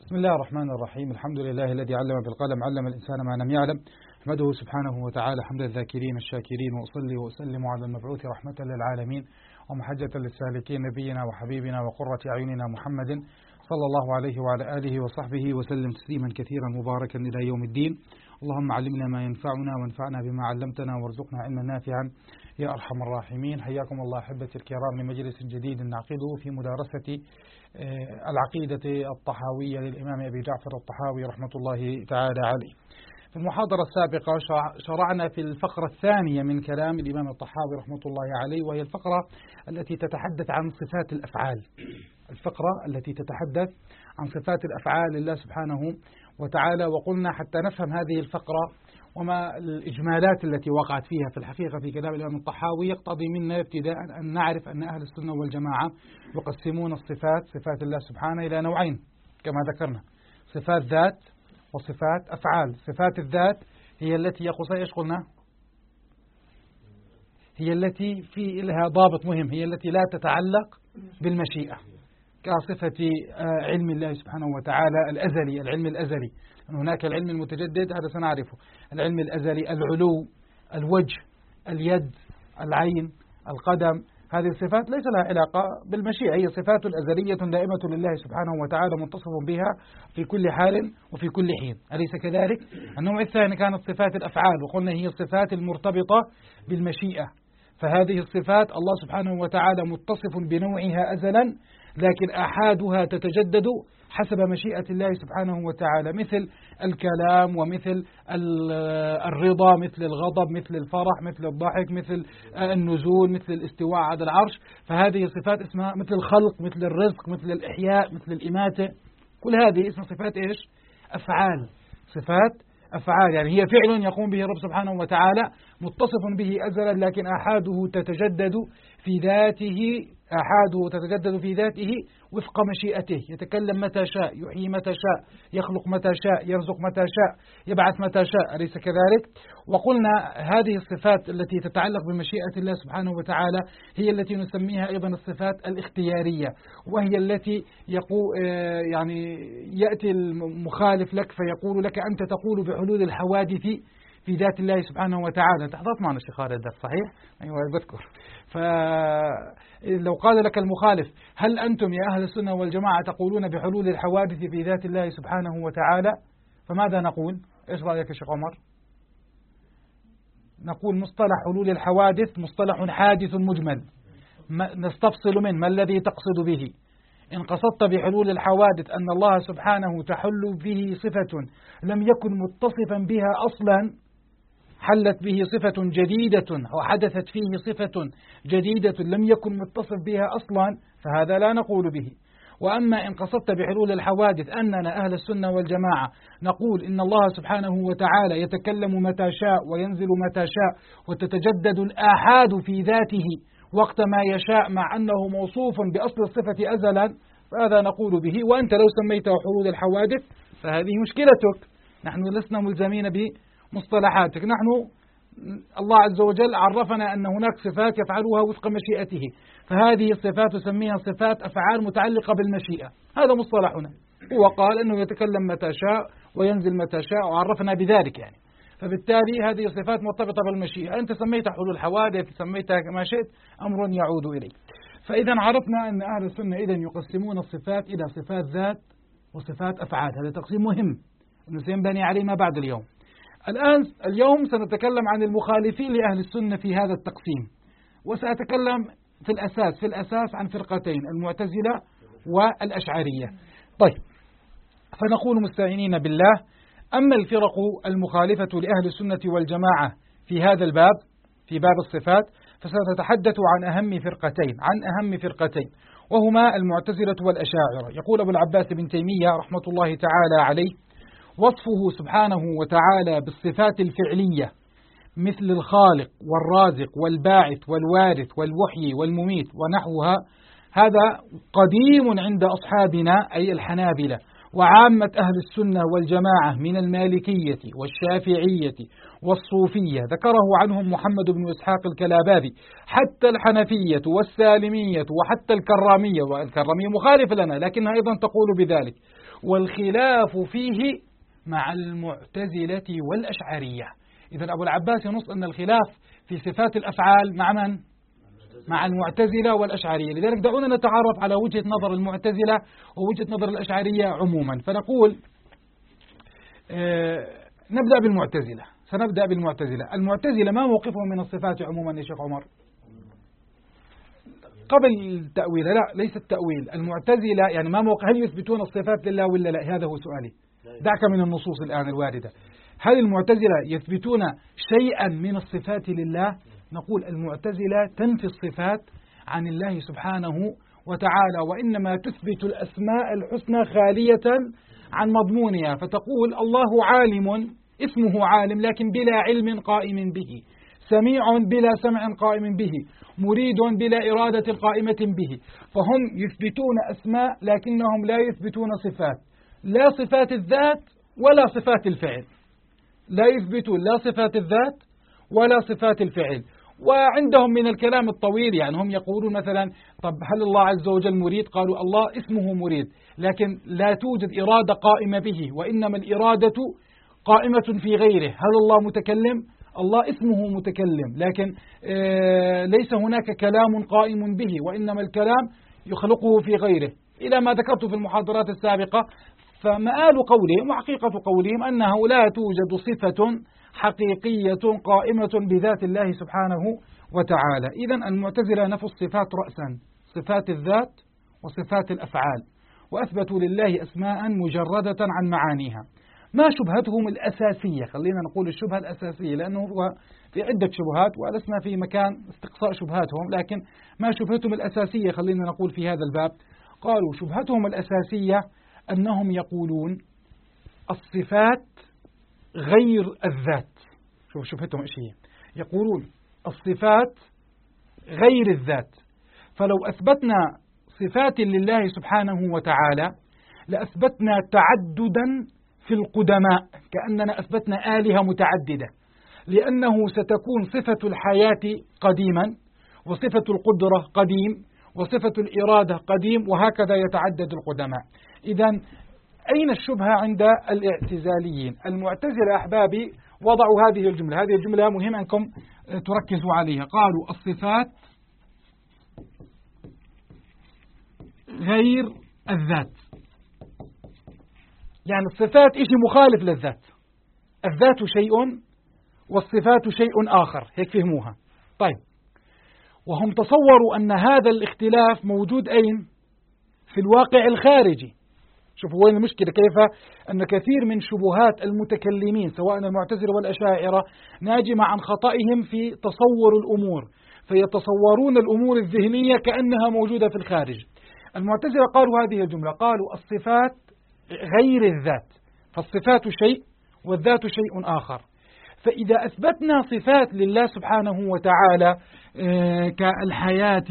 بسم الله الرحمن الرحيم. الحمد لله الذي علم بالقلم، علم الإنسان ما لم يعلم. أحمده سبحانه وتعالى حمد الذاكرين الشاكرين، وأصلي وأسلم على المبعوث رحمة للعالمين ومحجة للسالكين، نبينا وحبيبنا وقرة أعيننا محمد صلى الله عليه وعلى آله وصحبه وسلم تسليما كثيرا مباركا إلى يوم الدين. اللهم علمنا ما ينفعنا وانفعنا بما علمتنا وارزقنا علما نافعا يا أرحم الراحمين. حياكم الله أحبتي الكرام لمجلس جديد نعقده في مدارسة العقيدة الطحاوية للإمام أبي جعفر الطحاوي رحمة الله تعالى عليه. في المحاضرة السابقة شرعنا في الفقرة الثانية من كلام الإمام الطحاوي رحمة الله عليه، وهي الفقرة التي تتحدث عن صفات الأفعال. الفقرة التي تتحدث عن صفات الأفعال لله سبحانه وتعالى، وقلنا حتى نفهم هذه الفقرة وما الإجمالات التي وقعت فيها في الحقيقة في كلام الإمام الطحاوي، يقتضي منا ابتداء أن نعرف أن أهل السنة والجماعة يقسمون الصفات، صفات الله سبحانه، إلى نوعين كما ذكرنا: صفات ذات وصفات أفعال. صفات الذات هي التي ايش قلنا؟ هي التي في لها ضابط مهم، هي التي لا تتعلق بالمشيئة، كصفة علم الله سبحانه وتعالى الأزلي، العلم الأزلي. هناك العلم المتجدد، هذا سنعرفه. العلم الأزلي، العلو، الوجه، اليد، العين، القدم، هذه الصفات ليس لها علاقة بالمشيئة، هي صفات أزلية دائمة لله سبحانه وتعالى، متصف بها في كل حال وفي كل حين، أليس كذلك؟ النوع الثاني كانت صفات الأفعال، وقلنا هي الصفات المرتبطة بالمشيئة. فهذه الصفات الله سبحانه وتعالى متصف بنوعها أزلا، لكن آحادها تتجدد حسب مشيئة الله سبحانه وتعالى، مثل الكلام، ومثل الرضا، مثل الغضب، مثل الفرح، مثل الضحك، مثل النزول، مثل الاستواء على العرش. فهذه صفات اسمها مثل الخلق، مثل الرزق، مثل الإحياء، مثل الإماتة. كل هذه اسمها صفات إيش؟ أفعال. صفات أفعال، يعني هي فعل يقوم به الرب سبحانه وتعالى متصف به أزلا، لكن آحاده تتجدد في ذاته، آحاده تتجدد في ذاته وفق مشيئته، يتكلم متى شاء، يحيي متى شاء، يخلق متى شاء، يرزق متى شاء، يبعث متى شاء، أليس كذلك؟ وقلنا هذه الصفات التي تتعلق بمشيئة الله سبحانه وتعالى هي التي نسميها أيضا الصفات الاختيارية، وهي التي يعني يأتي المخالف لك فيقول لك أنت تقول بحلول الحوادث في ذات الله سبحانه وتعالى. أنت حضرت معنا الشيخ هذا الدرس صحيح؟ أيوة بذكر. فلو قال لك المخالف: هل أنتم يا أهل السنة والجماعة تقولون بحلول الحوادث في ذات الله سبحانه وتعالى؟ فماذا نقول؟ إيش رأيك يا شيخ عمر؟ نقول مصطلح حلول الحوادث مصطلح حادث مجمل، نستفصل منه ما الذي تقصد به. إن قصدت بحلول الحوادث أن الله سبحانه تحل به صفة لم يكن متصفا بها أصلا، حلت به صفة جديدة وحدثت فيه صفة جديدة لم يكن متصف بها أصلا، فهذا لا نقول به. وأما إن قصدت بحلول الحوادث أننا أهل السنة والجماعة نقول إن الله سبحانه وتعالى يتكلم متى شاء وينزل متى شاء وتتجدد الآحاد في ذاته وقت ما يشاء، مع أنه موصوف بأصل الصفة أزلا، فهذا نقول به. وأنت لو سميته حلول الحوادث فهذه مشكلتك، نحن لسنا ملزمين بمصطلحاتك. نحن الله عز وجل عرفنا أن هناك صفات يفعلها وفق مشيئته، فهذه الصفات تسميها صفات أفعال متعلقة بالمشيئة، هذا مصطلحنا. هو قال أنه يتكلم متى شاء وينزل متى شاء وعرفنا بذلك يعني، فبالتالي هذه الصفات مرتبطة بالمشيئة. أنت سميتها حلول حوادث، سميتها كما شئت، أمر يعود إليه. فإذا عرفنا أن أهل السنة إذن يقسمون الصفات إلى صفات ذات وصفات أفعال. هذا تقسيم مهم سينبني عليه ما بعد اليوم. اليوم سنتكلم عن المخالفين لأهل السنة في هذا التقسيم، وسأتكلم في الأساس عن فرقتين: المعتزلة والأشعرية. طيب، فنقول مستعينين بالله: أما الفرق المخالفة لأهل السنة والجماعة في هذا الباب، في باب الصفات، فسنتحدث عن أهم فرقتين وهما المعتزلة والأشاعرة. يقول أبو العباس بن تيمية رحمة الله تعالى عليه: وصفه سبحانه وتعالى بالصفات الفعلية مثل الخالق والرازق والباعث والوارث والمحيي والمميت ونحوها، هذا قديم عند أصحابنا أي الحنابلة، وعامة أهل السنة والجماعة من المالكية والشافعية والصوفية ذكره عنهم محمد بن إسحاق الكلاباذي، حتى الحنفية والسالمية وحتى الكرامية، والكرامية مخالف لنا لكنها أيضا تقول بذلك، والخلاف فيه مع المعتزلة والأشعرية. إذن أبو العباس ينص أن الخلاف في صفات الأفعال مع من؟ مع المعتزلة والأشعرية. لذلك دعونا نتعرف على وجهة نظر المعتزلة ووجهة نظر الأشعرية عموما. فنقول نبدأ بالمعتزلة. سنبدأ بالمعتزلة. المعتزلة ما موقفهم من الصفات عموما يا شيخ عمر؟ قبل التأويل، لا ليس التأويل، المعتزلة يعني ما موقف، هل يثبتون الصفات لله ولا لا؟ هذا هو سؤالي. دعك من النصوص الآن الواردة. هل المعتزلة يثبتون شيئا من الصفات لله؟ نقول المعتزلة تنفي الصفات عن الله سبحانه وتعالى، وإنما تثبت الأسماء الحسنى خالية عن مضمونها، فتقول الله عالم، اسمه عالم لكن بلا علم قائم به، سميع بلا سمع قائم به، مريد بلا إرادة قائمة به. فهم يثبتون أسماء لكنهم لا يثبتون صفات، لا صفات الذات ولا صفات الفعل، لا يثبتون لا صفات الذات ولا صفات الفعل. وعندهم من الكلام الطويل، يعني هم يقولون مثلا طب هل الله عز وجل مريد؟ قالوا الله اسمه مريد لكن لا توجد إرادة قائمة به، وإنما الإرادة قائمة في غيره. هل الله متكلم؟ الله اسمه متكلم لكن ليس هناك كلام قائم به، وإنما الكلام يخلقه في غيره، إلى ما ذكرت في المحاضرات السابقة. فمآل قولهم وحقيقة قولهم أنه لا توجد صفة حقيقية قائمة بذات الله سبحانه وتعالى. إذن المعتزلة نفوا الصفات رأسا، صفات الذات وصفات الأفعال، وأثبتوا لله أسماء مجردة عن معانيها. ما شبهتهم الأساسية؟ خلينا نقول الشبهة الأساسية، لأنه هو في عدة شبهات ولسنا في مكان استقصاء شبهاتهم، لكن ما شبهتهم الأساسية خلينا نقول في هذا الباب. قالوا شبهتهم الأساسية أنهم يقولون الصفات غير الذات. شوف شبهتهم إيش هي؟ يقولون الصفات غير الذات، فلو أثبتنا صفات لله سبحانه وتعالى لأثبتنا تعددا في القدماء، كأننا أثبتنا آلهة متعددة، لأنه ستكون صفة الحياة قديما، وصفة القدرة قديم، وصفة الإرادة قديم، وهكذا يتعدد القدماء. إذن أين الشبهة عند الاعتزاليين؟ المعتزلة أحبابي وضعوا هذه الجملة، هذه الجملة مهم أنكم تركزوا عليها. قالوا الصفات غير الذات، يعني الصفات إشي مخالف للذات، الذات شيء والصفات شيء آخر، هيك فهموها. طيب، وهم تصوروا أن هذا الاختلاف موجود أين؟ في الواقع الخارجي. شوفوا وين المشكلة، كيف أن كثير من شبهات المتكلمين سواء المعتزلة والأشاعرة ناجمة عن خطئهم في تصور الأمور، فيتصورون الأمور الذهنية كأنها موجودة في الخارج. المعتزلة قالوا هذه الجملة، قالوا الصفات غير الذات، فالصفات شيء والذات شيء آخر. فإذا أثبتنا صفات لله سبحانه وتعالى كالحياة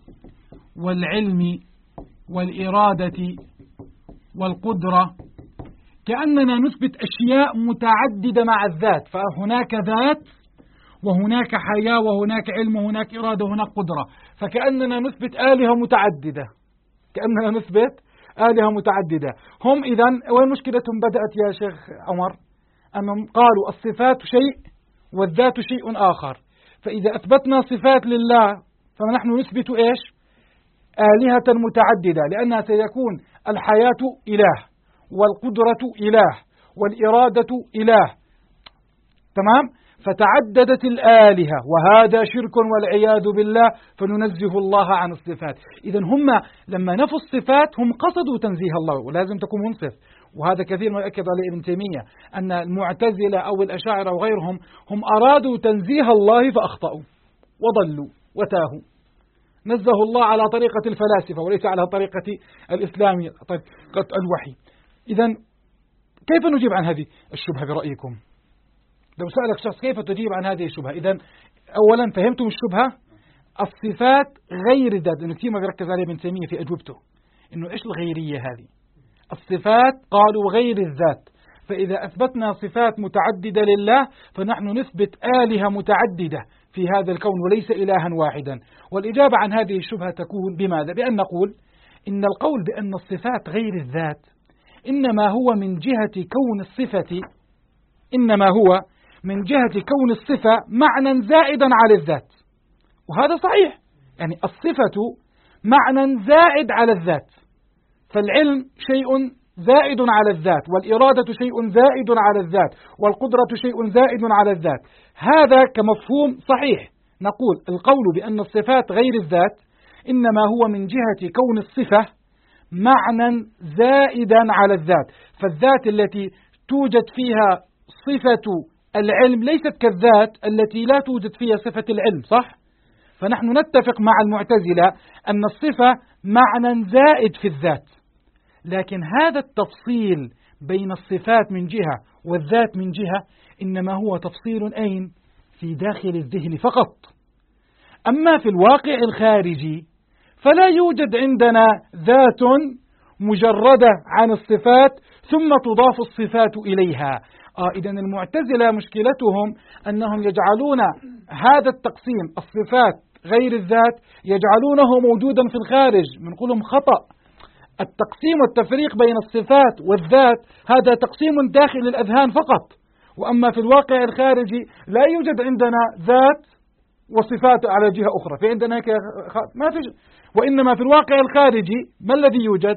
والعلم والإرادة والقدرة، كأننا نثبت أشياء متعددة مع الذات، فهناك ذات وهناك حياة وهناك علم وهناك إرادة وهناك قدرة، فكأننا نثبت آلهة متعددة، كأننا نثبت آلهة متعددة. هم إذن وين مشكلتهم بدأت يا شيخ عمر؟ أنهم قالوا الصفات شيء والذات شيء آخر، فإذا أثبتنا صفات لله فنحن نثبت إيش؟ آلهة متعددة، لأنها سيكون الحياة إله والقدرة إله والإرادة إله، تمام؟ فتعددت الآلهة، وهذا شرك والعياذ بالله، فننزه الله عن الصفات. إذن هم لما نفوا الصفات هم قصدوا تنزيه الله، ولازم تكون منصف. وهذا كثير ما يؤكد عليه ابن تيمية، أن المعتزلة أو الأشاعرة وغيرهم هم أرادوا تنزيه الله فأخطأوا وضلوا وتاهوا. نزه الله على طريقة الفلاسفة وليس على طريقة الإسلام، طريقة الوحي. إذن كيف نجيب عن هذه الشبهة برأيكم؟ لو سألك شخص كيف تجيب عن هذه الشبهة؟ إذن أولا فهمتم الشبهة؟ الصفات غير الذات، إنه كثير ما بيركز عليه ابن تيمية في أجوبته، إنه إيش الغيرية هذه؟ الصفات قالوا غير الذات، فإذا أثبتنا صفات متعددة لله فنحن نثبت آلهة متعددة في هذا الكون وليس إلها واحدا. والإجابة عن هذه الشبهة تكون بماذا؟ بأن نقول إن القول بأن الصفات غير الذات إنما هو من جهة كون الصفة، إنما هو من جهة كون الصفة معنى زائدا على الذات، وهذا صحيح. يعني الصفة معنى زائد على الذات، فالعلم شيء زائد على الذات، والإرادة شيء زائد على الذات، والقدرة شيء زائد على الذات. هذا كمفهوم صحيح. نقول القول بأن الصفات غير الذات إنما هو من جهة كون الصفة معنى زائدا على الذات، فالذات التي توجد فيها صفة العلم ليست كالذات التي لا توجد فيها صفة العلم، صح؟ فنحن نتفق مع المعتزلة أن الصفة معنى زائد في الذات، لكن هذا التفصيل بين الصفات من جهة والذات من جهة إنما هو تفصيل أين؟ في داخل الذهن فقط. أما في الواقع الخارجي فلا يوجد عندنا ذات مجردة عن الصفات ثم تضاف الصفات إليها. إذن المعتزلة مشكلتهم أنهم يجعلون هذا التقسيم الصفات غير الذات يجعلونه موجودا في الخارج. بنقولهم خطأ. التقسيم والتفريق بين الصفات والذات هذا تقسيم داخل الأذهان فقط، وأما في الواقع الخارجي لا يوجد عندنا ذات وصفات على جهة أخرى، في عندنا ما في، وإنما في الواقع الخارجي ما الذي يوجد؟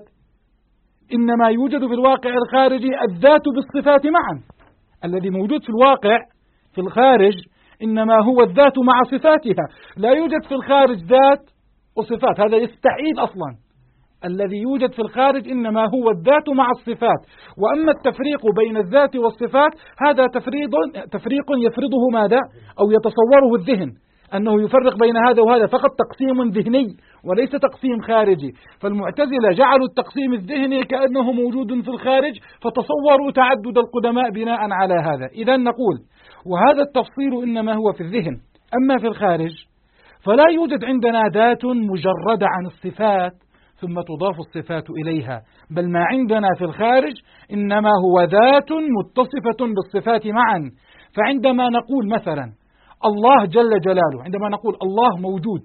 إنما يوجد في الواقع الخارجي الذات بالصفات معا. الذي موجود في الواقع في الخارج إنما هو الذات مع صفاتها، لا يوجد في الخارج ذات وصفات، هذا يستحيل أصلا. الذي يوجد في الخارج إنما هو الذات مع الصفات، وأما التفريق بين الذات والصفات هذا تفريق يفرضه ماذا؟ أو يتصوره الذهن، أنه يفرق بين هذا وهذا، فقط تقسيم ذهني وليس تقسيم خارجي. فالمعتزلة جعلوا التقسيم الذهني كأنه موجود في الخارج، فتصوروا تعدد القدماء بناء على هذا. إذا نقول وهذا التفصيل إنما هو في الذهن، أما في الخارج فلا يوجد عندنا ذات مجردة عن الصفات ثم تضاف الصفات إليها، بل ما عندنا في الخارج إنما هو ذات متصفة بالصفات معا. فعندما نقول مثلا الله جل جلاله، عندما نقول الله موجود،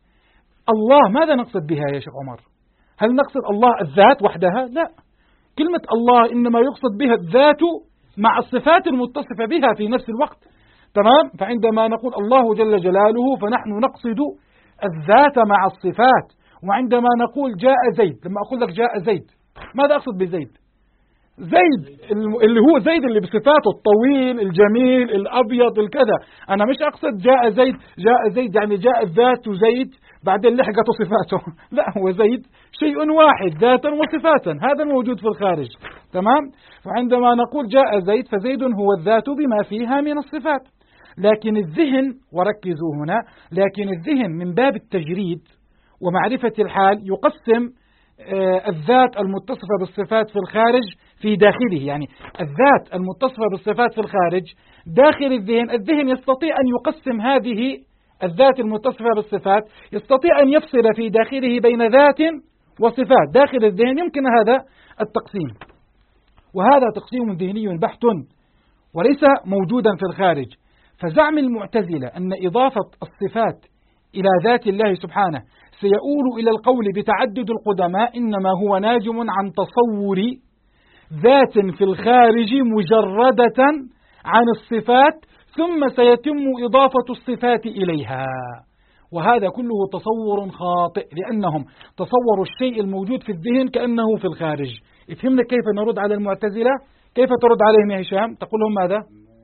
الله ماذا نقصد بها يا شيخ عمر؟ هل نقصد الله الذات وحدها؟ لا، كلمة الله إنما يقصد بها الذات مع الصفات المتصفة بها في نفس الوقت. تمام؟ فعندما نقول الله جل جلاله فنحن نقصد الذات مع الصفات. وعندما نقول جاء زيد، لما أقول لك جاء زيد ماذا أقصد بزيد؟ زيد اللي هو زيد اللي بصفاته الطويل الجميل الأبيض الكذا. أنا مش أقصد جاء زيد، جاء زيد يعني جاء الذات زيد بعدين لحقته صفاته، لا، هو زيد شيء واحد ذاتا وصفاتا، هذا الموجود في الخارج. تمام؟ فعندما نقول جاء زيد فزيد هو الذات بما فيها من الصفات. لكن الذهن، وركزوا هنا، لكن الذهن من باب التجريد ومعرفة الحال يقسم الذات المتصفة بالصفات في الخارج في داخله. يعني الذات المتصفة بالصفات في الخارج داخل الذهن، الذهن يستطيع أن يقسم هذه الذات المتصفة بالصفات، يستطيع أن يفصل في داخله بين ذات وصفات داخل الذهن، يمكن هذا التقسيم، وهذا تقسيم ذهني بحت وليس موجودا في الخارج. فزعم المعتزلة أن إضافة الصفات إلى ذات الله سبحانه سيؤول إلى القول بتعدد القدماء إنما هو ناجم عن تصور ذات في الخارج مجردة عن الصفات ثم سيتم إضافة الصفات إليها. وهذا كله تصور خاطئ، لأنهم تصوروا الشيء الموجود في الذهن كأنه في الخارج. فهمنا كيف نرد على المعتزلة؟ كيف ترد عليهم يا هشام؟ تقول لهم ماذا؟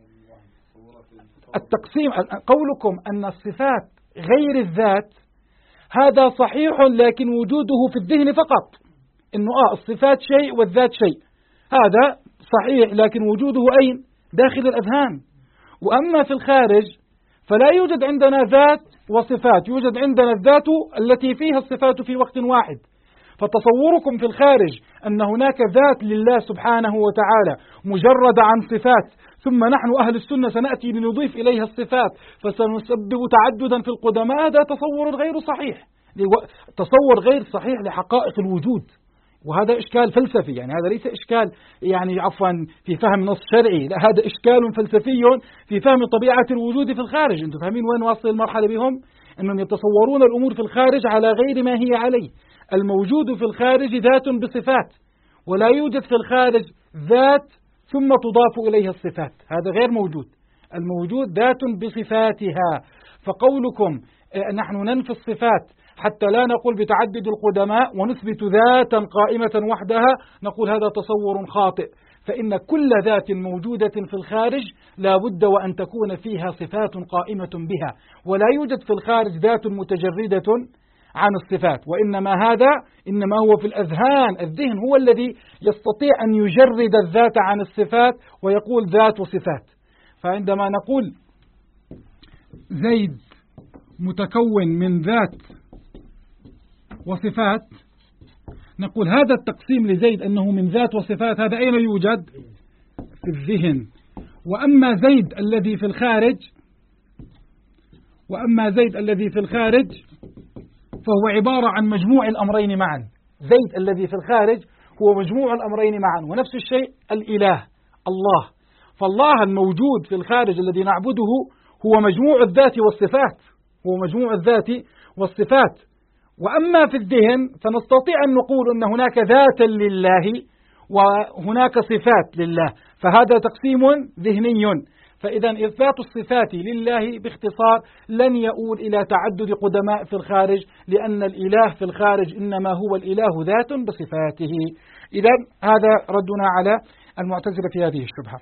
التقسيم، قولكم أن الصفات غير الذات هذا صحيح، لكن وجوده في الذهن فقط، إنه الصفات شيء والذات شيء، هذا صحيح، لكن وجوده أين؟ داخل الأذهان. وأما في الخارج فلا يوجد عندنا ذات وصفات، يوجد عندنا الذات التي فيها الصفات في وقت واحد. فتصوركم في الخارج أن هناك ذات لله سبحانه وتعالى مجرد عن صفات، ثم نحن أهل السنة سنأتي لنضيف إليها الصفات فسنسبب تعددا في القدماء، هذا تصور غير صحيح، تصور غير صحيح لحقائق الوجود. وهذا إشكال فلسفي، يعني هذا ليس إشكال يعني عفوا في فهم نص شرعي، لا هذا إشكال فلسفي في فهم طبيعة الوجود في الخارج. أنتم فاهمين وين واصل المرحلة بهم؟ أنهم يتصورون الأمور في الخارج على غير ما هي عليه. الموجود في الخارج ذات بصفات، ولا يوجد في الخارج ذات ثم تضاف إليها الصفات، هذا غير موجود. الموجود ذات بصفاتها. فقولكم نحن ننفي الصفات حتى لا نقول بتعدد القدماء ونثبت ذاتا قائمة وحدها، نقول هذا تصور خاطئ، فإن كل ذات موجودة في الخارج لا بد وأن تكون فيها صفات قائمة بها، ولا يوجد في الخارج ذات متجردة عن الصفات، وإنما هذا إنما هو في الأذهان. الذهن هو الذي يستطيع أن يجرد الذات عن الصفات ويقول ذات وصفات. فعندما نقول زيد متكون من ذات وصفات، نقول هذا التقسيم لزيد أنه من ذات وصفات، هذا أين يوجد؟ في الذهن. وأما زيد الذي في الخارج فهو عبارة عن مجموع الأمرين معا. زيد الذي في الخارج هو مجموع الأمرين معا، ونفس الشيء الإله الله. فالله الموجود في الخارج الذي نعبده هو مجموع الذات والصفات. وأما في الذهن فنستطيع أن نقول أن هناك ذاتا لله وهناك صفات لله، فهذا تقسيم ذهني. فإذا إثبات الصفات لله باختصار لن يؤول إلى تعدد قدماء في الخارج، لأن الإله في الخارج إنما هو الإله ذات بصفاته. إذا هذا ردنا على المعتزلة في هذه الشبهة.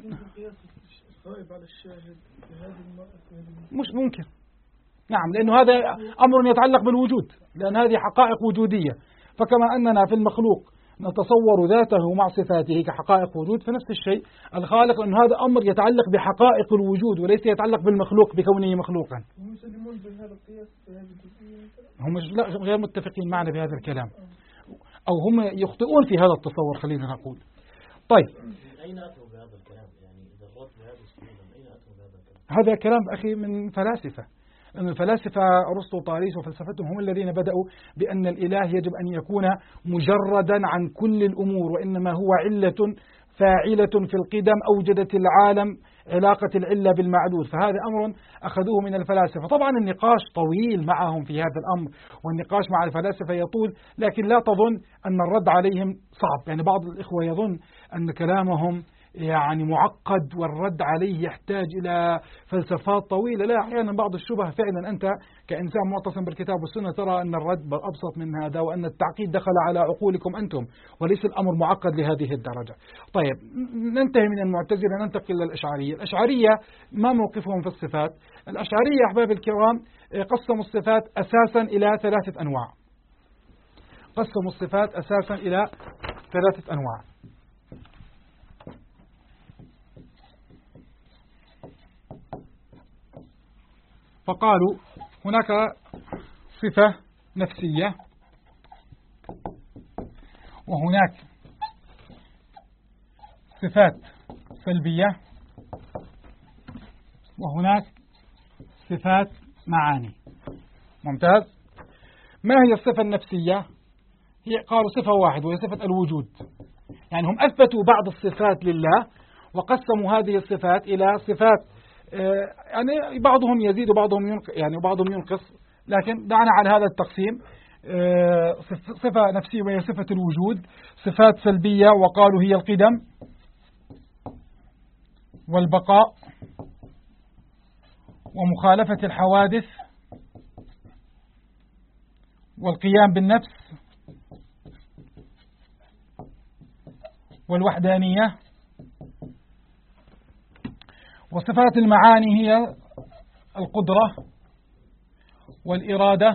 مش ممكن، نعم، لأنه هذا أمر يتعلق بالوجود، لأن هذه حقائق وجودية. فكما أننا في المخلوق نتصور ذاته مع صفاته كحقائق وجود، فنفس الشيء الخالق، أن هذا أمر يتعلق بحقائق الوجود وليس يتعلق بالمخلوق بكونه مخلوقا. هم غير متفقين معنا بهذا الكلام، أو هم يخطئون في هذا التصور، خلينا نقول. طيب، أين أتوا بهذا الكلام؟ يعني إذا الرد بهذا السبيل أين أتوا بهذا الكلام؟ هذا كلام أخي من فلاسفة، أن الفلاسفة أرسطو وطاليس وفلسفتهم هم الذين بدأوا بأن الإله يجب أن يكون مجردا عن كل الأمور، وإنما هو علة فاعلة في القدم أوجدت العالم، علاقة العلة بالمعلول. فهذا أمر أخذوه من الفلاسفة. طبعا النقاش طويل معهم في هذا الأمر، والنقاش مع الفلاسفة يطول، لكن لا تظن أن الرد عليهم صعب. يعني بعض الإخوة يظن أن كلامهم يعني معقد والرد عليه يحتاج إلى فلسفات طويلة. لا، أحيانا بعض الشبه فعلا أنت كإنسان معتصم بالكتاب والسنة ترى أن الرد أبسط من هذا، وأن التعقيد دخل على عقولكم أنتم، وليس الأمر معقد لهذه الدرجة. طيب، ننتهي من المعتزلة ننتقل للأشعرية. الأشعرية ما موقفهم في الصفات؟ الأشعرية أحباب الكرام قسموا الصفات أساسا إلى 3 أنواع. قسموا الصفات أساسا إلى 3 أنواع. فقالوا هناك صفة نفسية، وهناك صفات سلبية، وهناك صفات معاني. ممتاز. ما هي الصفة النفسية؟ هي قالوا صفة واحدة وهي صفة الوجود. يعني هم أثبتوا بعض الصفات لله وقسموا هذه الصفات إلى صفات، يعني بعضهم يزيد وبعضهم ينقص، لكن دعنا على هذا التقسيم. صفة نفسية وهي صفة الوجود، صفات سلبية وقالوا هي القدم والبقاء ومخالفة الحوادث والقيام بالنفس والوحدانية. وصفات المعاني هي القدرة والإرادة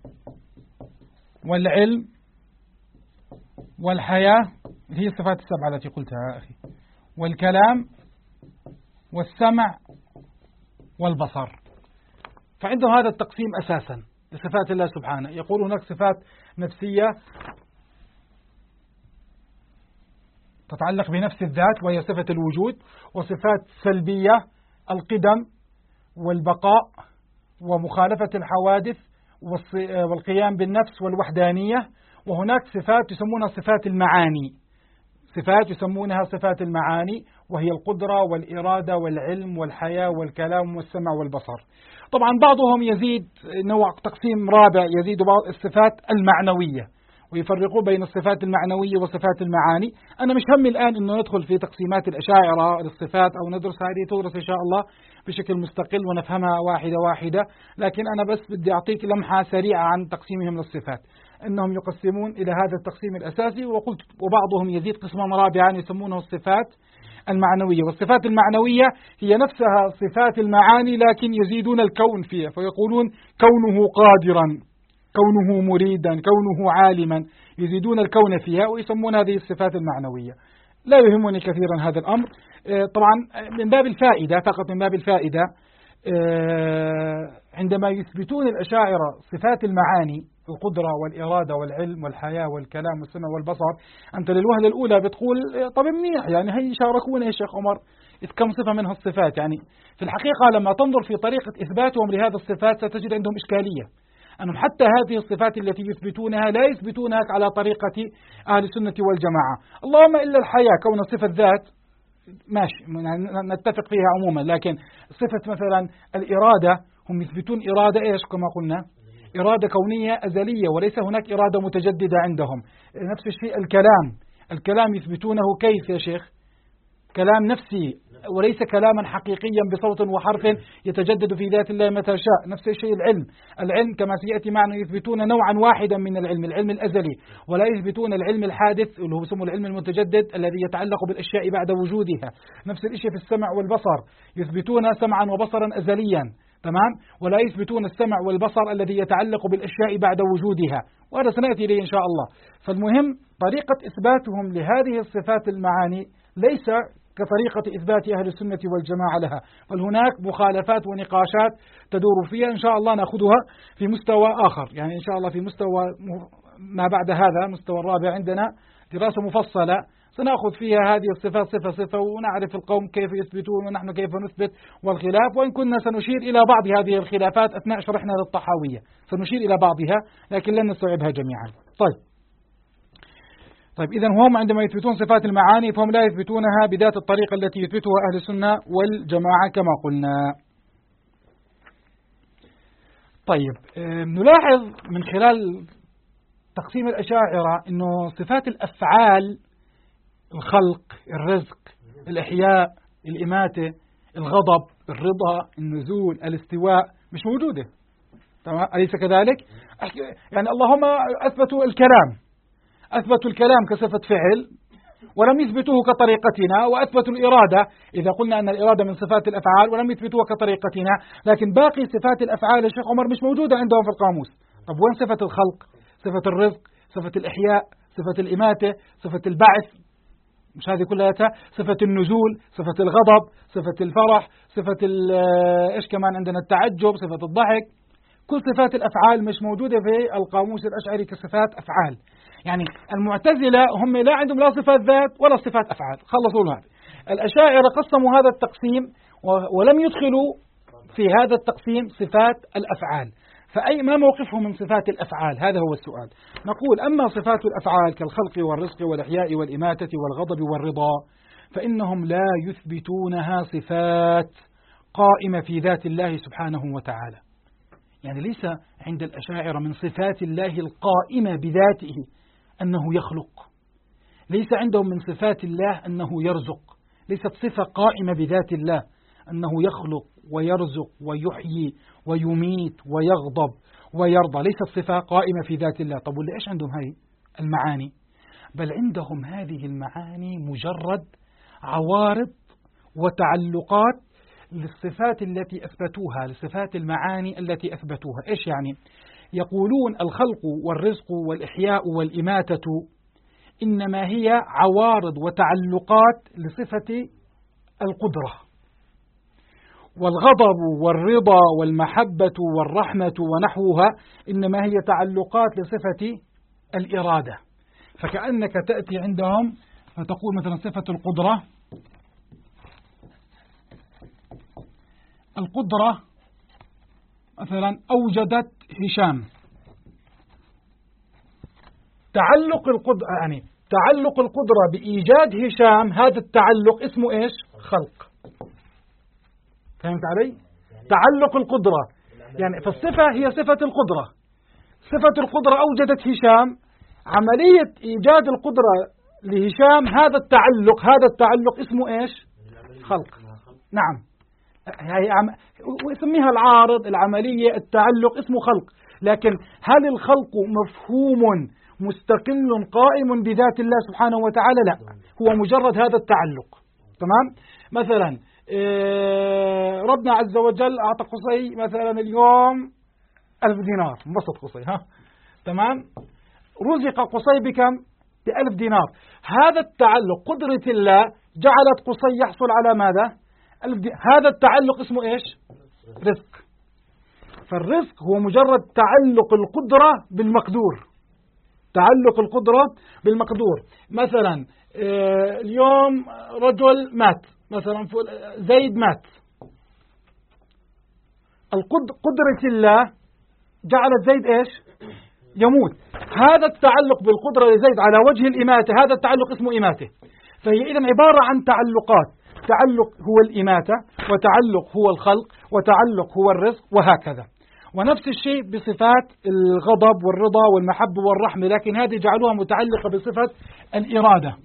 والعلم والحياة، هي الصفات السبعة التي قلتها أخي، والكلام والسمع والبصر. فعندهم هذا التقسيم أساسا لصفات الله سبحانه. يقول هناك صفات نفسية تتعلق بنفس الذات وهي صفة الوجود، وصفات سلبية القدم والبقاء ومخالفة الحوادث والقيام بالنفس والوحدانية، وهناك صفات يسمونها صفات المعاني، صفات يسمونها صفات المعاني، وهي القدرة والإرادة والعلم والحياة والكلام والسمع والبصر. طبعا بعضهم يزيد نوع تقسيم رابع، يزيد بعض الصفات المعنوية، ويفرقوا بين الصفات المعنوية وصفات المعاني. أنا مش همي الآن أنه ندخل في تقسيمات الأشاعرة للصفات أو ندرس هذه، تدرس إن شاء الله بشكل مستقل ونفهمها واحدة واحدة، لكن أنا بس بدي أعطيك لمحة سريعة عن تقسيمهم للصفات. أنهم يقسمون إلى هذا التقسيم الأساسي، وقلت وبعضهم يزيد قسما رابعا يسمونه الصفات المعنوية. والصفات المعنوية هي نفسها صفات المعاني لكن يزيدون الكون فيها، فيقولون كونه قادرا، كونه مريدا، كونه عالما، يزيدون الكون فيها ويسمون هذه الصفات المعنوية. لا يهمني كثيرا هذا الأمر. طبعا من باب الفائدة، فقط من باب الفائدة، عندما يثبتون الأشاعرة صفات المعاني، القدرة والإرادة والعلم والحياة والكلام والسمع والبصر، أنت للوهلة الأولى بتقول طب منيح، يعني هي شاركونا يا شيخ عمر كم صفة منها الصفات. يعني في الحقيقة لما تنظر في طريقة إثباتهم لهذه الصفات ستجد عندهم إشكالية، أنهم حتى هذه الصفات التي يثبتونها لا يثبتونها على طريقة أهل السنة والجماعة. اللهم إلا الحياة كون صفة ذات ماشي نتفق فيها عموما، لكن صفة مثلا الإرادة هم يثبتون إرادة إيش كما قلنا، إرادة كونية أزلية وليس هناك إرادة متجددة عندهم. نفس الشيء الكلام يثبتونه كيف يا شيخ؟ كلام نفسي وليس كلاما حقيقيا بصوت وحرف يتجدد في ذات الله متى شاء. نفس الشيء العلم كما سيأتي معنا يثبتون نوعا واحدا من العلم الأزلي، ولا يثبتون العلم الحادث اللي هو اسمه العلم المتجدد الذي يتعلق بالأشياء بعد وجودها. نفس الشيء في السمع والبصر، يثبتون سمعا وبصرا أزليا، تمام، ولا يثبتون السمع والبصر الذي يتعلق بالأشياء بعد وجودها، وهذا سنأتي إليه إن شاء الله. فالمهم طريقة إثباتهم لهذه الصفات المعاني ليس كطريقة إثبات أهل السنة والجماعة لها، بل هناك مخالفات ونقاشات تدور فيها، إن شاء الله نأخذها في مستوى آخر. يعني إن شاء الله في مستوى ما بعد هذا، مستوى الرابع، عندنا دراسة مفصلة سنأخذ فيها هذه الصفات صفة صفة، ونعرف القوم كيف يثبتون ونحن كيف نثبت، والخلاف، وإن كنا سنشير إلى بعض هذه الخلافات أثناء شرحنا للطحاوية، سنشير إلى بعضها لكن لن نستوعبها جميعا. طيب إذن هم عندما يثبتون صفات المعاني فهم لا يثبتونها بذات الطريقة التي يثبتها أهل السنة والجماعة كما قلنا. طيب نلاحظ من خلال تقسيم الأشاعرة أنه صفات الأفعال، الخلق، الرزق، الإحياء، الإماتة، الغضب، الرضا، النزول، الاستواء، مش موجودة. تمام، أليس كذلك؟ يعني اللهم أثبتوا الكلام كصفة فعل ولم يثبتوه كطريقتنا، وأثبتوا الإرادة إذا قلنا أن الإرادة من صفات الأفعال ولم يثبتوها كطريقتنا، لكن باقي صفات الأفعال يا شيخ عمر مش موجودة عندهم في القاموس. طب وين صفة الخلق، صفة الرزق، صفة الإحياء، صفة الإماتة، صفة البعث؟ مش هذه كلها، صفة النزول، صفة الغضب، صفة الفرح، صفة إيش كمان عندنا، التعجب، صفة الضحك. كل صفات الأفعال مش موجودة في القاموس الأشعري كصفات أفعال. يعني المعتزلة هم لا عندهم لا صفات ذات ولا صفات أفعال، خلصوا هذا. الأشاعرة قسموا هذا التقسيم ولم يدخلوا في هذا التقسيم صفات الأفعال. فأي ما موقفهم من صفات الأفعال؟ هذا هو السؤال. نقول أما صفات الأفعال كالخلق والرزق والإحياء والإماتة والغضب والرضا فإنهم لا يثبتونها صفات قائمة في ذات الله سبحانه وتعالى. يعني ليس عند الأشاعرة من صفات الله القائمة بذاته أنه يخلق، ليس عندهم من صفات الله أنه يرزق، ليست صفة قائمة بذات الله أنه يخلق ويرزق ويحيي ويميت ويغضب ويرضى، ليست صفة قائمة في ذات الله. طب ولا إيش عندهم هاي المعاني؟ بل عندهم هذه المعاني مجرد عوارض وتعلقات للصفات التي أثبتوها، لصفات المعاني التي أثبتوها. إيش يعني؟ يقولون الخلق والرزق والإحياء والإماتة إنما هي عوارض وتعلقات لصفة القدرة، والغضب والرضا والمحبة والرحمة ونحوها إنما هي تعلقات لصفة الإرادة. فكأنك تأتي عندهم فتقول مثلا صفة القدرة مثلا أوجدت هشام، تعلق القدرة، يعني تعلق القدرة بإيجاد هشام، هذا التعلق اسمه إيش؟ خلق. فهمت علي؟ تعلق القدرة يعني فالصفة هي صفة القدرة، صفة القدرة أوجدت هشام، عملية إيجاد القدرة لهشام هذا التعلق اسمه إيش؟ خلق. نعم، ويسميها العارض العملية التعلق اسمه خلق. لكن هل الخلق مفهوم مستقل قائم بذات الله سبحانه وتعالى؟ لا، هو مجرد هذا التعلق. تمام؟ مثلا ربنا عز وجل أعطى قصي مثلا اليوم 1000 دينار، انبسط قصي، تمام؟ رزق قصي بكم؟ ب1000 دينار. هذا التعلق قدرة الله جعلت قصي يحصل على ماذا؟ هذا التعلق اسمه إيش؟ رزق. فالرزق هو مجرد تعلق القدرة بالمقدور، تعلق القدرة بالمقدور. مثلا اليوم رجل مات، مثلا زيد مات، قدرة الله جعلت زيد إيش؟ يموت. هذا التعلق بالقدرة لزيد على وجه الإماتة، هذا التعلق اسمه إماتة. فهي إذن عبارة عن تعلقات، تعلق هو الإماتة، وتعلق هو الخلق، وتعلق هو الرزق، وهكذا. ونفس الشيء بصفات الغضب والرضا والمحبة والرحمة، لكن هذه جعلوها متعلقة بصفة الإرادة.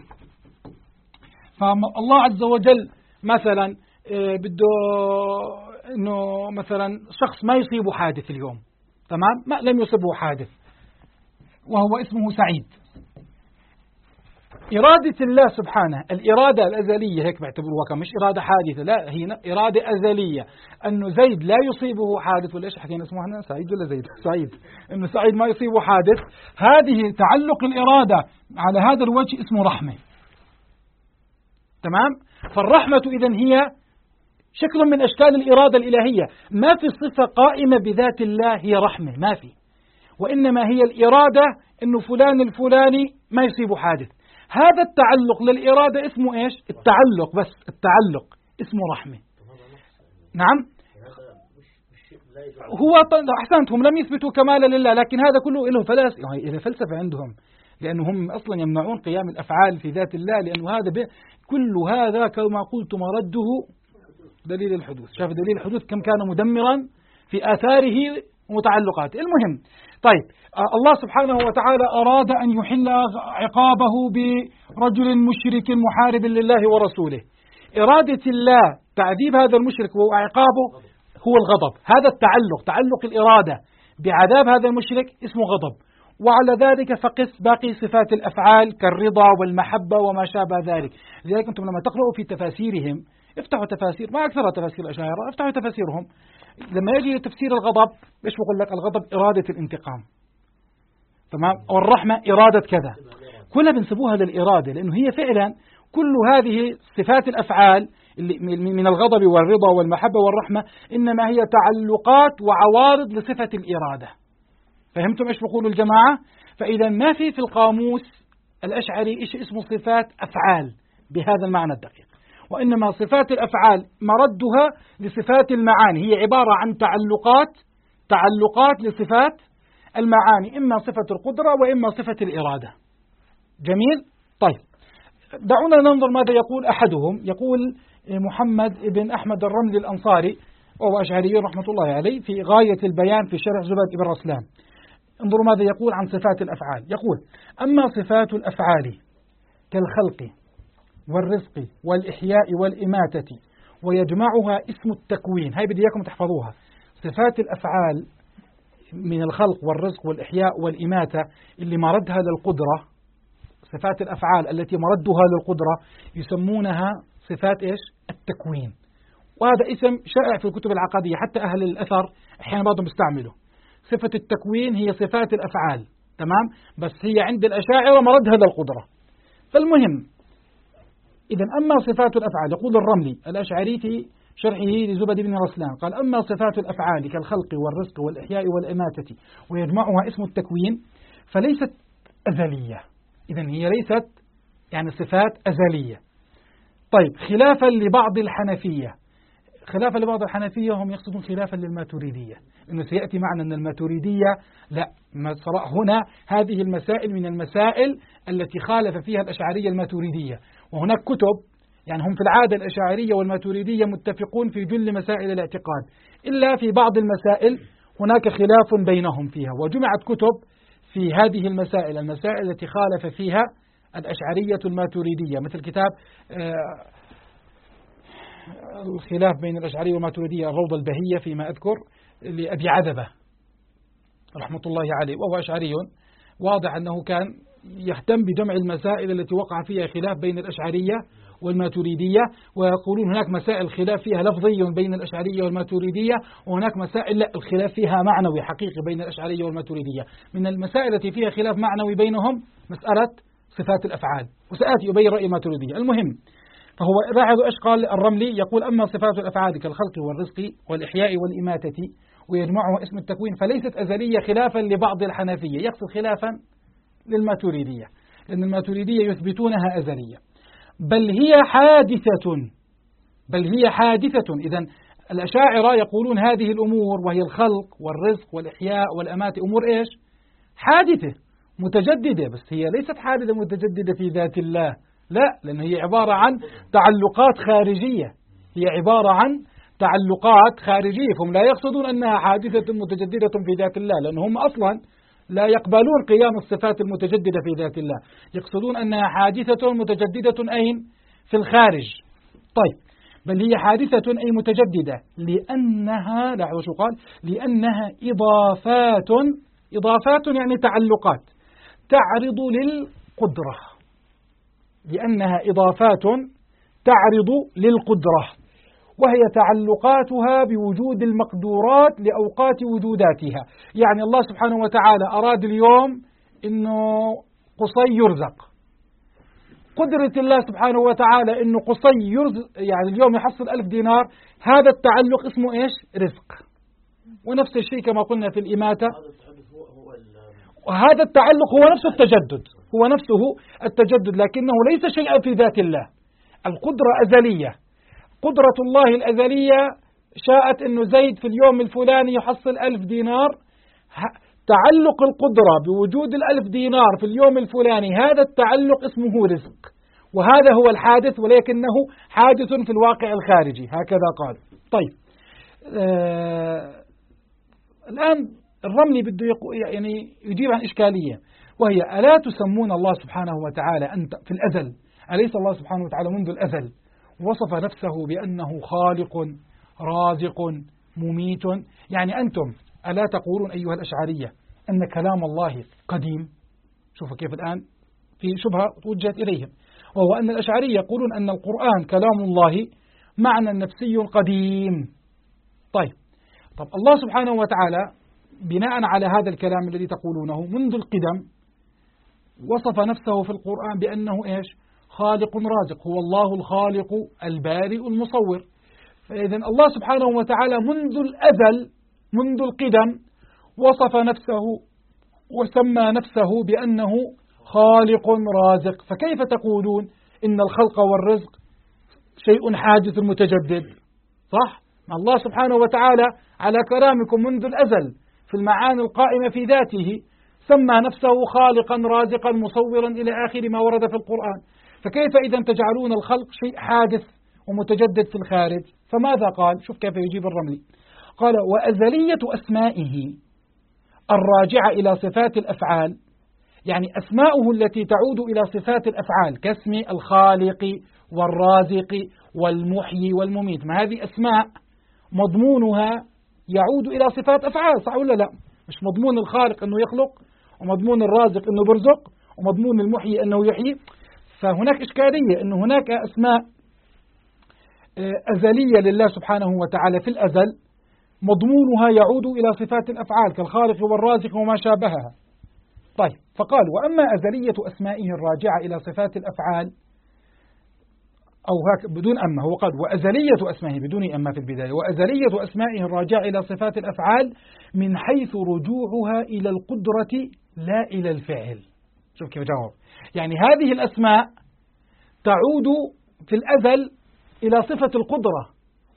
فالله عز وجل مثلا بده إنه مثلا شخص ما يصيبه حادث اليوم، تمام؟ ما لم يصيبه حادث وهو اسمه سعيد. إرادة الله سبحانه، الإرادة الأزلية، هيك بعتبروها مش إرادة حادثة، لا، هي إرادة أزلية، أنه زيد لا يصيبه حادث. ولا إيش حكينا اسمه احنا؟ سعيد ولا زيد؟ سعيد. إنه سعيد ما يصيبه حادث، هذه تعلق الإرادة على هذا الوجه اسمه رحمة. تمام؟ فالرحمة إذن هي شكل من أشكال الإرادة الإلهية. ما في صفة قائمة بذات الله هي رحمة، ما في، وإنما هي الإرادة إنه فلان الفلاني ما يصيبه حادث. هذا التعلق للإرادة اسمه إيش؟ التعلق، بس التعلق اسمه رحمة. نعم، هو أحسنتهم لم يثبتوا كمالا لله، لكن هذا كله له فلسفة عندهم، لأنهم أصلا يمنعون قيام الأفعال في ذات الله، لأنه هذا كل هذا كما قلت مرده دليل الحدوث. شاف دليل الحدوث كم كان مدمرا في آثاره ومتعلقاته. المهم، طيب، الله سبحانه وتعالى أراد أن يحل عقابه برجل مشرك محارب لله ورسوله. إرادة الله تعذيب هذا المشرك وعقابه هو الغضب. هذا التعلق، تعلق الإرادة بعذاب هذا المشرك اسمه غضب. وعلى ذلك فقس باقي صفات الأفعال كالرضا والمحبة وما شابه ذلك. لذلك أنتم لما تقرأوا في تفاسيرهم، افتحوا تفاسير، ما أكثر تفاسير الأشاعرة، افتحوا تفاسيرهم، لما يجي تفسير الغضب ايش بقول لك؟ الغضب إرادة الانتقام، تمام؟ والرحمة إرادة كذا، كلها بنسبوها للإرادة، لأنه هي فعلا كل هذه صفات الأفعال اللي من الغضب والرضا والمحبة والرحمة إنما هي تعلقات وعوارض لصفة الإرادة. فهمتم ايش بقولوا الجماعة؟ فإذا ما في القاموس الأشعري ايش اسمه صفات أفعال بهذا المعنى الدقيق، وإنما صفات الأفعال مردها لصفات المعاني، هي عبارة عن تعلقات لصفات المعاني، إما صفة القدرة وإما صفة الإرادة. جميل؟ طيب، دعونا ننظر ماذا يقول أحدهم. يقول محمد بن أحمد الرملي الأنصاري، وهو أشعري رحمة الله عليه، في غاية البيان في شرح زبد بن رسلان. انظروا ماذا يقول عن صفات الأفعال. يقول: أما صفات الأفعال كالخلق والرزق والإحياء والإماتة ويجمعها اسم التكوين. هاي بدي إياكم تحفظوها. صفات الأفعال من الخلق والرزق والإحياء والإماتة اللي مردها للقدرة، صفات الأفعال التي مردها للقدرة يسمونها صفات إيش؟ التكوين. وهذا اسم شائع في الكتب العقدية، حتى أهل الأثر أحيانا بعضهم يستعمله. صفة التكوين هي صفات الأفعال، تمام؟ بس هي عند الأشاعرة مردها للقدرة. فالمهم، إذا أما صفات الأفعال، يقول الرملي الأشعري في شرحه لزبد بن رسلان، قال: أما صفات الأفعال كالخلق والرزق والإحياء والإماتة ويجمعها اسم التكوين فليست أزلية. إذن هي ليست يعني صفات أزلية. طيب، خلافا لبعض الحنفية، خلافا لبعض الحنفية هم يقصدون خلافا للماتريدية، إنه سيأتي معنا أن الماتريدية لا، هنا هذه المسائل من المسائل التي خالف فيها الأشعرية الماتريدية. وهناك كتب، يعني هم في العادة الأشعرية والماتريدية متفقون في جل مسائل الاعتقاد، إلا في بعض المسائل هناك خلاف بينهم فيها، وجمعت كتب في هذه المسائل التي خالف فيها الأشعرية الماتريدية، مثل كتاب الخلاف بين الأشعرية والماتريدية الروضة البهية فيما أذكر لأبي عذبة رحمة الله عليه، وهو أشعري، واضح أنه كان يهتم بجمع المسائل التي وقع فيها خلاف بين الأشعرية والماتريدية، ويقولون هناك مسائل خلاف فيها لفظي بين الأشعرية والماتريدية، وهناك مسائل لا، الخلاف فيها معنوي حقيقي بين الأشعرية والماتريدية. من المسائل التي فيها خلاف معنوي بينهم مسألة صفات الأفعال، وسآتي أبين رأي الماتريدية. المهم، فهو لاحظوا إيش قال الرملي، يقول أما صفات الأفعال كالخلق والرزق والإحياء والإماتة ويجمعها اسم التكوين فليست أزلية خلافا لبعض الحنفية، يقصد خلافا للماتريدية، لأن الماتريدية يثبتونها أزلية، بل هي حادثة. إذن الأشاعرة يقولون هذه الأمور وهي الخلق والرزق والإحياء والأمات أمور إيش؟ حادثة متجددة، بس هي ليست حادثة متجددة في ذات الله، لا، لأن هي عبارة عن تعلقات خارجية، هي عبارة عن تعلقات خارجية، فهم لا يقصدون أنها حادثة متجددة في ذات الله، لأنهم أصلا لا يقبلون قيام الصفات المتجددة في ذات الله، يقصدون أنها حادثة متجددة أين؟ في الخارج. طيب، بل هي حادثة أي متجددة لأنها، لاحظوا شو قال، لأنها إضافات يعني تعلقات تعرض للقدرة، لأنها إضافات تعرض للقدرة، وهي تعلقاتها بوجود المقدورات لأوقات وجوداتها. يعني الله سبحانه وتعالى أراد اليوم إنه قصي يرزق، قدرة الله سبحانه وتعالى إنه قصي يرزق، يعني اليوم يحصل 1000 دينار، هذا التعلق اسمه إيش؟ رزق. ونفس الشيء كما قلنا في الإماتة، وهذا التعلق هو نفسه التجدد، لكنه ليس شيئا في ذات الله. القدرة أزلية، قدرة الله الأزلية شاءت أنه زيد في اليوم الفلاني يحصل 1000 دينار، تعلق القدرة بوجود 1000 دينار في اليوم الفلاني، هذا التعلق اسمه رزق، وهذا هو الحادث، ولكنه حادث في الواقع الخارجي، هكذا قال. طيب، الآن الرملي بده يعني يجيب عن إشكالية، وهي ألا تسمون الله سبحانه وتعالى أنت في الأزل؟ أليس الله سبحانه وتعالى منذ الأزل وصف نفسه بأنه خالق رازق مميت؟ يعني أنتم ألا تقولون أيها الأشعرية أن كلام الله قديم؟ شوفوا كيف الآن في شبهة توجهت إليهم، وهو أن الأشعرية يقولون أن القرآن كلام الله معنى نفسي قديم. طيب الله سبحانه وتعالى بناء على هذا الكلام الذي تقولونه منذ القدم وصف نفسه في القرآن بأنه إيش؟ خالق رازق، هو الله الخالق البارئ المصور. فإذا الله سبحانه وتعالى منذ الأزل، منذ القدم، وصف نفسه وسمى نفسه بأنه خالق رازق، فكيف تقولون إن الخلق والرزق شيء حادث متجدد؟ صح؟ الله سبحانه وتعالى على كلامكم منذ الأزل في المعاني القائمة في ذاته سمى نفسه خالقا رازقا مصورا إلى آخر ما ورد في القرآن، فكيف إذا تجعلون الخلق شيء حادث ومتجدد في الخارج؟ فماذا قال؟ شوف كيف يجيب الرملي، قال وأزلية أسمائه الراجعة إلى صفات الأفعال، يعني أسماؤه التي تعود إلى صفات الأفعال كاسم الخالق والرازق والمحيي والمميت، ما هذه أسماء مضمونها يعود إلى صفات أفعال، صح ولا لا؟ مش مضمون الخالق أنه يخلق، ومضمون الرازق أنه برزق، ومضمون المحيي أنه يحيي. فهناك إشكالية أنه هناك أسماء أزلية لله سبحانه وتعالى في الأزل مضمونها يعود إلى صفات الأفعال كالخالق والرازق وما شابهها. طيب، فقال وأما أزلية أسمائه الراجعة إلى صفات الأفعال، أو هك بدون أما، هو قال وأزلية أسمائه بدون أما في البداية، وأزلية أسمائه الراجعة إلى صفات الأفعال من حيث رجوعها إلى القدرة لا إلى الفعل. شوف كيف جاوب، يعني هذه الأسماء تعود في الأزل إلى صفة القدرة،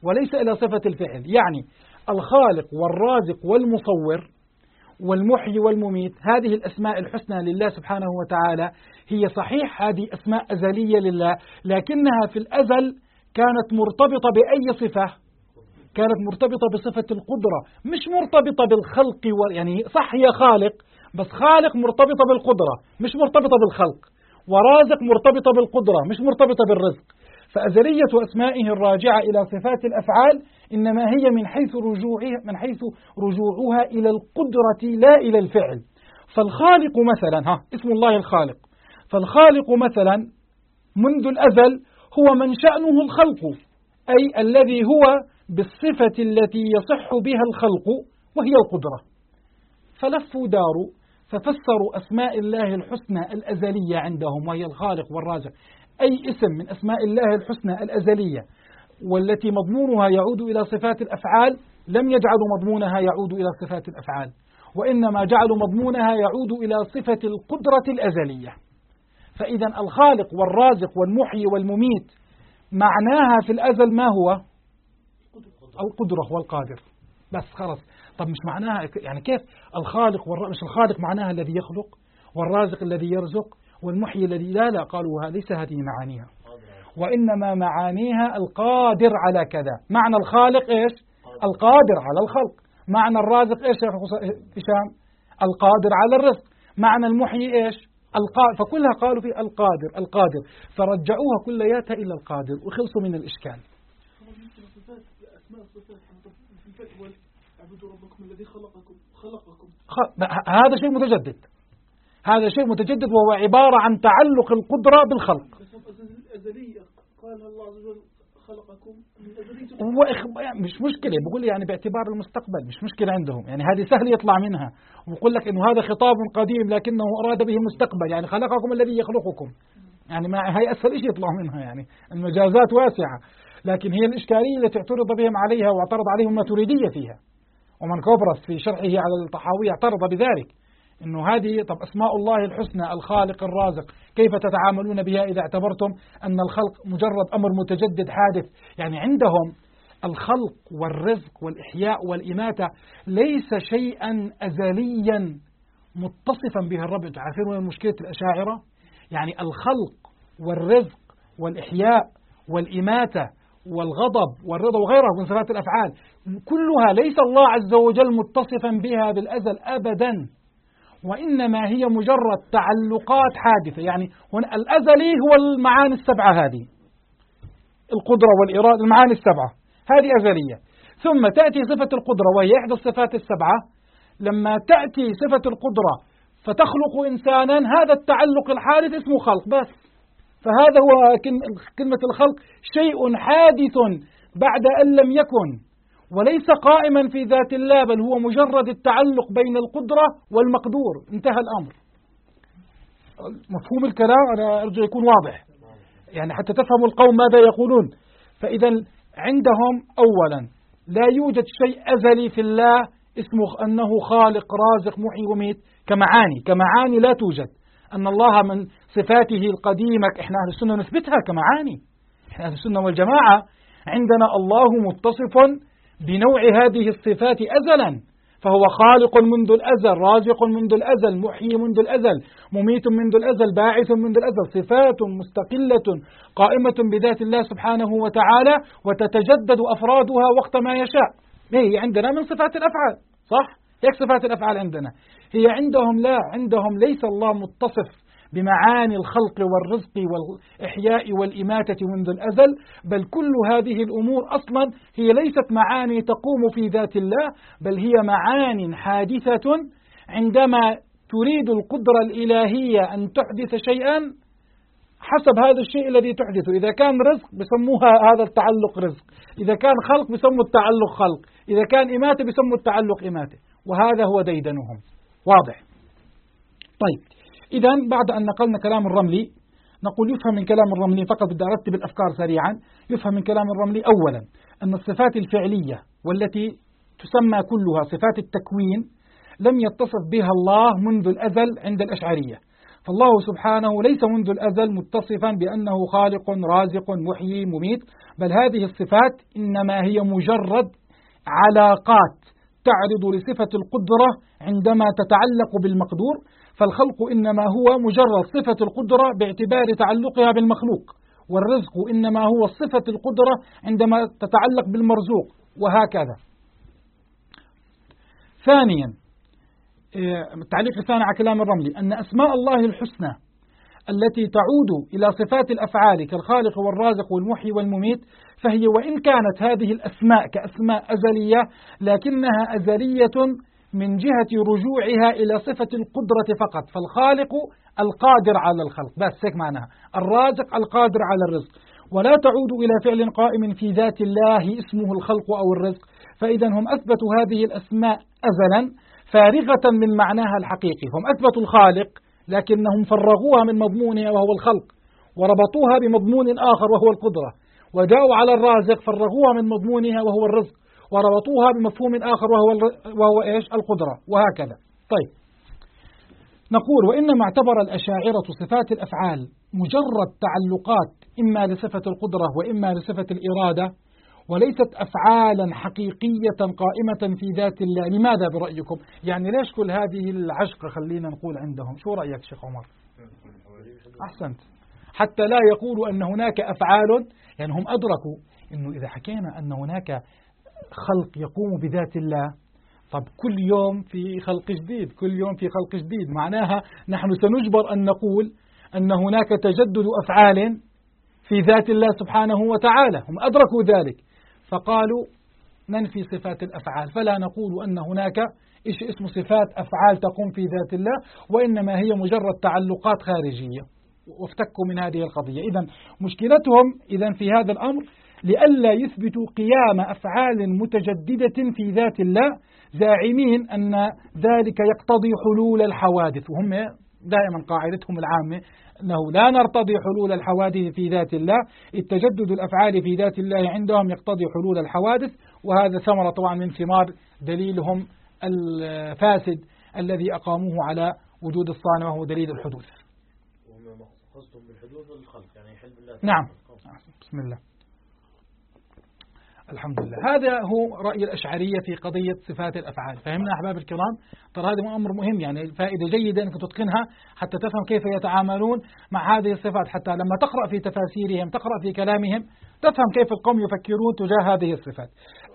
وليس إلى صفة الفعل. يعني الخالق والرازق والمصور والمحيي والمميت، هذه الأسماء الحسنى لله سبحانه وتعالى، هي صحيح هذه أسماء أزلية لله، لكنها في الأزل كانت مرتبطة بأي صفة؟ كانت مرتبطة بصفة القدرة، مش مرتبطة بالخلق. يعني صح هي خالق، بس خالق مرتبطة بالقدرة مش مرتبطة بالخلق، ورازق مرتبطة بالقدرة مش مرتبطة بالرزق. فأزلية أسمائه الراجعة إلى صفات الأفعال إنما هي من حيث رجوعها إلى القدرة لا إلى الفعل. فالخالق مثلا اسم الله الخالق، فالخالق مثلا منذ الأزل هو من شأنه الخلق، أي الذي هو بالصفة التي يصح بها الخلق وهي القدرة. فلفوا داروا ففسروا أسماء الله الحسنى الأزلية عندهم وهي الخالق والرازق، أي اسم من أسماء الله الحسنى الأزلية والتي مضمونها يعود إلى صفات الأفعال، لم يجعلوا مضمونها يعود إلى صفات الأفعال، وإنما جعلوا مضمونها يعود إلى صفة القدرة الأزلية. فإذا الخالق والرازق والمحيي والمميت معناها في الأزل ما هو؟ القدرة والقادر، بس خلص. طب مش معناها يعني كيف الخالق مش الخالق معناها الذي يخلق، والرازق الذي يرزق، والمحيي الذي لا قالوا ليس هذه معانيها، وإنما معانيها القادر على كذا. معنى الخالق إيش؟ القادر على الخلق. معنى الرازق إيش يا هشام؟ القادر على الرزق. معنى المحيي إيش؟ فكلها قالوا في القادر، فرجعوها كلياتها إلى القادر وخلصوا من الإشكال. هذا شيء متجدد، هذا شيء متجدد، وهو عبارة عن تعلق القدرة بالخلق. قال الله عز وجل خلقكم من مش مشكلة، بقول يعني باعتبار المستقبل مش مشكلة عندهم، يعني هذه سهل يطلع منها، ويقول لك إنه هذا خطاب قديم لكنه أراد به المستقبل، يعني خلقكم الذي يخلقكم، يعني ما هي أسهل شيء يطلع منها، يعني المجازات واسعة. لكن هي الإشكالية التي اعترض بهم عليها واعترض عليهم الماتريدية فيها، ومن كوبرس في شرحه على الطحاوية اعترض بذلك، إنه هذه طب أسماء الله الحسنى الخالق الرازق كيف تتعاملون بها إذا اعتبرتم أن الخلق مجرد أمر متجدد حادث؟ يعني عندهم الخلق والرزق والإحياء والإماتة ليس شيئا أزليا متصفا به الرب. عارفين وين مشكلة الأشاعرة؟ يعني الخلق والرزق والإحياء والإماتة والغضب والرضا وغيرها من صفات الأفعال كلها ليس الله عز وجل متصفا بها بالأزل أبدا، وإنما هي مجرد تعلقات حادثة. يعني هنا الأزلي هو المعاني السبعة هذه، القدرة والإرادة، المعاني السبعة هذه أزلية. ثم تأتي صفة القدرة وهي إحدى الصفات السبعة، لما تأتي صفة القدرة فتخلق إنسانا، هذا التعلق الحادث اسمه خلق بس. فهذا هو كلمة الخلق، شيء حادث بعد أن لم يكن، وليس قائما في ذات الله، بل هو مجرد التعلق بين القدرة والمقدور، انتهى الأمر. مفهوم الكلام؟ أنا أرجو يكون واضح يعني حتى تفهموا القوم ماذا يقولون. فإذا عندهم أولا لا يوجد شيء أزلي في الله اسمه أنه خالق رازق محيي وميت كمعاني لا توجد. أن الله من صفاته القديمة إحنا أهل السنة نثبتها كمعاني، إحنا أهل السنة والجماعة عندنا الله متصف بنوع هذه الصفات أزلا، فهو خالق منذ الأزل، رازق منذ الأزل، محيي منذ الأزل، مميت منذ الأزل، باعث منذ الأزل، صفات مستقلة قائمة بذات الله سبحانه وتعالى وتتجدد أفرادها وقت ما يشاء. هي عندنا من صفات الأفعال، صح؟ هيك صفات الأفعال عندنا. هي عندهم لا، عندهم ليس الله متصف بمعاني الخلق والرزق والإحياء والإماتة منذ الأزل، بل كل هذه الأمور أصلا هي ليست معاني تقوم في ذات الله، بل هي معاني حادثة عندما تريد القدرة الإلهية أن تحدث شيئا حسب هذا الشيء الذي تحدثه. إذا كان رزق بسموها هذا التعلق رزق، إذا كان خلق بسموا التعلق خلق، إذا كان إماتة بسموا التعلق إماتة، وهذا هو ديدنهم. واضح؟ طيب، إذا بعد أن نقلنا كلام الرملي نقول يفهم من كلام الرملي، فقط بدي أرتب الأفكار سريعا. يفهم من كلام الرملي أولا أن الصفات الفعلية والتي تسمى كلها صفات التكوين لم يتصف بها الله منذ الأزل عند الأشعرية. فالله سبحانه ليس منذ الأزل متصفا بأنه خالق رازق محيي مميت، بل هذه الصفات إنما هي مجرد علاقات تعرض لصفة القدرة عندما تتعلق بالمقدور، فالخلق إنما هو مجرد صفة القدرة باعتبار تعلقها بالمخلوق، والرزق إنما هو صفة القدرة عندما تتعلق بالمرزوق، وهكذا. ثانيا، التعليق الثاني على كلام الرملي، أن أسماء الله الحسنى التي تعود إلى صفات الأفعال كالخالق والرازق والمحيي والمميت، فهي وإن كانت هذه الأسماء كأسماء أزلية، لكنها أزلية من جهة رجوعها إلى صفة القدرة فقط، فالخالق القادر على الخلق، بس هيك معناها، الرازق القادر على الرزق، ولا تعود إلى فعل قائم في ذات الله اسمه الخلق أو الرزق. فإذا هم أثبتوا هذه الأسماء أزلا فارغة من معناها الحقيقي، هم أثبتوا الخالق لكنهم فرغوها من مضمونها وهو الخلق، وربطوها بمضمون آخر وهو القدرة، وجاءوا على الرازق فرغوها من مضمونها وهو الرزق، وربطوها بمفهوم آخر وهو إيش؟ القدرة، وهكذا. طيب، نقول وإنما اعتبر الأشاعرة صفات الأفعال مجرد تعلقات إما لصفة القدرة وإما لصفة الإرادة، وليست أفعالا حقيقية قائمة في ذات الله. لماذا برأيكم؟ يعني ليش كل هذه العشق خلينا نقول عندهم؟ شو رأيك شيخ عمر؟ أحسنت. حتى لا يقولوا أن هناك أفعال، يعني هم أدركوا أنه إذا حكينا أن هناك خلق يقوم بذات الله، طب كل يوم في خلق جديد، كل يوم في خلق جديد، معناها نحن سنجبر أن نقول أن هناك تجدد أفعال في ذات الله سبحانه وتعالى. هم أدركوا ذلك فقالوا ننفي صفات الأفعال، فلا نقول أن هناك شيء اسمه صفات أفعال تقوم في ذات الله، وإنما هي مجرد تعلقات خارجية، وافتكوا من هذه القضية. إذن مشكلتهم في هذا الأمر لئلا يثبتوا قيام أفعال متجددة في ذات الله، زاعمين أن ذلك يقتضي حلول الحوادث، وهم دائما قاعدتهم العامة أنه لا نرتضي حلول الحوادث في ذات الله، التجدد الأفعال في ذات الله عندهم يقتضي حلول الحوادث، وهذا ثمرة طبعا من ثمار دليلهم الفاسد الذي أقاموه على وجود الصانع وهو دليل الحدوث. وما قصدهم بالحدوث الخلق يعني يحل بالله. نعم، بسم الله. الحمد لله. هذا هو رأي الأشعرية في قضية صفات الأفعال. فهمنا أحباب الكرام؟ ترى هذا أمر مهم، يعني فائدة جيدة أنك تتقنها حتى تفهم كيف يتعاملون مع هذه الصفات، حتى لما تقرأ في تفاسيرهم، تقرأ في كلامهم، تفهم كيف القوم يفكرون تجاه هذه الصفات.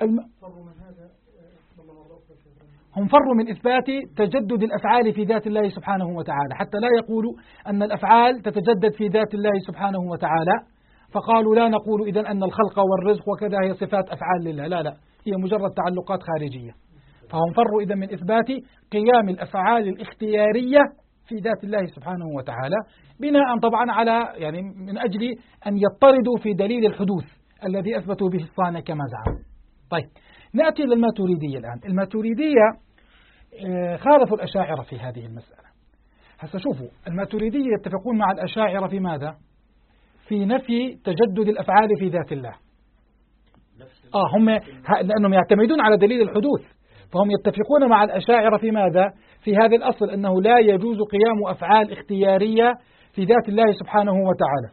هم فروا من إثبات تجدد الأفعال في ذات الله سبحانه وتعالى، حتى لا يقولوا أن الأفعال تتجدد في ذات الله سبحانه وتعالى، فقالوا لا نقول إذن أن الخلق والرزق وكذا هي صفات أفعال لله، لا لا، هي مجرد تعلقات خارجية. فهم فروا إذن من إثبات قيام الأفعال الاختيارية في ذات الله سبحانه وتعالى، بناء طبعا على يعني من أجل أن يضطردوا في دليل الحدوث الذي أثبتوا به الصانع كما زعم. طيب، نأتي للماتريدية الآن. الماتريدية خالفوا الأشاعرة في هذه المسألة. هسا شوفوا، الماتريدية يتفقون مع الأشاعرة في ماذا؟ في نفي تجدد الأفعال في ذات الله. هم لأنهم يعتمدون على دليل الحدوث، فهم يتفقون مع الأشاعرة في ماذا؟ في هذا الأصل أنه لا يجوز قيام أفعال اختيارية في ذات الله سبحانه وتعالى.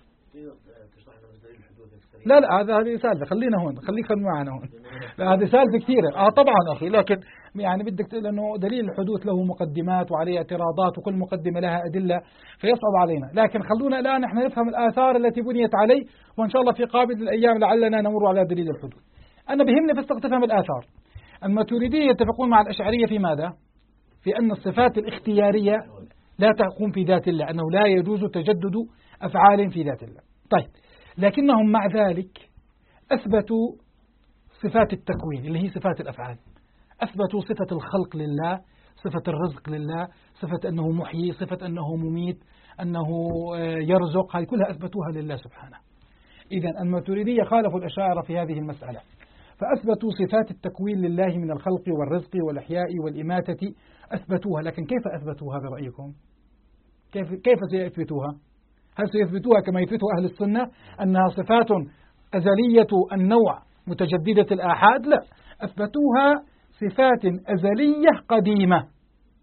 لا هذه سالفة، خلينا هون، خليك معنا هون. لا هذه سالفة كثيرة. طبعا أخي، لكن يعني بدك لأنه دليل الحدوث له مقدمات وعليه اعتراضات، وكل مقدمة لها أدلة فيصعب علينا، لكن خلونا الآن نحن نفهم الآثار التي بنيت عليه، وإن شاء الله في قابل الأيام لعلنا نمر على دليل الحدوث. أنا بهمني بس تفهم الآثار. الماتريدية يتفقون مع الأشعرية في ماذا؟ في أن الصفات الاختيارية لا تقوم في ذات الله، أنه لا يجوز تجدد أفعال في ذات الله. طيب، لكنهم مع ذلك أثبتوا صفات التكوين اللي هي صفات الأفعال، أثبتوا صفة الخلق لله، صفة الرزق لله، صفة أنه محيي، صفة أنه مميت، أنه يرزق، هذه كلها أثبتوها لله سبحانه. إذن الماتريدية خالفوا الأشاعرة في هذه المسألة، فأثبتوا صفات التكوين لله من الخلق والرزق والإحياء والإماتة، أثبتوها. لكن كيف أثبتوها برأيكم؟ كيف سيثبتوها؟ هل سيثبتوها كما يثبتها أهل السنة أنها صفات أزلية النوع متجددة الآحاد؟ لا، أثبتوها صفات أزلية قديمة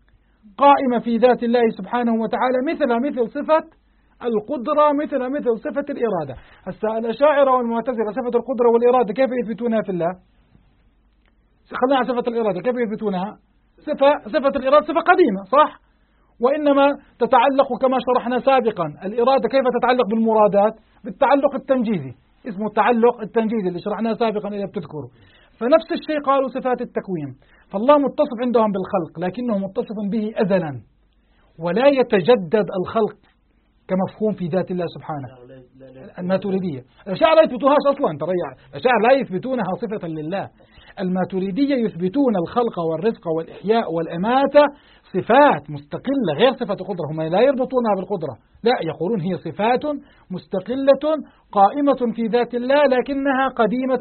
قائمة في ذات الله سبحانه وتعالى مثل صفة القدرة، مثل صفة الإرادة. هسه الأشاعرة والمعتزلة صفة القدرة والإرادة كيف يثبتونها في الله؟ خلينا على صفة الإرادة، كيف يثبتونها؟ صفة الإرادة صفة قديمة صح؟ وإنما تتعلق كما شرحنا سابقا، الإرادة كيف تتعلق بالمرادات؟ بالتعلق التنجيزي، اسمه التعلق التنجيزي اللي شرحناه سابقا إذا بتذكروا. فنفس الشيء قالوا صفات التكوين، فالله متصف عندهم بالخلق لكنه متصف به أزلا، ولا يتجدد الخلق كمفهوم في ذات الله سبحانه. الماتريدية الأشاعرة لا يثبتونها أصلا، ترى الأشاعرة لا يثبتونها صفة لله. الماتريدية يثبتون الخلق والرزق والإحياء والإماتة صفات مستقلة غير صفة القدرة، هم لا يربطونها بالقدرة، لا، يقولون هي صفات مستقلة قائمة في ذات الله لكنها قديمة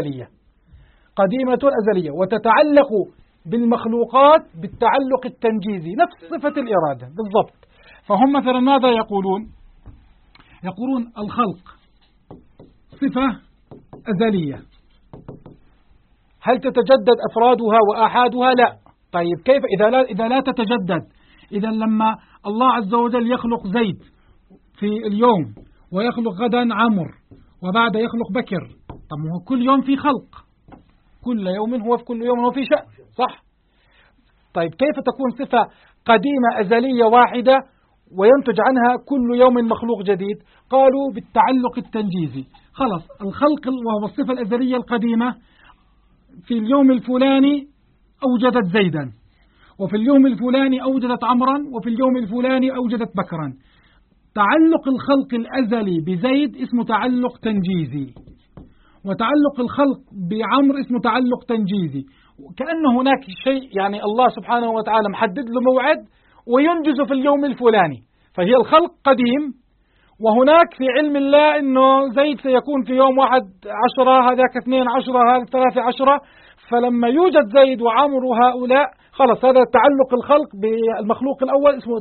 أزلية وتتعلق بالمخلوقات بالتعلق التنجيزي نفس صفة الإرادة بالضبط. فهم مثلا ماذا يقولون؟ يقولون الخلق صفة أزلية، هل تتجدد أفرادها وآحادها؟ لا. طيب كيف إذا لا تتجدد؟ إذا لما الله عز وجل يخلق زيد في اليوم ويخلق غدا عمر وبعد يخلق بكر، طب هو كل يوم في خلق، كل يوم هو في كل يوم هو في شأن صح؟ طيب كيف تكون صفة قديمة أزلية واحدة وينتج عنها كل يوم مخلوق جديد؟ قالوا بالتعلق التنجيزي. خلص الخلق وهو الصفة الأزلية القديمة في اليوم الفلاني أوجدت زيدا، وفي اليوم الفلاني أوجدت عمرا، وفي اليوم الفلاني أوجدت بكرا. تعلق الخلق الأزلي بزيد اسمه تعلق تنجيزي، وتعلق الخلق بعمر اسمه تعلق تنجيزي، كأنه هناك شيء يعني الله سبحانه وتعالى محدد له موعد وينجز في اليوم الفلاني، فهي الخلق قديم، وهناك في علم الله أنه زيد سيكون في يوم 11 هذاك 12 هذا 13، فلما يوجد زيد وعمر وهؤلاء خلص هذا تعلق الخلق بالمخلوق الأول اسمه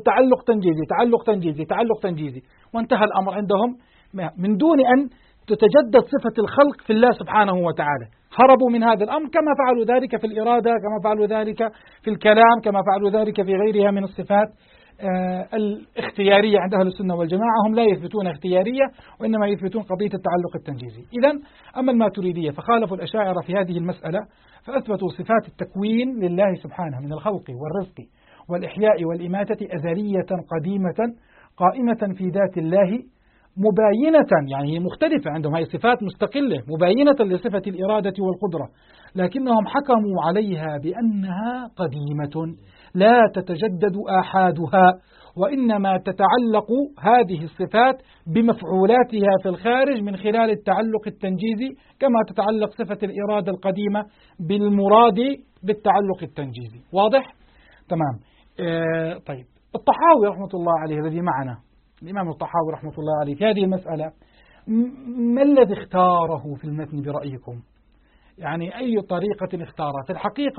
تعلق تنجيزي وانتهى الأمر عندهم من دون أن تتجدد صفة الخلق في الله سبحانه وتعالى. هربوا من هذا الأمر كما فعلوا ذلك في الإرادة، كما فعلوا ذلك في الكلام، كما فعلوا ذلك في غيرها من الصفات الاختيارية. عند أهل السنة والجماعة هم لا يثبتون اختيارية وإنما يثبتون قضية التعلق التنجيزي. إذن أما الماتريدية فخالفوا الأشاعرة في هذه المسألة، فأثبتوا صفات التكوين لله سبحانه من الخلق والرزق والإحياء والإماتة أزلية قديمة قائمة في ذات الله مباينة، يعني مختلفة عندهم، هي صفات مستقلة مباينة لصفة الإرادة والقدرة، لكنهم حكموا عليها بأنها قديمة لا تتجدد آحادها، وإنما تتعلق هذه الصفات بمفعولاتها في الخارج من خلال التعلق التنجيزي، كما تتعلق صفة الإرادة القديمة بالمراد بالتعلق التنجيزي. واضح؟ تمام. طيب الطحاوي رحمة الله عليه الذي معنا، الإمام الطحاوي رحمة الله عليه في هذه المسألة ما الذي اختاره في المتن برأيكم؟ يعني أي طريقة اختارها؟ في الحقيقة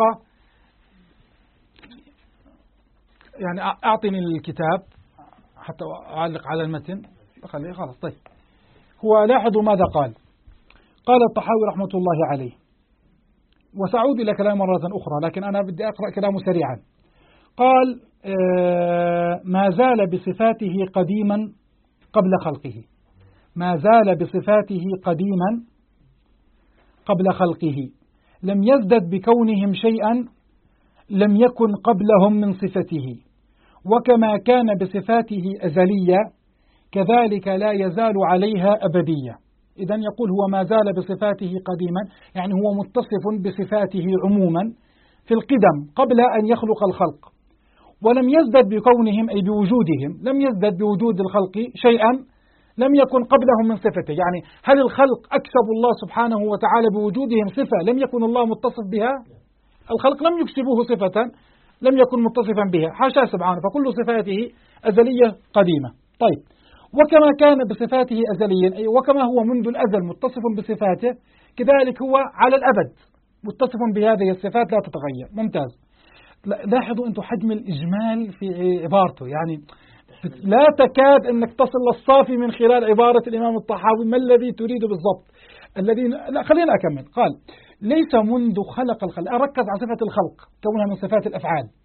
يعني أعطني الكتاب حتى أعلق على المتن، خليه خلاص. طيب هو لاحظوا ماذا قال الطحاوي رحمة الله عليه، وسأعود إلى كلام مرة أخرى لكن أنا بدي أقرأ كلامه سريعا. قال ما زال بصفاته قديما قبل خلقه، ما زال بصفاته قديما قبل خلقه، لم يزدد بكونهم شيئا لم يكن قبلهم من صفته، وكما كان بصفاته أزلية كذلك لا يزال عليها أبدية. إذن يقول هو ما زال بصفاته قديما، يعني هو متصف بصفاته عموما في القدم قبل أن يخلق الخلق، ولم يزدد بكونهم أي بوجودهم، لم يزدد بوجود الخلق شيئا لم يكن قبلهم من صفته. يعني هل الخلق أكسب الله سبحانه وتعالى بوجودهم صفة لم يكن الله متصف بها؟ الخلق لم يكسبوه صفة لم يكن متصفا بها، حاشا سبحانه، فكل صفاته أزلية قديمة. طيب وكما كان بصفاته أزليا، أي وكما هو منذ الأزل متصف بصفاته كذلك هو على الأبد متصف بهذه الصفات لا تتغير. ممتاز. لاحظوا أنتم حجم الإجمال في عبارته، يعني لا تكاد أنك تصل للصافي من خلال عبارة الإمام الطحاوي ما الذي تريده بالضبط. لا خلينا أكمل. قال ليس منذ خلق الخلق، أركز على صفة الخلق كونها من صفات الأفعال،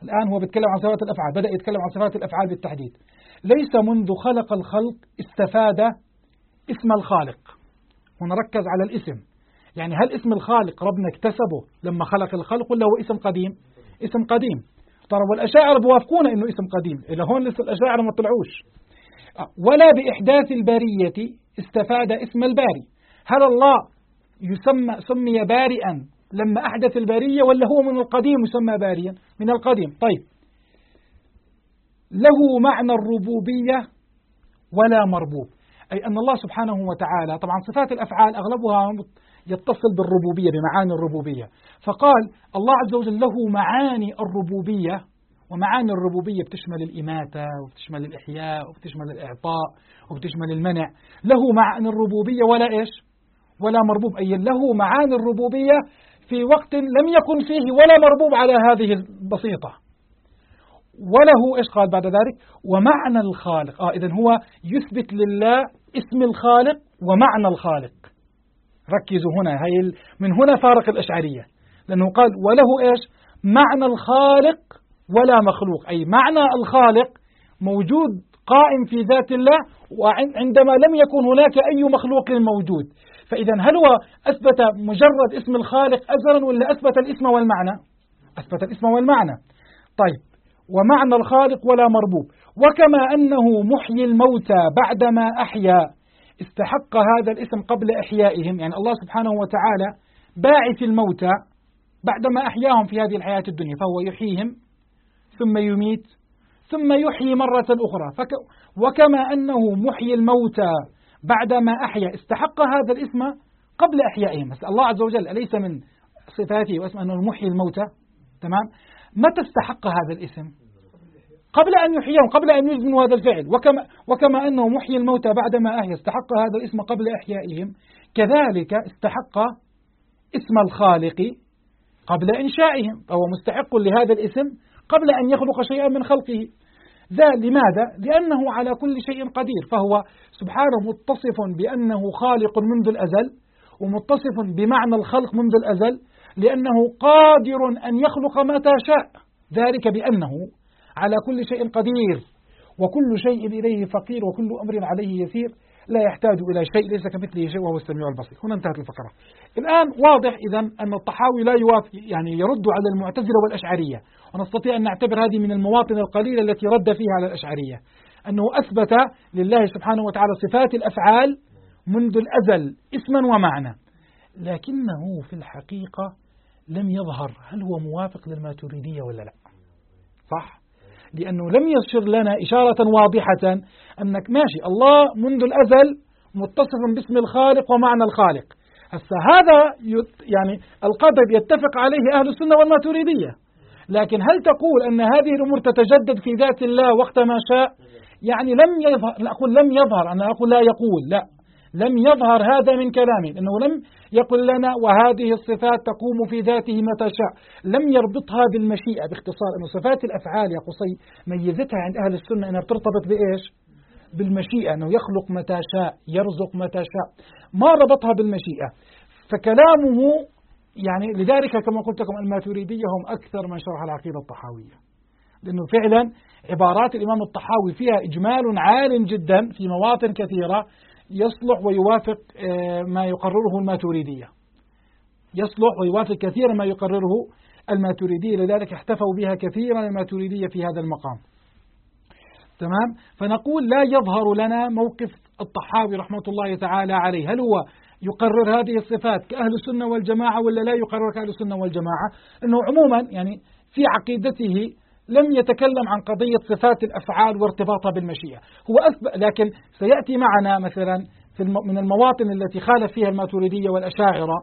الآن هو بيتكلم عن صفات الأفعال، بدأ يتكلم عن صفات الأفعال بالتحديد. ليس منذ خلق الخلق استفاد اسم الخالق. هنا ركز على الاسم، يعني هل اسم الخالق ربنا اكتسبه لما خلق الخلق ولا هو اسم قديم؟ اسم قديم. ترى والأشاعرة بوافقون إنه اسم قديم، إلى هون لسه الأشاعرة ما طلعوش. ولا بإحداث البارية استفاد اسم الباري. هل الله سمي بارئا لما أحدث البارية ولا هو من القديم يسمى باريا؟ من القديم. طيب، له معنى الربوبية ولا مربوب، أي أن الله سبحانه وتعالى، طبعا صفات الأفعال أغلبها يتصل بالربوبية بمعاني الربوبية، فقال الله عز وجل له معاني الربوبية، ومعاني الربوبية بتشمل الإماتة وبتشمل الإحياء وبتشمل الإعطاء وبتشمل المنع. له معاني الربوبية ولا إيش؟ ولا مربوب، أي له معاني الربوبية في وقت لم يكن فيه ولا مربوب على هذه البسيطة. وله إيش قال بعد ذلك؟ ومعنى الخالق. إذن هو يثبت لله اسم الخالق ومعنى الخالق. ركزوا هنا، من هنا فارق الأشعرية، لأنه قال وله إيش؟ معنى الخالق ولا مخلوق، أي معنى الخالق موجود قائم في ذات الله، وعندما لم يكن هناك أي مخلوق موجود. فإذا هل هو أثبت مجرد اسم الخالق أزلا ولا أثبت الاسم والمعنى؟ أثبت الاسم والمعنى. طيب، ومعنى الخالق ولا مربوب. وكما أنه محيي الموتى بعدما أحيا استحق هذا الاسم قبل إحيائهم، يعني الله سبحانه وتعالى باعث الموتى بعدما أحياهم في هذه الحياة الدنيا، فهو يحييهم ثم يميت ثم يحيي مرة أخرى. وكما أنه محيي الموتى بعدما أحيا استحق هذا الاسم قبل إحيائهم. بس الله عز وجل أليس من صفاته واسمه أنه محيي الموتى؟ تمام. متى استحق هذا الاسم؟ قبل أن يحييهم، قبل أن يجزموا هذا الفعل. وكما أنه محيي الموتى بعدما أحيا استحق هذا الاسم قبل إحيائهم، كذلك استحق اسم الخالق قبل إنشائهم، فهو مستحق لهذا الاسم قبل أن يخلق شيئا من خلقه. لماذا؟ لأنه على كل شيء قدير، فهو سبحانه متصف بأنه خالق منذ الأزل، ومتصف بمعنى الخلق منذ الأزل، لأنه قادر أن يخلق متى شاء، ذلك بأنه على كل شيء قدير، وكل شيء إليه فقير، وكل أمر عليه يسير، لا يحتاج إلى شيء، ليس كمثله شيء وهو السميع البصير. هنا انتهت الفقرة. الآن واضح إذن أن الطحاوي لا يوافق، يعني يرد على المعتزلة والأشعرية، ونستطيع أن نعتبر هذه من المواطن القليلة التي رد فيها على الأشعرية، أنه أثبت لله سبحانه وتعالى صفات الأفعال منذ الأزل اسما ومعنى، لكنه في الحقيقة لم يظهر هل هو موافق للماتريدية ولا لا. صح؟ لأنه لم يشر لنا إشارة واضحة أنك ماشي الله منذ الأزل متصف باسم الخالق ومعنى الخالق. هسه هذا يعني القدر يتفق عليه أهل السنة والماتريدية، لكن هل تقول أن هذه الأمور تتجدد في ذات الله وقت ما شاء؟ يعني لم يظهر، لا أقول لم يظهر، أنا أقول لا يقول، لا، لم يظهر هذا من كلامه، لأنه لم يقل لنا وهذه الصفات تقوم في ذاته متى شاء، لم يربطها بالمشيئة. باختصار أن صفات الأفعال يا قصي ميزتها عند أهل السنة أنها بترتبط بإيش؟ بالمشيئة، أنه يخلق متى شاء، يرزق متى شاء، ما ربطها بالمشيئة. فكلامه يعني لذلك كما قلت لكم الماتريدية هم أكثر من شرح العقيدة الطحاوية، لأنه فعلا عبارات الإمام الطحاوي فيها إجمال عال جدا في مواطن كثيرة يصلح ويوافق ما يقرره الماتريدية، يصلح ويوافق كثيرا ما يقرره الماتريدية، لذلك احتفوا بها كثيرا الماتريدية في هذا المقام. تمام. فنقول لا يظهر لنا موقف الطحاوي رحمة الله تعالى عليه، هل هو يقرر هذه الصفات كأهل السنة والجماعة ولا لا يقرر كأهل السنة والجماعة؟ إنه عموما يعني في عقيدته لم يتكلم عن قضية صفات الأفعال وارتباطها بالمشيئة، هو لكن سيأتي معنا مثلا من المواطن التي خالف فيها الماتريدية والأشاعرة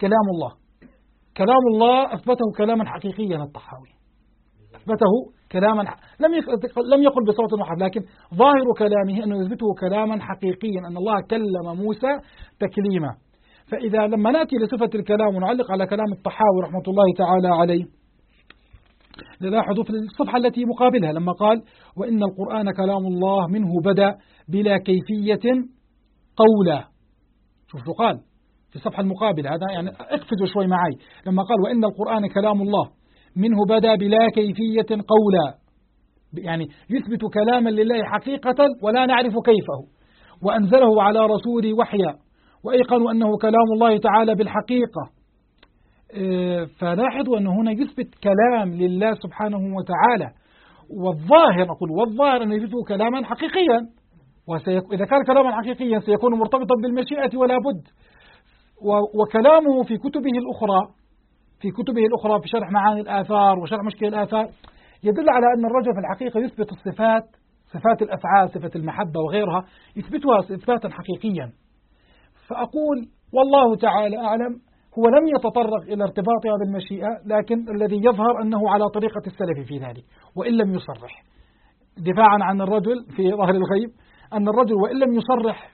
كلام الله أثبته كلاما حقيقيا الطحاوي، أثبته كلاما لم يقل بصوت واحد، لكن ظاهر كلامه أنه يثبته كلاما حقيقيا أن الله كلم موسى تكليما. فإذا لما نأتي لصفة الكلام ونعلق على كلام الطحاوي رحمة الله تعالى عليه، نلاحظ في الصفحة التي مقابلها لما قال وإن القرآن كلام الله منه بدأ بلا كيفية قولا. شوفوا قال في الصفحة المقابلة، هذا يعني اقفزوا شوي معي، لما قال وإن القرآن كلام الله منه بدأ بلا كيفية قولا، يعني يثبت كلاما لله حقيقة ولا نعرف كيفه، وأنزله على رسوله وحيا، وأيقنوا أنه كلام الله تعالى بالحقيقة. فلاحظوا أن هنا يثبت كلام لله سبحانه وتعالى، والظاهر أنه يثبت كلاما حقيقيا، وإذا كان كلاما حقيقيا سيكون مرتبطا بالمشيئة ولا بد. وكلامه في كتبه الأخرى في شرح معاني الآثار وشرح مشكل الآثار يدل على أن الرجل في الحقيقة يثبت الصفات، صفات الأفعال، صفة المحبة وغيرها، يثبتها إثباتا حقيقيا. فأقول والله تعالى أعلم، هو لم يتطرق إلى ارتباطها بالمشيئة، لكن الذي يظهر أنه على طريقة السلف في ذلك، وإن لم يصرح، دفاعا عن الرجل في ظهر الغيب، أن الرجل وإن لم يصرح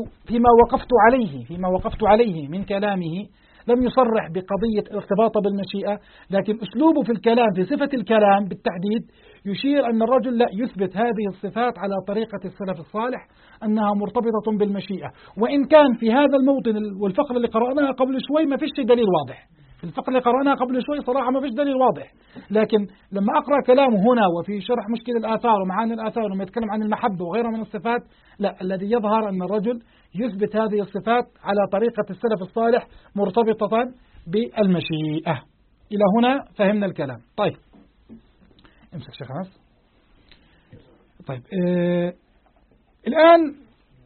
فيما وقفت عليه من كلامه، لم يصرح بقضية الارتباط بالمشيئة، لكن أسلوبه في الكلام، في صفة الكلام بالتحديد، يشير أن الرجل لا يثبت هذه الصفات على طريقة السلف الصالح أنها مرتبطة بالمشيئة. وإن كان في هذا الموطن والفقرة اللي قرأناها قبل شوي ما فيش دليل واضح، في الفقرة اللي قرأناها قبل شوي صراحة ما فيش دليل واضح، لكن لما أقرأ كلامه هنا وفي شرح مشكل الآثار ومعاني الآثار وما يتكلم عن المحبة وغيرها من الصفات، لا، الذي يظهر أن الرجل يثبت هذه الصفات على طريقة السلف الصالح مرتبطة بالمشيئة. إلى هنا فهمنا الكلام. طيب امسك شيخ أنس. طيب الآن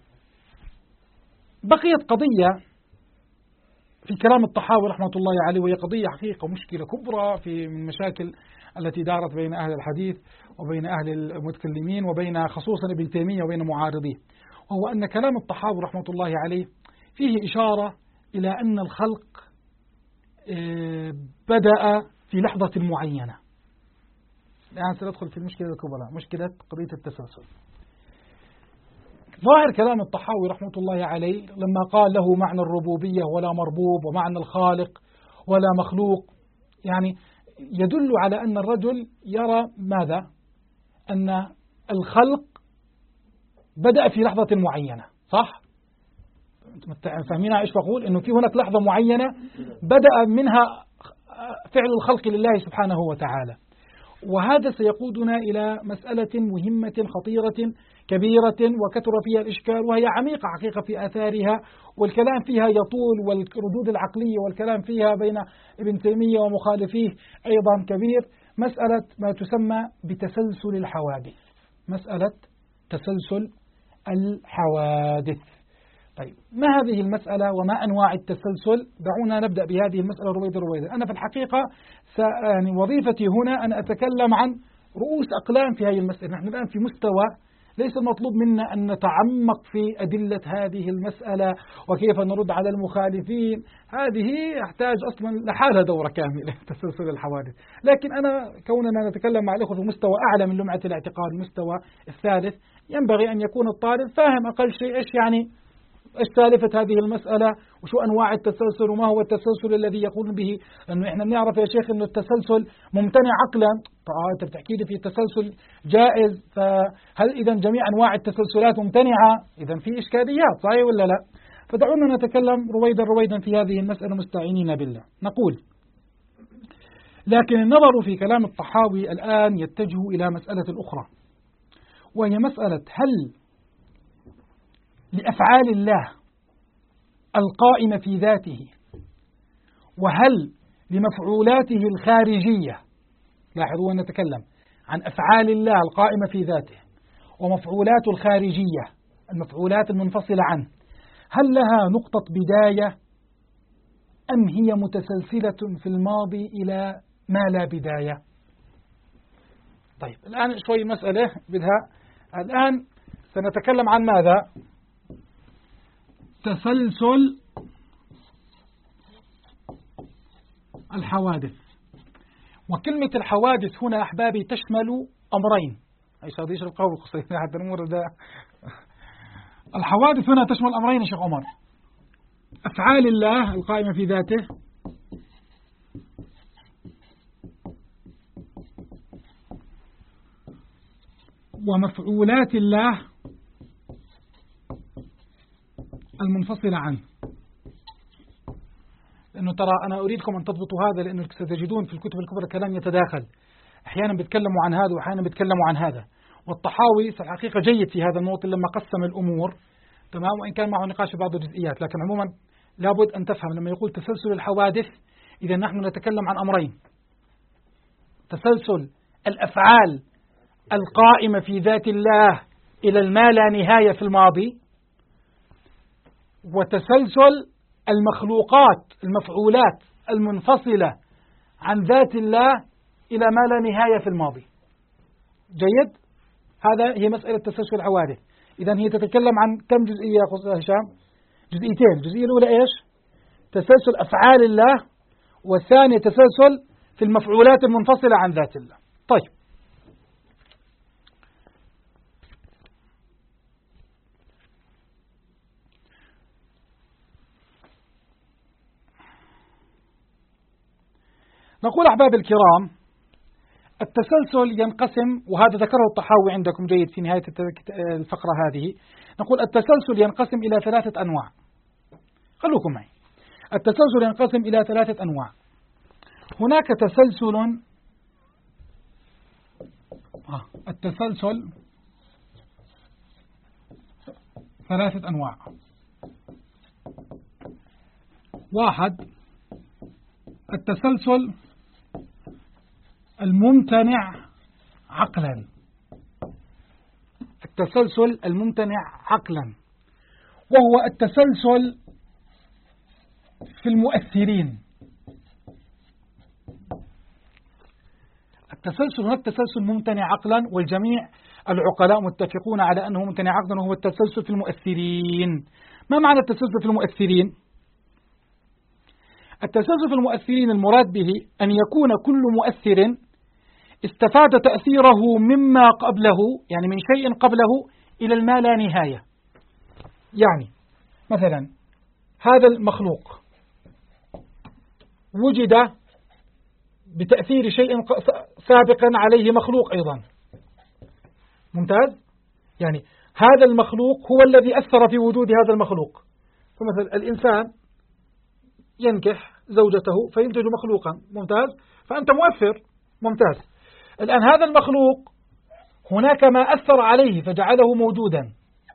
بقيت قضية في كلام الطحاوي رحمة الله عليه، وهي قضية حقيقة مشكلة كبرى من المشاكل التي دارت بين أهل الحديث وبين أهل المتكلمين وبين خصوصا ابن تيمية وبين معارضيه، وهو أن كلام الطحاوي رحمة الله عليه فيه إشارة إلى أن الخلق بدأ في لحظة معينة. الآن سندخل في المشكلة الكبرى، مشكلة قضية التسلسل. ظاهر كلام الطحاوي رحمة الله عليه لما قال له معنى الربوبية ولا مربوب ومعنى الخالق ولا مخلوق، يعني يدل على أن الرجل يرى ماذا؟ أن الخلق بدأ في لحظة معينة، صح؟ فاهمين إيش بقول؟ إنه في هناك لحظة معينة بدأ منها فعل الخلق لله سبحانه وتعالى، وهذا سيقودنا إلى مسألة مهمة خطيرة كبيرة وكثر فيها الإشكال، وهي عميقة حقيقة في آثارها، والكلام فيها يطول، والردود العقلية والكلام فيها بين ابن تيمية ومخالفيه أيضا كبير. مسألة ما تسمى بتسلسل الحوادث، مسألة تسلسل الحوادث. طيب ما هذه المسألة وما أنواع التسلسل؟ دعونا نبدأ بهذه المسألة رويدا. أنا في الحقيقة يعني وظيفتي هنا أن أتكلم عن رؤوس أقلام في هذه المسألة. نحن الآن في مستوى ليس المطلوب منا أن نتعمق في أدلة هذه المسألة وكيف نرد على المخالفين، هذه يحتاج أصلا لحالها دورة كاملة تسلسل الحوادث. لكن أنا كوننا نتكلم مع الأخوة في مستوى أعلى من لمعة الاعتقاد، المستوى الثالث، ينبغي أن يكون الطالب فاهم أقل شيء إيش يعني إيش سالفة هذه المسألة وشو أنواع التسلسل وما هو التسلسل الذي يقول به. لأنه إحنا بنعرف يا شيخ إنه التسلسل ممتنع عقلا. أنت بتحكي لي في تسلسل جائز، فهل إذا جميع أنواع التسلسلات ممتنعة؟ إذا في إشكاليات، صحيح ولا لا؟ فدعونا نتكلم رويدا في هذه المسألة مستعينين بالله. نقول لكن النظر في كلام الطحاوي الآن يتجه إلى مسألة أخرى، وهي مسألة هل لأفعال الله القائمة في ذاته وهل لمفعولاته الخارجية، لاحظوا أن نتكلم عن أفعال الله القائمة في ذاته ومفعولاته الخارجية، المفعولات المنفصلة عنه، هل لها نقطة بداية أم هي متسلسلة في الماضي إلى ما لا بداية؟ طيب الآن شوي مسألة بدها، الآن سنتكلم عن ماذا؟ تسلسل الحوادث. وكلمة الحوادث هنا أحبابي تشمل أمرين، أي صديش القول قصير حتى نمر ده. الحوادث هنا تشمل أمرين يا شيخ عمر: أفعال الله القائمة في ذاته ومفعولات الله المنفصلة عنه. لأنه لأنه ترى أنا أريدكم أن تضبطوا هذا، لأنه ستجدون في الكتب الكبرى كلام يتداخل، أحيانا بيتكلموا عن هذا وأحيانا بيتكلموا عن هذا. والطحاوي في الحقيقة جيد في هذا الموطن لما قسم الأمور، تمام، وإن كان معه نقاش في بعض الجزئيات، لكن عموما لابد أن تفهم لما يقول تسلسل الحوادث، إذا نحن نتكلم عن أمرين: تسلسل الأفعال القائمة في ذات الله إلى الما لا نهاية في الماضي، وتسلسل المخلوقات المفعولات المنفصلة عن ذات الله إلى ما لا نهاية في الماضي. جيد؟ هذا هي مسألة تسلسل الحوادث. إذن هي تتكلم عن كم جزئية يا أخو هشام؟ جزئيتين. الجزئية الأولى إيش؟ تسلسل أفعال الله، والثانية تسلسل في المفعولات المنفصلة عن ذات الله. طيب، نقول أحباب الكرام التسلسل ينقسم، وهذا ذكره الطحاوي عندكم جيد في نهاية الفقرة هذه. نقول التسلسل ينقسم إلى 3 أنواع. خلوكم معي. التسلسل ينقسم إلى 3 أنواع. هناك تسلسل التسلسل 3 أنواع. 1 التسلسل الممتنع عقلا. التسلسل الممتنع عقلا وهو التسلسل في المؤثرين. التسلسل هناك تسلسل ممتنع عقلا، والجميع العقلاء متفقون على أنه ممتنع عقلا، وهو التسلسل في المؤثرين. ما معنى التسلسل في المؤثرين؟ التسلسل في المؤثرين المراد به أن يكون كل مؤثر استفاد تأثيره مما قبله، يعني من شيء قبله إلى الما لا نهاية. يعني مثلا هذا المخلوق وجد بتأثير شيء سابقا عليه مخلوق أيضا. ممتاز؟ يعني هذا المخلوق هو الذي أثر في وجود هذا المخلوق. فمثلا الإنسان ينكح زوجته فينتج مخلوقا. ممتاز؟ فأنت مؤثر. ممتاز. الآن هذا المخلوق هناك ما أثر عليه فجعله موجودا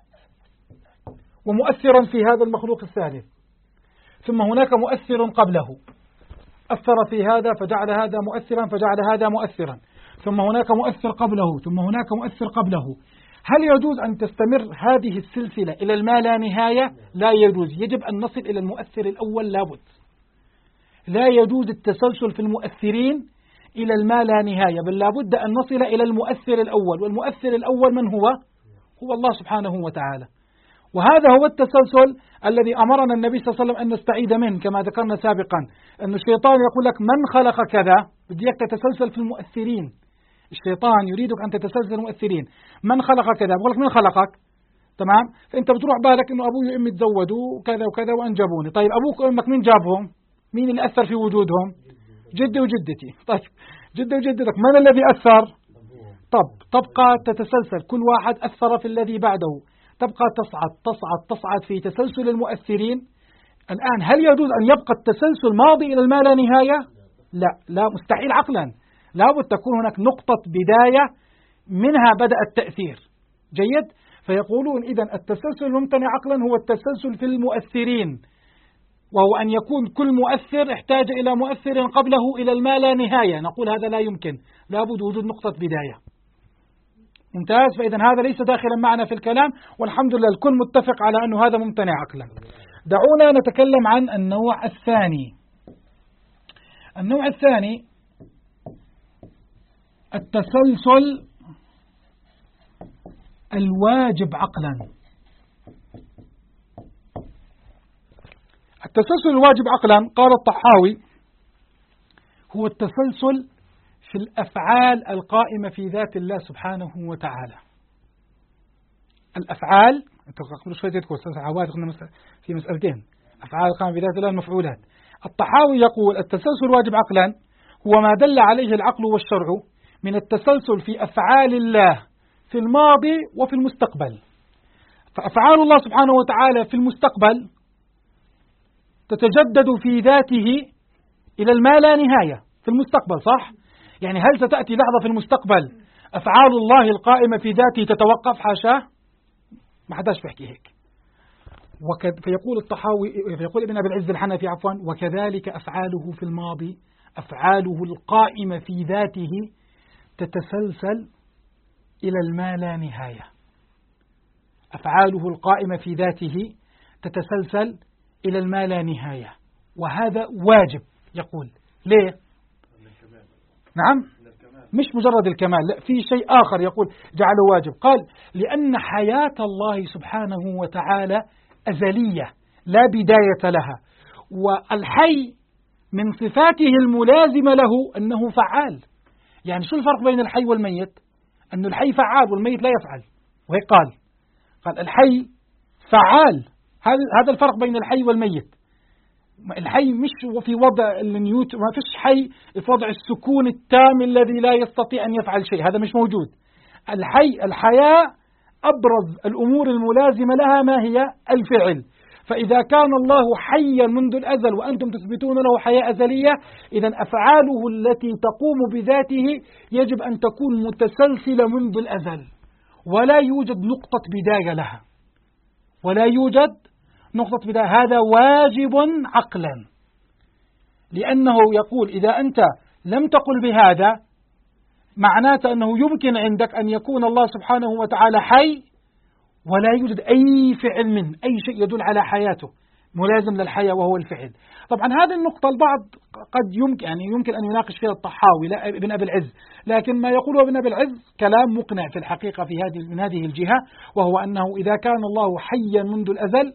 ومؤثرا في هذا المخلوق الثالث، ثم هناك مؤثر قبله أثر في هذا فجعل هذا مؤثرا فجعل هذا مؤثرا، ثم هناك مؤثر قبله، ثم هناك مؤثر قبله. هل يجوز أن تستمر هذه السلسلة إلى الما لا نهاية؟ لا يجوز. يجب أن نصل إلى المؤثر الأول لابد. لا يجوز التسلسل في المؤثرين إلى الما لا نهاية، بل لابد أن نصل إلى المؤثر الأول. والمؤثر الأول من هو؟ هو الله سبحانه وتعالى. وهذا هو التسلسل الذي أمرنا النبي صلى الله عليه وسلم أن نستعيذ منه، كما ذكرنا سابقا أن الشيطان يقول لك من خلق كذا، بدي إياك تتسلسل في المؤثرين. الشيطان يريدك أن تتسلسل في المؤثرين. من خلق كذا، بقول لك من خلقك؟ تمام؟ فأنت بتروح بالك إنه أبوي وأمي تزودوا وكذا وكذا وأنجبوني. طيب أبوك وأمك مين جابهم؟ مين اللي أثر في وجودهم؟ جدي وجدتي. طيب جدي وجدتك من الذي أثر؟ طب تبقى تتسلسل، كل واحد أثر في الذي بعده، تبقى تصعد تصعد تصعد في تسلسل المؤثرين. الآن هل يجوز أن يبقى التسلسل ماضي إلى الما لا نهاية؟ لا مستحيل عقلا. لابد تكون هناك نقطة بداية منها بدأ التأثير. جيد؟ فيقولون إذن التسلسل الممتنع عقلا هو التسلسل في المؤثرين، وهو أن يكون كل مؤثر احتاج إلى مؤثر قبله إلى الما لا نهاية. نقول هذا لا يمكن، لابد وجود نقطة بداية. ممتاز؟ فإذا هذا ليس داخلا معنا في الكلام، والحمد لله الكل متفق على أنه هذا ممتنع عقلا. دعونا نتكلم عن النوع الثاني. النوع الثاني التسلسل الواجب عقلا. التسلسل الواجب عقلا قال الطحاوي هو التسلسل في الأفعال القائمة في ذات الله سبحانه وتعالى. الأفعال قبل شوية تذكر في مسألتين: أفعال القائمة في ذات الله المفعولات. الطحاوي يقول التسلسل الواجب عقلا هو ما دل عليه العقل والشرع من التسلسل في أفعال الله في الماضي وفي المستقبل. فأفعال الله سبحانه وتعالى في المستقبل تتجدد في ذاته إلى الما لا نهاية في المستقبل، صح؟ يعني هل ستأتي لحظة في المستقبل أفعال الله القائمة في ذاته تتوقف؟ حاشاه، ما حداش بيحكي هيك. فيقول الطحاوي، فيقول ابن أبي العز الحنفي عفوا: وكذلك أفعاله في الماضي، أفعاله القائمة في ذاته تتسلسل إلى الما لا نهاية. أفعاله القائمة في ذاته تتسلسل إلى الما لا نهاية، وهذا واجب. يقول ليه؟ نعم، مش مجرد الكمال، لا، في شيء آخر يقول جعله واجب. قال: لأن حياة الله سبحانه وتعالى أزلية لا بداية لها، والحي من صفاته الملازمة له أنه فعال. يعني شو الفرق بين الحي والميت؟ أن الحي فعال والميت لا يفعل، وهيك قال الحي فعال. هذا الفرق بين الحي والميت. الحي مش في وضع النيوت، ما فيش حي في وضع السكون التام الذي لا يستطيع أن يفعل شيء، هذا مش موجود. الحياة أبرز الأمور الملازمة لها ما هي؟ الفعل. فإذا كان الله حيا منذ الأزل وأنتم تثبتون له حياة أزلية، إذن أفعاله التي تقوم بذاته يجب أن تكون متسلسلة منذ الأزل، ولا يوجد نقطة بداية لها، ولا يوجد نقطة بداية. هذا واجب عقلا، لأنه يقول إذا أنت لم تقل بهذا معناته أنه يمكن عندك أن يكون الله سبحانه وتعالى حي ولا يوجد أي فعل منه، أي شيء يدل على حياته ملازم للحياة وهو الفعل. طبعا هذه النقطة البعض قد يمكن أن يناقش فيها الطحاوي لا ابن أبي العز، لكن ما يقوله ابن أبي العز كلام مقنع في الحقيقة من هذه الجهة، وهو أنه إذا كان الله حيا منذ الأزل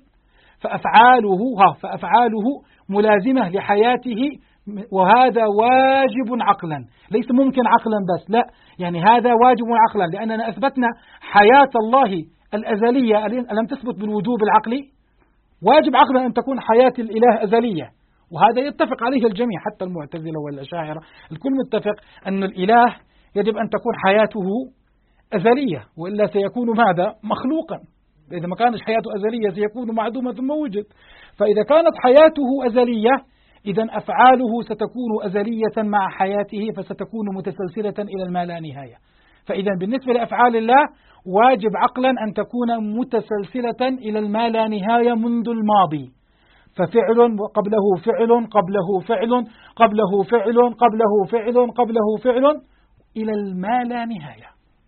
فأفعاله ملازمة لحياته، وهذا واجب عقلا، ليس ممكن عقلا بس، لا، يعني هذا واجب عقلا، لأننا أثبتنا حياة الله الأزلية. ألم تثبت بالوجوب العقلي؟ واجب عقلا أن تكون حياة الإله أزلية، وهذا يتفق عليه الجميع، حتى المعتزلة والأشاعرة الكل متفق أن الإله يجب أن تكون حياته أزلية، وإلا سيكون ماذا؟ مخلوقا. إذا ما كانت حياته أزلية سيكون معدومة ثم وجد. فإذا كانت حياته أزلية إذن أفعاله ستكون أزلية مع حياته، فستكون متسلسلة إلى الما لا نهاية. فإذا بالنسبة لأفعال الله واجب عقلا أن تكون متسلسلة إلى الما لا نهاية منذ الماضي، ففعل قبله فعل قبله فعل قبله فعل قبله فعل قبله فعل إلى الما لا نهاية.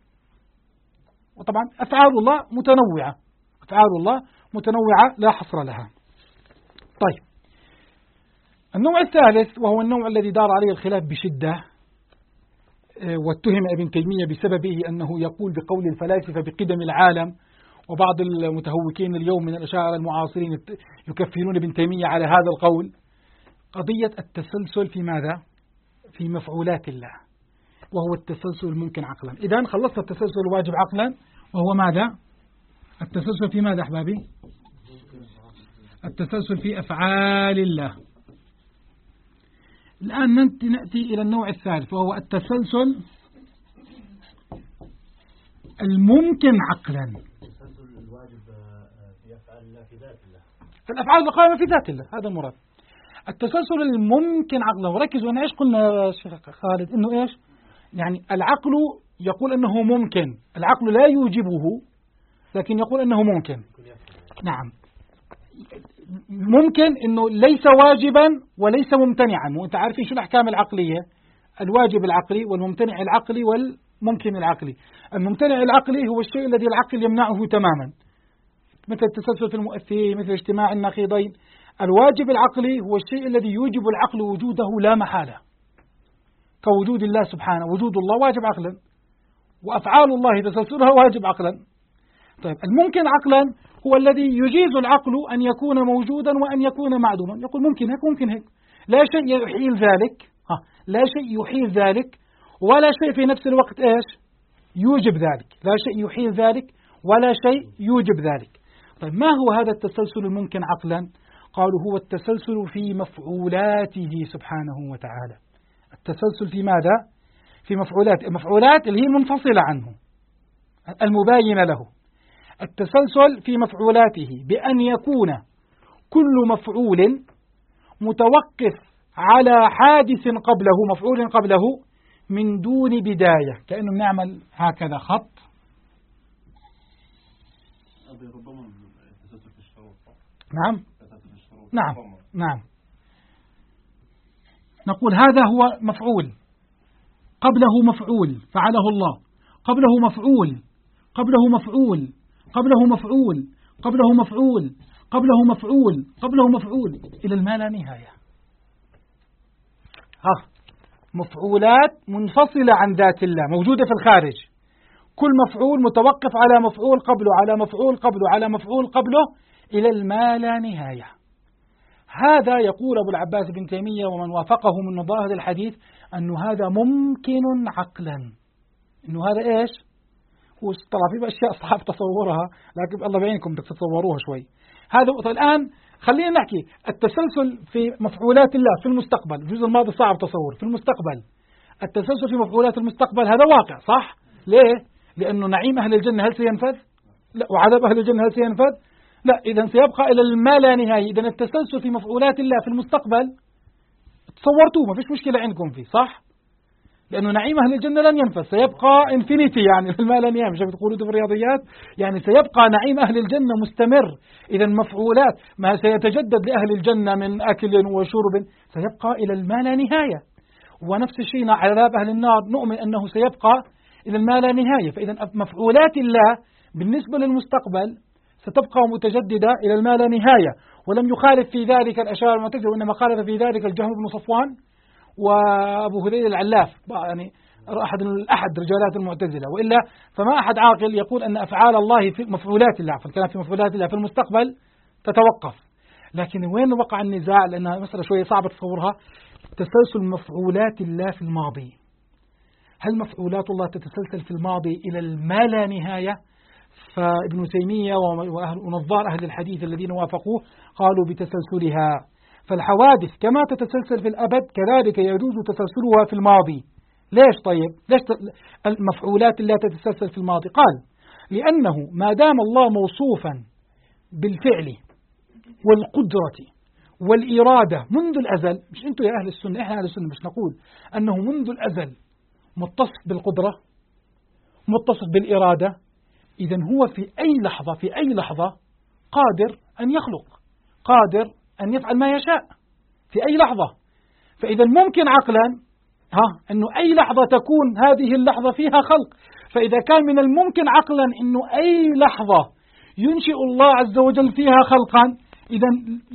وطبعا أفعال الله متنوعة، أفعال الله متنوعة لا حصر لها. طيب، النوع الثالث وهو النوع الذي دار عليه الخلاف بشدة، واتهم ابن تيمية بسببه أنه يقول بقول الفلاسفة بقدم العالم، وبعض المتهوكين اليوم من الأشاعرة المعاصرين يكفرون ابن تيمية على هذا القول، قضية التسلسل في ماذا؟ في مفعولات الله، وهو التسلسل الممكن عقلا. إذن خلصت التسلسل الواجب عقلا، وهو ماذا؟ التسلسل في ماذا أحبابي؟ التسلسل في أفعال الله. الآن نأتي إلى النوع الثالث، وهو التسلسل الممكن عقلا. التسلسل الواجب في أفعال الله في ذات الله، في الأفعال القائمة في ذات الله، هذا المراد. التسلسل الممكن عقلا، وركزوا أن إيش قلنا يا شيخ خالد؟ إنه إيش؟ يعني العقل يقول أنه ممكن، العقل لا يوجبه لكن يقول أنه ممكن. نعم، ممكن أنه ليس واجبا وليس ممتنعا. وأنت عارفين شو الأحكام العقلية؟ الواجب العقلي والممتنع العقلي والممكن العقلي. الممتنع العقلي هو الشيء الذي العقل يمنعه تماما، مثل التسلسل في المؤثرين، مثل اجتماع النقيضين. الواجب العقلي هو الشيء الذي يوجب العقل وجوده لا محالة، كوجود الله سبحانه. وجود الله واجب عقلا، وأفعال الله تسلسلها واجب عقلا. طيب، الممكن عقلا هو الذي يجيز العقل أن يكون موجودا وأن يكون معدوما، يقول ممكن هيك ممكن هيك، لا شيء يحيل ذلك، لا شيء يحيل ذلك، ولا شيء في نفس الوقت إيش يوجب ذلك، لا شيء يحيل ذلك ولا شيء يوجب ذلك. طيب، ما هو هذا التسلسل الممكن عقلا؟ قالوا هو التسلسل في مفعولاته سبحانه وتعالى. التسلسل في ماذا؟ في مفعولات اللي هي المنفصلة عنه المباينة له. التسلسل في مفعولاته بأن يكون كل مفعول متوقف على حادث قبله، مفعول قبله، من دون بداية. كأنه بنعمل هكذا خط. نعم نعم نعم. نقول هذا هو مفعول، قبله مفعول فعله الله، قبله مفعول، قبله مفعول، قبله مفعول، قبله مفعول، قبله مفعول، قبله مفعول، إلى ما لا نهاية. مفعولات منفصلة عن ذات الله موجودة في الخارج، كل مفعول متوقف على مفعول قبله، على مفعول قبله، على مفعول قبله، إلى ما لا نهاية. هذا يقول أبو العباس بن تيمية ومن وافقه من نظائر الحديث أنه هذا ممكن عقلا. أنه هذا إيش؟ طبعا في أشياء صعب تصورها، لكن الله بعينكم بدك تتصوروها شوي. هذا الآن خلينا نحكي التسلسل في مفعولات الله في المستقبل. الجزء الماضي صعب تصور. في المستقبل التسلسل في مفعولات المستقبل هذا واقع، صح؟ ليه؟ لأنه نعيم أهل الجنة هل سينفذ؟ لا. وعذاب أهل الجنة هل سينفذ؟ لا. إذا سيبقى إلى ما لا نهاية. إذا التسلسل في مفعولات الله في المستقبل تصورتوه، ما فيش مشكلة عندكم فيه، صح؟ لأنه نعيم أهل الجنة لن ينفذ، سيبقى انفينيتي، يعني ما لا نهاية، مش بتقولوا في الرياضيات، يعني سيبقى نعيم أهل الجنة مستمر. إذا مفعولات ما سيتجدد لأهل الجنة من أكل وشرب سيبقى إلى ما لا نهاية. ونفس الشيء عذاب أهل النار نؤمن أنه سيبقى إلى ما لا نهاية. فإذا مفعولات الله بالنسبة للمستقبل ستبقى متجددة إلى ما لا نهاية. ولم يخالف في ذلك الأشاعرة والمعتزلة، وإنما خالف في ذلك الجهم بن صفوان وأبو هذيل العلاف، يعني أحد رجالات المعتزلة. وإلا فما أحد عاقل يقول أن أفعال الله في مفعولات الله، فالكلام في مفعولات الله في المستقبل تتوقف. لكن وين وقع النزاع؟ لأنها مسألة شوية صعبة تصورها. تسلسل مفعولات الله في الماضي، هل مفعولات الله تتسلسل في الماضي إلى ما لا نهاية؟ فابن تيمية ونظار أهل الحديث الذين وافقوه قالوا بتسلسلها. فالحوادث كما تتسلسل في الأبد كذلك يجوز تسلسلها في الماضي. ليش طيب؟ ليش المفعولات لا تتسلسل في الماضي؟ قال لأنه ما دام الله موصوفا بالفعل والقدرة والإرادة منذ الأزل، مش أنتم يا أهل السنة، إحنا أهل السنة مش نقول أنه منذ الأزل متصف بالقدرة متصف بالإرادة، إذن هو في أي لحظة قادر أن يخلق، قادر أن يفعل ما يشاء في أي لحظة. فإذا ممكن عقلا أنه أي لحظة تكون هذه اللحظة فيها خلق. فإذا كان من الممكن عقلا أنه أي لحظة ينشئ الله عز وجل فيها خلقا، إذا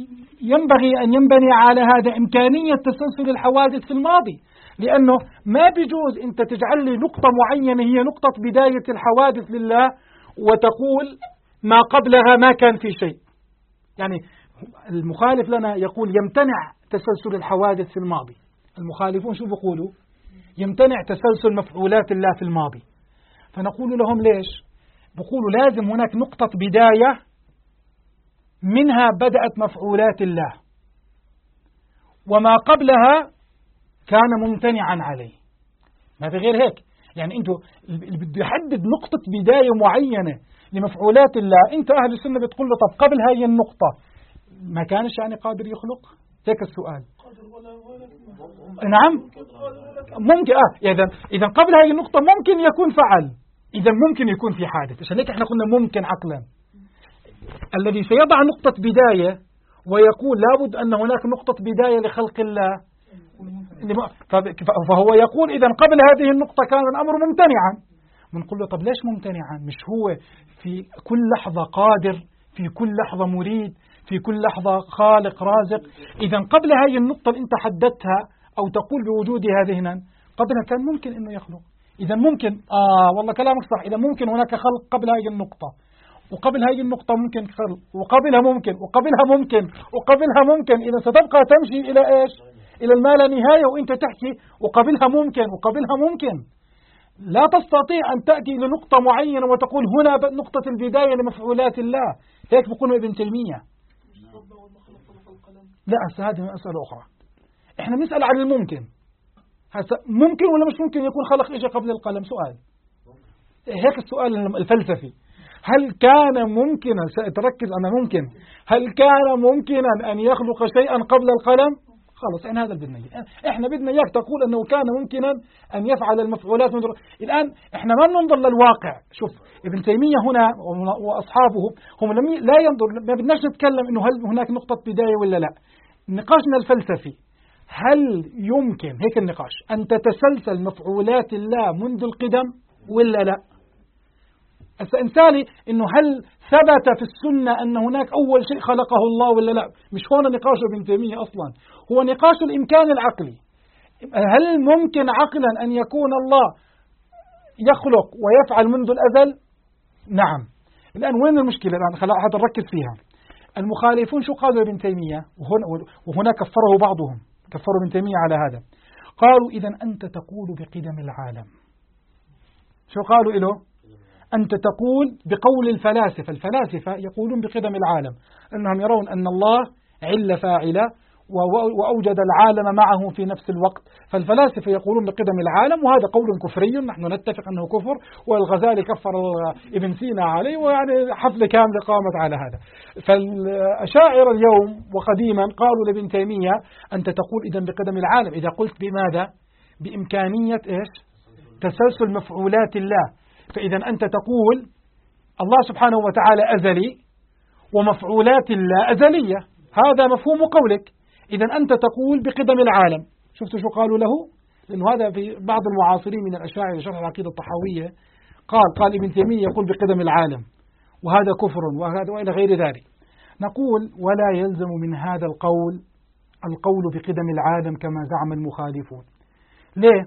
ينبغي أن ينبني على هذا إمكانية تسلسل الحوادث في الماضي. لأنه ما بيجوز أنت تجعل لي نقطة معينة هي نقطة بداية الحوادث لله وتقول ما قبلها ما كان في شيء. يعني المخالف لنا يقول يمتنع تسلسل الحوادث في الماضي. المخالفون شو بيقولوا؟ يمتنع تسلسل مفعولات الله في الماضي. فنقول لهم ليش؟ بيقولوا لازم هناك نقطة بداية منها بدأت مفعولات الله، وما قبلها كان ممتنعا عليه. ما في غير هيك. يعني انتوا اللي بده يحدد نقطة بداية معينة لمفعولات الله، انت أهل السنة بتقول له طب قبل هاي النقطة ما كانش يعني قادر يخلق؟ هيك السؤال. نعم ممكن. إذا قبل هاي النقطة ممكن يكون فعل، إذا ممكن يكون في حادث. عشان هيك احنا قلنا ممكن عقلا. الذي سيضع نقطة بداية ويقول لابد أن هناك نقطة بداية لخلق الله، فهو يقول إذا قبل هذه النقطة كان الأمر ممتنعا. بنقول له طب ليش ممتنعا؟ مش هو في كل لحظة قادر، في كل لحظة مريد، في كل لحظة خالق رازق؟ إذا قبل هذه النقطة اللي أنت حددتها أو تقول بوجودها ذهنا قبلها كان ممكن أنه يخلق. إذا ممكن والله كلامك صح. إذا ممكن هناك خلق قبل هذه النقطة، وقبل هذه النقطة ممكن خلق، وقبلها ممكن، وقبلها ممكن، وقبلها ممكن. إذا ستبقى تمشي إلى إيش؟ إلى ما لا نهاية، وإنت تحكي وقبلها ممكن وقبلها ممكن. لا تستطيع أن تأتي لنقطة معينة وتقول هنا نقطة البداية لمفعولات الله. هيك بقول ابن تيمية. لا هذه مسألة أخرى. إحنا نسأل عن الممكن. ممكن ولا مش ممكن يكون خلق إشي قبل القلم؟ سؤال هيك السؤال الفلسفي. هل كان ممكنا، سأتركز أنا ممكن، هل كان ممكنا أن يخلق شيئا قبل القلم؟ خلص إحنا هذا بدنا إياه، إحنا بدنا إياك تقول أنه كان ممكنا أن يفعل المفعولات منذ الآن. إحنا ما ننظر للواقع. شوف ابن تيمية هنا وأصحابه هم لا ينظر، ما بدناش نتكلم إنه هل هناك نقطة بداية ولا لا. نقاشنا الفلسفي هل يمكن هيك النقاش أن تتسلسل مفعولات الله منذ القدم ولا لا؟ السؤال إنه هل ثبت في السنة أن هناك أول شيء خلقه الله ولا لا؟ مش هون نقاش ابن تيمية أصلا، هو نقاش الإمكان العقلي. هل ممكن عقلا أن يكون الله يخلق ويفعل منذ الأزل؟ نعم. الآن وين المشكلة؟ الآن هذا نركز فيها. المخالفون شو قالوا ابن تيمية؟ وهنا كفره بعضهم، كفروا ابن تيمية على هذا. قالوا إذا أنت تقول بقدم العالم. شو قالوا له؟ أنت تقول بقول الفلاسفة. الفلاسفة يقولون بقدم العالم، أنهم يرون أن الله علة فاعلة وأوجد العالم معه في نفس الوقت، فالفلاسفة يقولون بقدم العالم، وهذا قول كفري نحن نتفق أنه كفر، والغزالي كفر ابن سينا عليه، ويعني حفلة كاملة قامت على هذا. فالأشاعرة اليوم وقديما قالوا لابن تيمية أنت تقول إذن بقدم العالم، إذا قلت بماذا؟ بإمكانية إيش؟ تسلسل مفعولات الله. فإذا أنت تقول الله سبحانه وتعالى أزلي ومفعولات الله أزلية، هذا مفهوم قولك. إذا أنت تقول بقدم العالم. شفتوا شو قالوا له؟ لأنه هذا في بعض المعاصرين من الأشاعرة شرح العقيدة الطحاوية قال ابن تيمية يقول بقدم العالم، وهذا كفر وهذا وإلى غير ذلك. نقول ولا يلزم من هذا القول بقدم العالم كما زعم المخالفون. ليه؟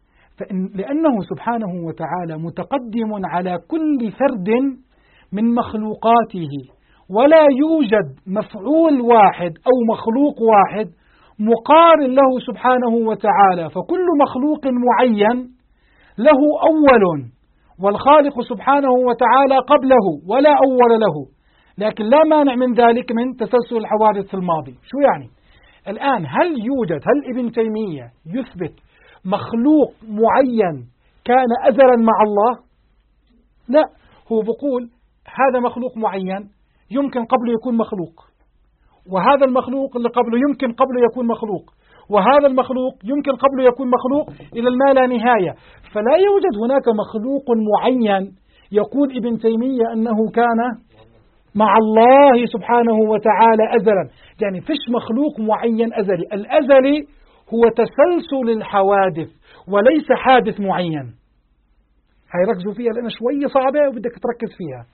لأنه سبحانه وتعالى متقدم على كل فرد من مخلوقاته، ولا يوجد مفعول واحد أو مخلوق واحد مقارن له سبحانه وتعالى، فكل مخلوق معين له أول، والخالق سبحانه وتعالى قبله ولا أول له، لكن لا مانع من ذلك من تسلسل الحوادث في الماضي. شو يعني؟ الآن هل ابن تيمية يثبت مخلوق معين كان أزلا مع الله؟ لا، هو بقول هذا مخلوق معين يمكن قبله يكون مخلوق، وهذا المخلوق اللي قبله يمكن قبله يكون مخلوق، وهذا المخلوق يمكن قبله يكون مخلوق إلى ما لا نهاية. فلا يوجد هناك مخلوق معين يقول ابن تيمية أنه كان مع الله سبحانه وتعالى أزلا، يعني فيش مخلوق معين أزلي. الأزلي هو تسلسل الحوادث وليس حادث معين. هاي ركزوا فيها لأنها شوية صعبة وبدك تركز فيها.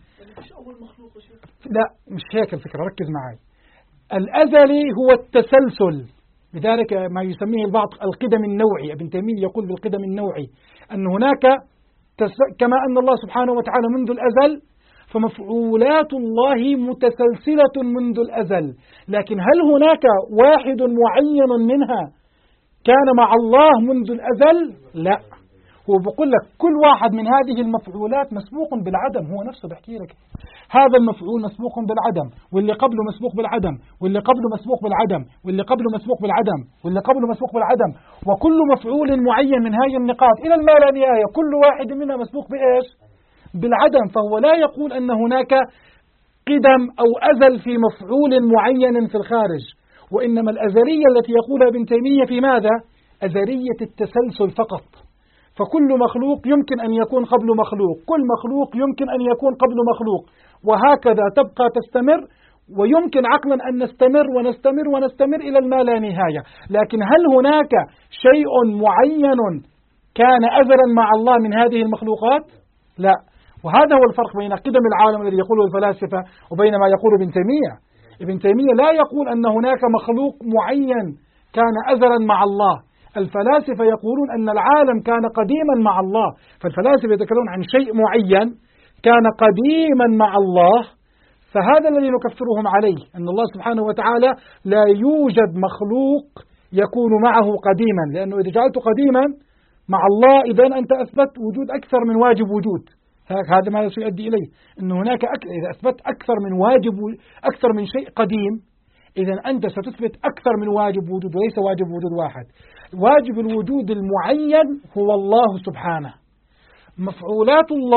لا مش هيك الفكرة، ركز معي. الأزلي هو التسلسل، لذلك ما يسميه البعض القدم النوعي. ابن تيمية يقول بالقدم النوعي أن هناك كما أن الله سبحانه وتعالى منذ الأزل، فمفعولات الله متسلسلة منذ الأزل، لكن هل هناك واحد معين منها كان مع الله منذ الأزل؟ لا، هو بقول لك كل واحد من هذه المفعولات مسبوق بالعدم. هو نفسه بحكي لك هذا المفعول مسبوق بالعدم، واللي قبله مسبوق بالعدم، واللي قبله مسبوق بالعدم، واللي قبله مسبوق بالعدم، واللي قبله مسبوق بالعدم، وكل مفعول معين من هذه النقاط إلى ما لا نهاية كل واحد منها مسبوق بإيش؟ بالعدم. فهو لا يقول أن هناك قدم أو أزل في مفعول معين في الخارج، وإنما الأزلية التي يقولها ابن تيمية في ماذا؟ أزلية التسلسل فقط. فكل مخلوق يمكن أن يكون قبل مخلوق، كل مخلوق يمكن أن يكون قبل مخلوق، وهكذا تبقى تستمر، ويمكن عقلا أن نستمر ونستمر ونستمر إلى ما لا نهاية. لكن هل هناك شيء معين كان أزلا مع الله من هذه المخلوقات؟ لا. وهذا هو الفرق بين قدم العالم الذي يقوله الفلاسفة وبين ما يقول ابن تيمية. ابن تيمية لا يقول أن هناك مخلوق معين كان أزلا مع الله. الفلاسفة يقولون أن العالم كان قديما مع الله، فالفلاسفة يتكلمون عن شيء معين كان قديما مع الله، فهذا الذي نكفرهم عليه، أن الله سبحانه وتعالى لا يوجد مخلوق يكون معه قديما، لأنه إذا جعلته قديما مع الله إذن أنت أثبت وجود أكثر من واجب وجود. هذا ما سيؤدي إليه أن هناك إذا أثبت أكثر من واجب، أكثر من شيء قديم، إذا أنت ستثبت أكثر من واجب وجود وليس واجب وجود واحد. واجب الوجود المعين هو الله سبحانه. مفعولات الله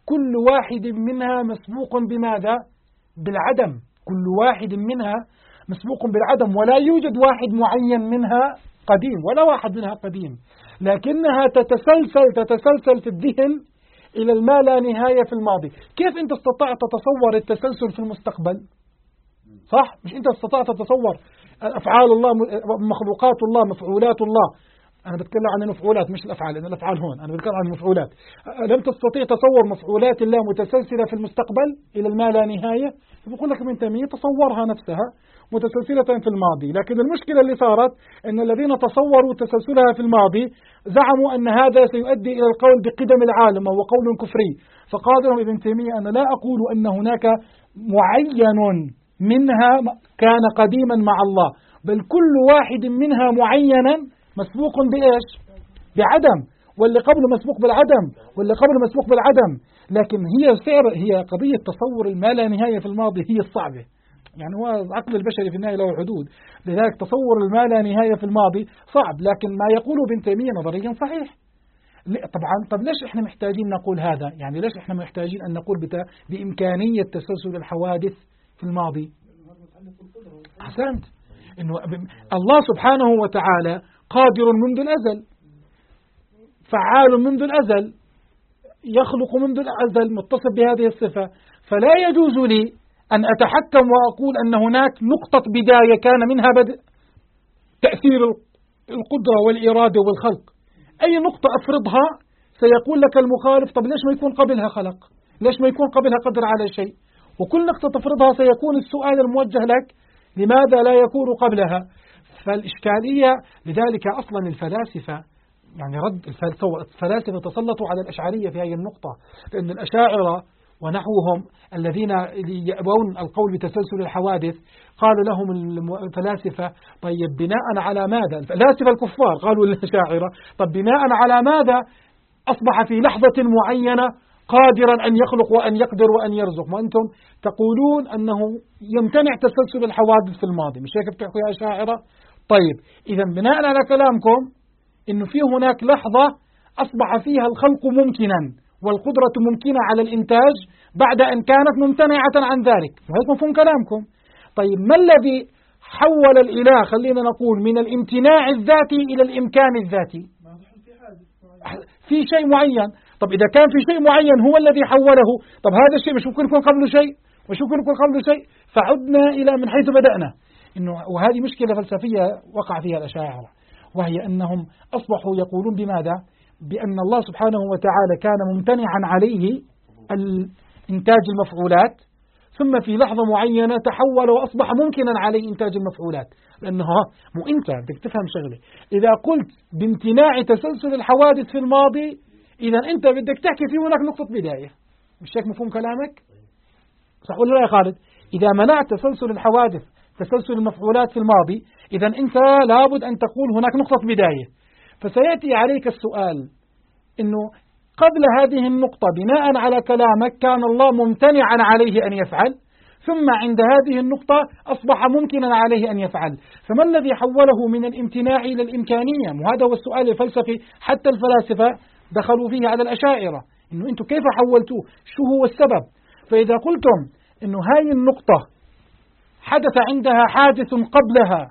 كل واحد منها مسبوق بماذا؟ بالعدم. كل واحد منها مسبوق بالعدم، ولا يوجد واحد معين منها قديم، ولا واحد منها قديم، لكنها تتسلسل في الذهن إلى ما لا نهاية في الماضي. كيف أنت استطعت تتصور التسلسل في المستقبل؟ صح؟ مش أنت استطعت تتصور أفعال الله، مخلوقات الله، مفعولات الله. أنا بتكلم عن المفعولات مش الأفعال، لأن الأفعال هون أنا بتكلم عن المفعولات. لم تستطيع تصور مفعولات الله متسلسلة في المستقبل إلى ما لا نهاية. بقول لك ابن تيمية تصورها نفسها متسلسلة في الماضي، لكن المشكلة اللي صارت أن الذين تصوروا تسلسلها في الماضي زعموا أن هذا سيؤدي إلى القول بقدم العالم، وهو قول كفري. فقال لهم ابن تيمية: أنا لا أقول أن هناك معين منها كان قديما مع الله، بل كل واحد منها معينا مسبوق بإيش؟ بعدم، واللي قبله مسبوق بالعدم، واللي قبله مسبوق بالعدم. لكن هي قضية تصور ما لا نهاية في الماضي هي الصعبة. يعني هو العقل البشري في النهاية له حدود، لذلك تصور ما لا نهاية في الماضي صعب، لكن ما يقوله ابن تيمية نظريا صحيح. طبعا طب ليش احنا محتاجين نقول هذا؟ يعني ليش احنا محتاجين أن نقول بإمكانية تسلسل الحوادث في الماضي؟ أحسنت، إنه الله سبحانه وتعالى قادر منذ الأزل، فعال منذ الأزل، يخلق منذ الأزل، متصف بهذه الصفة. فلا يجوز لي أن أتحكم وأقول أن هناك نقطة بداية كان منها بدء تأثير القدرة والإرادة والخلق. أي نقطة أفرضها سيقول لك المخالف: طب ليش ما يكون قبلها خلق؟ ليش ما يكون قبلها قدر على شيء؟ وكل نقطة تفرضها سيكون السؤال الموجه لك: لماذا لا يكون قبلها؟ فالإشكالية لذلك أصلا الفلاسفة يعني الفلاسفة تسلطوا على الأشعرية في هذه النقطة، لأن الأشاعرة ونحوهم الذين يأبون القول بتسلسل الحوادث قالوا لهم الفلاسفة: طيب بناء على ماذا؟ الفلاسفة الكفار قالوا للأشاعرة: طب بناء على ماذا أصبح في لحظة معينة قادرا أن يخلق وأن يقدر وأن يرزق، وأنتم تقولون أنه يمتنع تسلسل الحوادث في الماضي؟ مش هيك بتحكوا يا أشاعرة؟ طيب إذا بناء على كلامكم إنه في هناك لحظة أصبح فيها الخلق ممكنا والقدرة ممكنة على الإنتاج بعد أن كانت ممتنعة عن ذلك، وهيك مفهوم كلامكم. طيب ما الذي حول الإله خلينا نقول من الامتناع الذاتي إلى الإمكان الذاتي؟ في شيء معين. طب إذا كان في شيء معين هو الذي حوله، طب هذا الشيء مش ممكن يكون قبله شيء، مش ممكن يكون قبله شيء، فعدنا إلى من حيث بدأنا. وهذه مشكلة فلسفية وقع فيها الأشاعرة، وهي أنهم أصبحوا يقولون بماذا؟ بأن الله سبحانه وتعالى كان ممتنعا عليه إنتاج المفعولات، ثم في لحظة معينة تحول وأصبح ممكنا عليه إنتاج المفعولات. لأنه أنت بدك تفهم شغلة، إذا قلت بامتناع تسلسل الحوادث في الماضي إذا أنت بدك تحكي في هناك نقطة بداية. مش هيك مفهوم كلامك؟ صح ولا لا يا خالد؟ إذا منعت تسلسل الحوادث تسلسل المفعولات في الماضي إذا أنت لابد أن تقول هناك نقطة بداية. فسيأتي عليك السؤال إنه قبل هذه النقطة بناء على كلامك كان الله ممتنعا عليه أن يفعل، ثم عند هذه النقطة أصبح ممكنا عليه أن يفعل، فما الذي حوله من الامتناع إلى الإمكانية؟ وهذا هو السؤال الفلسفي حتى الفلاسفة دخلوا فيه على الأشاعرة، إنه أنتم كيف حولتوه؟ شو هو السبب؟ فإذا قلتم إنه هاي النقطة حدث عندها حادث قبلها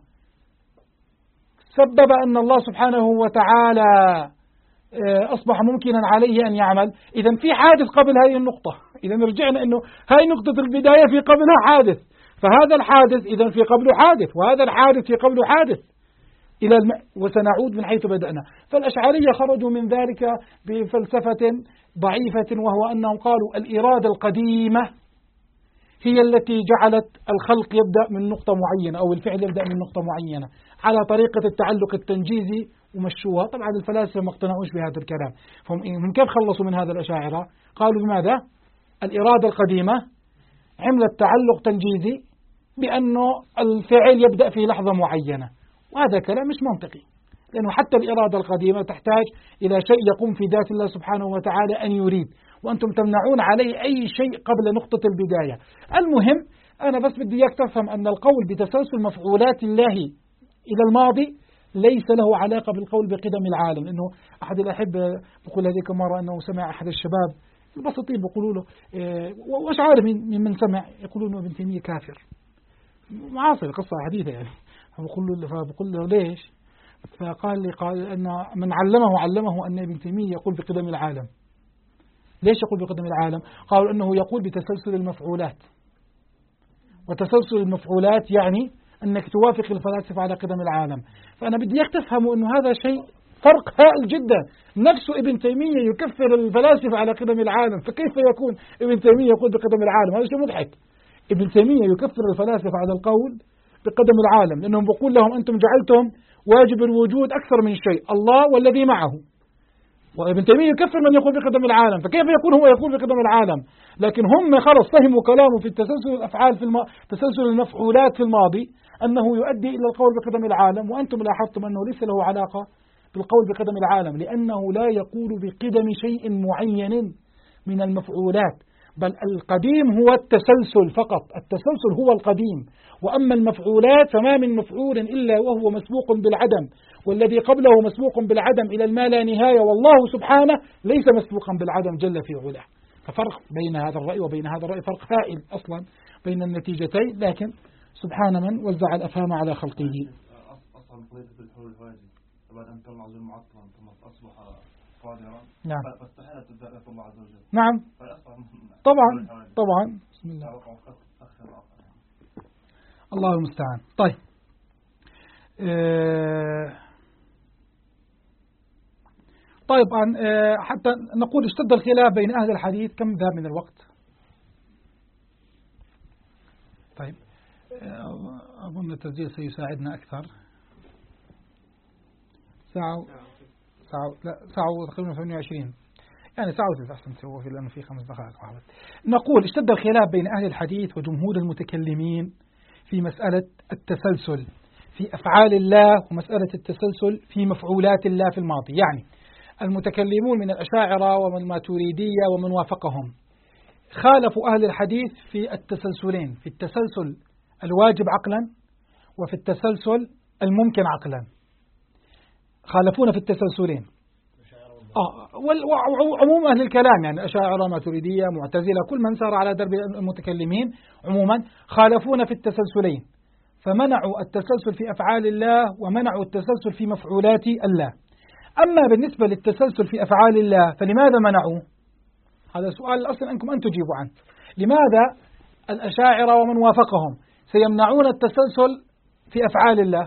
سبب أن الله سبحانه وتعالى أصبح ممكنا عليه أن يعمل، إذا في حادث قبل هذه النقطة، إذا رجعنا أنه هاي نقطة البداية في قبلها حادث، فهذا الحادث إذا في قبله حادث، وهذا الحادث في قبله حادث وسنعود من حيث بدأنا. فالأشعرية خرجوا من ذلك بفلسفة ضعيفة، وهو أنهم قالوا الإرادة القديمة هي التي جعلت الخلق يبدأ من نقطة معينة أو الفعل يبدأ من نقطة معينة على طريقة التعلق التنجيزي ومشوها. طبعا الفلاسفة ما اقتنعوش بهذا الكلام، فهم كيف خلصوا من هذا الأشاعرة؟ قالوا بماذا؟ الإرادة القديمة عملت تعلق تنجيزي بأنه الفعل يبدأ في لحظة معينة، وهذا كلام مش منطقي، لأنه حتى الإرادة القديمة تحتاج إلى شيء يقوم في ذات الله سبحانه وتعالى أن يريد، وأنتم تمنعون عليه أي شيء قبل نقطة البداية. المهم أنا بس بدي إياك تفهم أن القول بتسلسل مفعولات الله إلى الماضي ليس له علاقة بالقول بقدم العالم، لأنه أحد الأحبة بقول هذيك مرة أنه سمع أحد الشباب البسطين بيقولوا له وأشعار من سمع يقولون إنه ابن تيمية كافر معاصر، قصة حديثة يعني. فبقول له ليش؟ فقال لي قال أن من علمه أن ابن تيمية يقول بقدم العالم. ليش يقول بقدم العالم؟ قالوا أنه يقول بتسلسل المفعولات، وتسلسل المفعولات يعني أنك توافق الفلاسفة على قدم العالم. فأنا بدي إياك تفهموا أنه هذا شيء فرق هائل جدا. نفس ابن تيمية يكفر الفلاسفة على قدم العالم، فكيف يكون ابن تيمية يقول بقدم العالم؟ هذا شيء مضحك. ابن تيمية يكفر الفلاسفة على القول بقدم العالم، لأنهم بقول لهم أنتم جعلتم واجب الوجود أكثر من شيء، الله والذي معه. وابن تيمية يكفر من يقول بقدم العالم، فكيف يكون هو يقول بقدم العالم؟ لكن هم خلص فهموا كلامه في تسلسل الأفعال تسلسل المفعولات في الماضي أنه يؤدي إلى القول بقدم العالم. وأنتم لاحظتم أنه ليس له علاقة بالقول بقدم العالم، لأنه لا يقول بقدم شيء معين من المفعولات، بل القديم هو التسلسل فقط، التسلسل هو القديم. وأما المفعولات فما من مفعول إلا وهو مسبوق بالعدم، والذي قبله مسبوق بالعدم إلى ما لا نهاية، والله سبحانه ليس مسبوقا بالعدم جل في علاه. ففرق بين هذا الرأي وبين هذا الرأي، فرق هائل أصلا بين النتيجتين، لكن سبحان من وزع الأفهام على خلقه. أصلا قضية الحلول الواجب بعد أن كان معزول معطلا ثم أصبح قادرا، نعم فاستحالت الدعوة الله عز وجل. نعم طبعا بسم الله الله المستعان. طيب طيب حتى نقول اشتد الخلاف بين أهل الحديث. كم ذهب من الوقت؟ طيب أظن التسجيل سيساعدنا أكثر. ساعة تقريبا 28 يعني ساعة وثلث أحسن تسوي فيه لأنه في 5 دقائق واحدة. نقول اشتد الخلاف بين أهل الحديث وجمهور المتكلمين في مسألة التسلسل في أفعال الله ومسألة التسلسل في مفعولات الله في الماضي. يعني المتكلمون من الأشاعرة ومن الماتريدية ومن وافقهم خالفوا أهل الحديث في التسلسلين، في التسلسل الواجب عقلا وفي التسلسل الممكن عقلا. خالفونا في التسلسلين. وعموم أهل الكلام يعني أشاعرة ماتريدية معتزلة كل من سار على درب المتكلمين عموما خالفونا في التسلسلين، فمنعوا التسلسل في أفعال الله ومنعوا التسلسل في مفعولات الله. أما بالنسبة للتسلسل في أفعال الله فلماذا منعوا؟ هذا سؤال أصلا أنكم أن تجيبوا عنه. لماذا الأشاعرة ومن وافقهم سيمنعون التسلسل في أفعال الله؟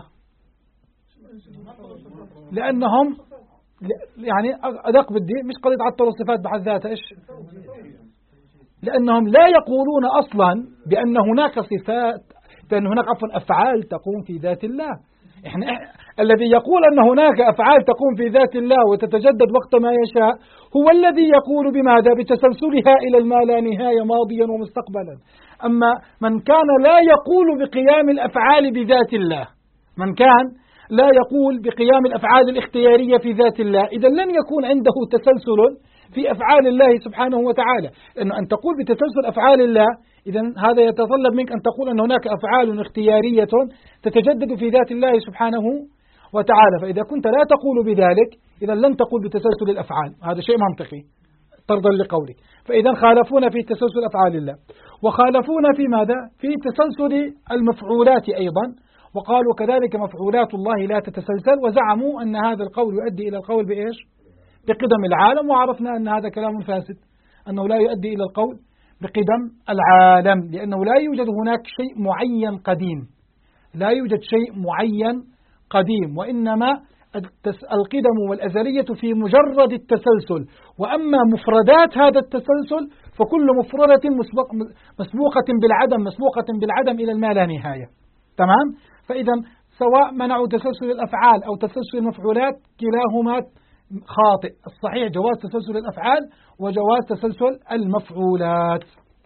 لأنهم يعني أدق بدي مش قضية عطل الصفات بحد ذاتها إيش؟ لأنهم لا يقولون أصلا بأن هناك صفات، بأن هناك أفعال تقوم في ذات الله. إحنا الذي يقول أن هناك أفعال تقوم في ذات الله وتتجدد وقت ما يشاء هو الذي يقول بماذا؟ بتسلسلها إلى ما لا نهاية ماضيا ومستقبلا. أما من كان لا يقول بقيام الأفعال بذات الله، من كان لا يقول بقيام الأفعال الاختيارية في ذات الله، إذا لن يكون عنده تسلسل في أفعال الله سبحانه وتعالى. لأنه أن تقول بتسلسل أفعال الله إذا هذا يتطلب منك أن تقول أن هناك أفعال اختيارية تتجدد في ذات الله سبحانه وتعالى. فإذا كنت لا تقول بذلك إذا لن تقول بتسلسل الأفعال، هذا شيء منطقي طردا لقولك. فإذا خالفونا في تسلسل أفعال الله، وخالفونا في ماذا؟ في تسلسل المفعولات أيضا، وقالوا كذلك مفعولات الله لا تتسلسل، وزعموا أن هذا القول يؤدي إلى القول بإيش؟ بقدم العالم. وعرفنا أن هذا كلام فاسد، أنه لا يؤدي إلى القول بقدم العالم، لأنه لا يوجد هناك شيء معين قديم، لا يوجد شيء معين قديم، وإنما القدم والأزلية في مجرد التسلسل. وأما مفردات هذا التسلسل فكل مفردة مسبوقة بالعدم إلى ما لا نهاية. تمام؟ فإذا سواء منعوا تسلسل الأفعال أو تسلسل المفعولات كلاهما خاطئ. الصحيح جواز تسلسل الأفعال وجواز تسلسل المفعولات.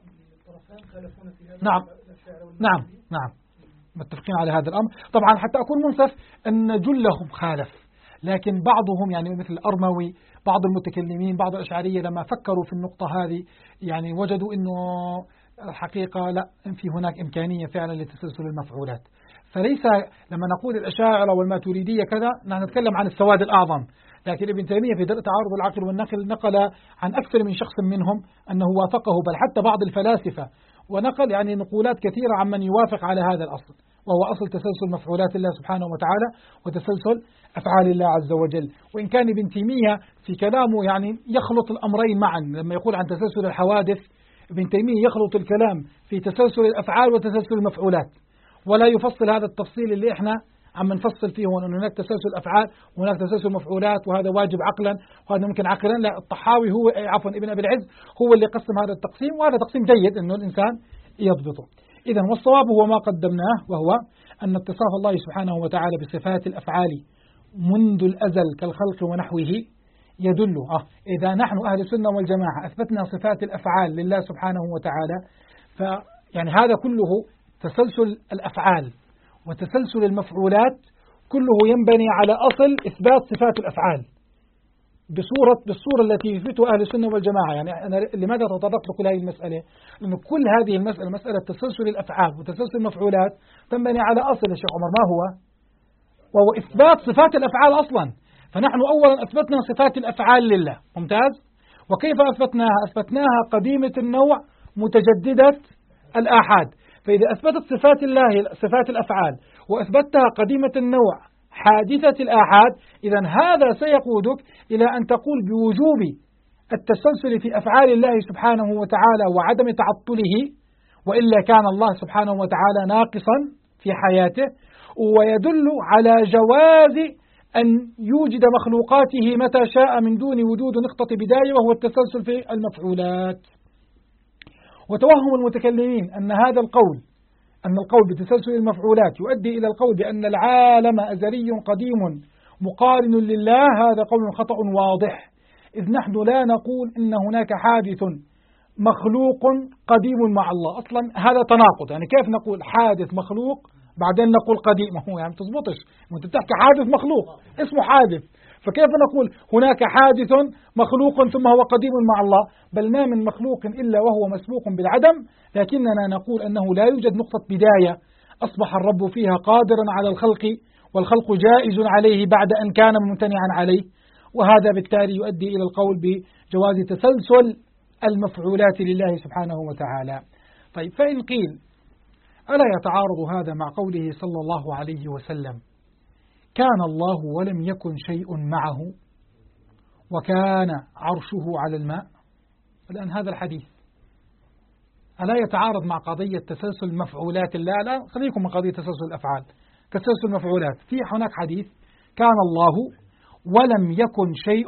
نعم متفقين على هذا الأمر. طبعا حتى أكون منصف أن جلهم خالف، لكن بعضهم يعني مثل الأرموي بعض المتكلمين بعض الأشعرية لما فكروا في النقطة هذه يعني وجدوا أنه الحقيقة لا، في هناك إمكانية فعلا لتسلسل المفعولات. فليس لما نقول الأشاعرة والماتريدية كذا نحن نتكلم عن السواد الأعظم، لكن ابن تيمية في درء تعارض العقل والنقل نقل عن أكثر من شخص منهم أنه وافقه، بل حتى بعض الفلاسفة، ونقل يعني نقولات كثيرة عمن يوافق على هذا الأصل، وهو أصل تسلسل مفعولات الله سبحانه وتعالى وتسلسل أفعال الله عز وجل. وإن كان ابن تيمية في كلامه يعني يخلط الأمرين معا، لما يقول عن تسلسل الحوادث ابن تيمية يخلط الكلام في تسلسل الأفعال وتسلسل المفعولات، ولا يفصل هذا التفصيل اللي إحنا عم نفصل فيه، وأن هناك تسلسل أفعال وهناك تسلسل مفعولات وهذا واجب عقلا وهذا ممكن عقلا. لا، الطحاوي هو عفوا ابن أبي العز هو اللي قسم هذا التقسيم، وهذا تقسيم جيد أنه الإنسان يضبطه. إذا والصواب هو ما قدمناه، وهو أن اتصاف الله سبحانه وتعالى بصفات الأفعال منذ الأزل كالخلق ونحوه يدل إذا نحن أهل السنة والجماعة أثبتنا صفات الأفعال لله سبحانه وتعالى، فيعني هذا كله تسلسل الأفعال وتسلسل المفعولات كله ينبني على أصل إثبات صفات الأفعال بالصورة التي يثبتها أهل السنة والجماعة. يعني أنا لماذا تطرقت لكل هذه المسألة؟ لأن كل هذه المسألة مسألة تسلسل الأفعال وتسلسل المفعولات تنبني على أصل يا شيخ عمر، ما هو؟ وهو إثبات صفات الأفعال أصلا. فنحن أولا أثبتنا صفات الأفعال لله، ممتاز. وكيف أثبتناها؟ أثبتناها قديمة النوع متجددة الآحاد. فإذا أثبتت صفات الله صفات الأفعال وأثبتها قديمة النوع حادثة الآحاد، إذا هذا سيقودك إلى أن تقول بوجوب التسلسل في أفعال الله سبحانه وتعالى وعدم تعطله، وإلا كان الله سبحانه وتعالى ناقصا في حياته. ويدل على جواز أن يوجد مخلوقاته متى شاء من دون وجود نقطة بداية، وهو التسلسل في المفعولات. وتوهم المتكلمين أن هذا القول بتسلسل المفعولات يؤدي إلى القول بأن العالم أزلي قديم مقارن لله، هذا قول خطأ واضح، إذ نحن لا نقول إن هناك حادث مخلوق قديم مع الله. أصلا هذا تناقض، يعني كيف نقول حادث مخلوق بعدين نقول قديم؟ هو يعني تضبطش، وانت بتحكي حادث مخلوق اسمه حادث، فكيف نقول هناك حادث مخلوق ثم هو قديم مع الله؟ بل ما من مخلوق إلا وهو مسبوق بالعدم، لكننا نقول أنه لا يوجد نقطة بداية أصبح الرب فيها قادرا على الخلق، والخلق جائز عليه بعد أن كان ممتنعا عليه. وهذا بالتالي يؤدي إلى القول بجواز تسلسل المفعولات لله سبحانه وتعالى. طيب، فإن قيل ألا يتعارض هذا مع قوله صلى الله عليه وسلم كان الله ولم يكن شيء معه وكان عرشه على الماء؟ الآن هذا الحديث ألا يتعارض مع قضية تسلسل مفعولات الله؟ لا، خليكم من قضية تسلسل الأفعال، تسلسل المفعولات. في هناك حديث كان الله ولم يكن شيء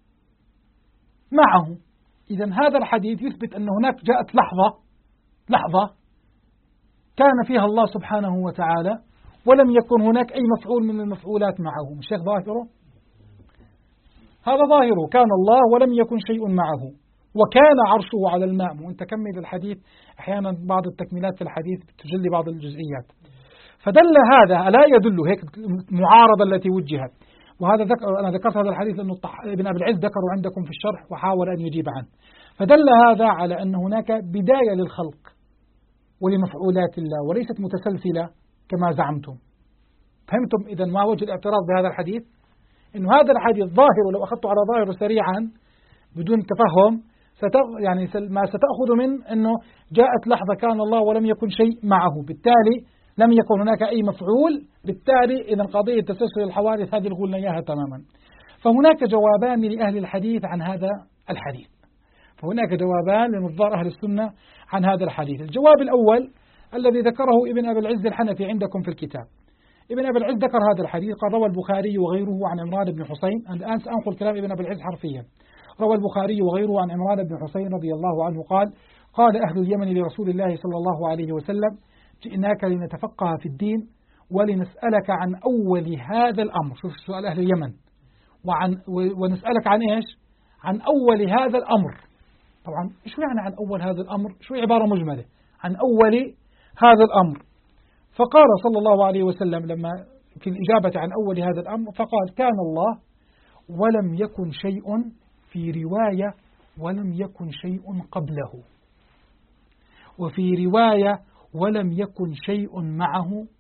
معه. إذا هذا الحديث يثبت أن هناك جاءت لحظة كان فيها الله سبحانه وتعالى ولم يكن هناك أي مفعول من المفعولات معه. الشيخ ظاهره هذا ظاهره، كان الله ولم يكن شيء معه وكان عرشه على الماء. وانت كمل الحديث، أحيانا بعض التكميلات في الحديث تجلي بعض الجزئيات. فدل هذا لا يدل هيك معارضة التي وجهت. وهذا أنا ذكرت هذا الحديث لأنه ابن أبي العز ذكره عندكم في الشرح وحاول أن يجيب عنه. فدل هذا على أن هناك بداية للخلق ولمفعولات الله وليست متسلسلة كما زعمتم. فهمتم إذا ما وجه الاعتراض بهذا الحديث؟ إنه هذا الحديث ظاهر، لو أخذته على ظاهره سريعا بدون تفهم يعني ما ستأخذ من أنه جاءت لحظة كان الله ولم يكن شيء معه، بالتالي لم يكن هناك أي مفعول، بالتالي إذا قضية تسلسل الحوادث هذه الغلنا إياها تماما. فهناك جوابان لأهل الحديث عن هذا الحديث، فهناك جوابان لنظار أهل السنة عن هذا الحديث. الجواب الأول الذي ذكره ابن أبي العز الحنفي عندكم في الكتاب. ابن أبي العز ذكر هذا الحديث، قال روى البخاري وغيره عن عمران بن حسين. الآن سأنقل كلام ابن أبي العز حرفيا. روى البخاري وغيره عن عمران بن حسين رضي الله عنه قال أهل اليمن لرسول الله صلى الله عليه وسلم جئناك لنتفقه في الدين ولنسألك عن أول هذا الأمر. شوف سؤال أهل اليمن، ونسألك عن إيش؟ عن أول هذا الأمر. طبعا شو يعني عن أول هذا الأمر؟ شو عبارة مجملة عن أول هذا الأمر. فقال صلى الله عليه وسلم لما في الإجابة عن أول هذا الأمر فقال كان الله ولم يكن شيء، في رواية ولم يكن شيء قبله، وفي رواية ولم يكن شيء معه،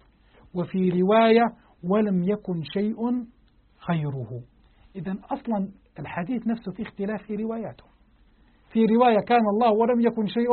وفي رواية ولم يكن شيء غيره. إذن أصلا الحديث نفسه في اختلاف في رواياته. في رواية كان الله ولم يكن شيء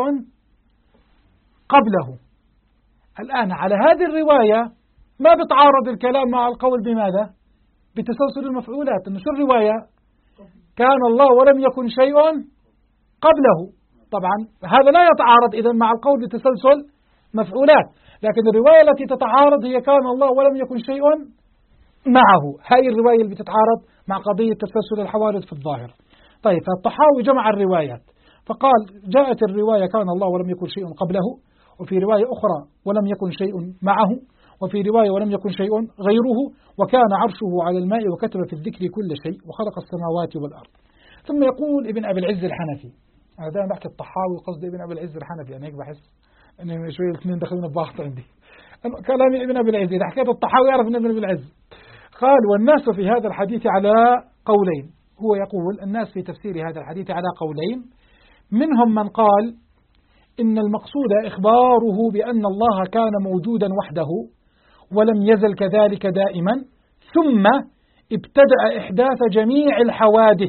قبله. الآن على هذه الرواية ما بتعارض الكلام مع القول بماذا؟ بتسلسل المفعولات. إنه شو الرواية؟ كان الله ولم يكن شيء قبله. طبعا هذا لا يتعارض إذن مع القول بتسلسل مفعولات، لكن الرواية التي تتعارض هي كان الله ولم يكن شيء معه. هاي الرواية اللي بتتعارض مع قضية تسلسل الحوادث في الظاهر. طيب، فالطحاوي جمع الروايات فقال جاءت الرواية كان الله ولم يكن شيء قبله، وفي رواية أخرى ولم يكن شيء معه، وفي رواية ولم يكن شيء غيره، وكان عرشه على الماء وكتب في الذكر كل شيء وخلق السماوات والأرض. ثم يقول ابن أبي العز الحنفي، أنا دائما بحكي الطحاوي قصدي ابن أبي العز الحنفي، أنا هيك بحس إن شوي الاثنين دخلون ببعض عندي. كلام ابن أبي العز إذا حكيت الطحاوي يعرف إن ابن أبي العز قال والناس في هذا الحديث على قولين. هو يقول الناس في تفسير هذا الحديث على قولين، منهم من قال إن المقصود إخباره بأن الله كان موجودا وحده ولم يزل كذلك دائما، ثم ابتدأ إحداث جميع الحوادث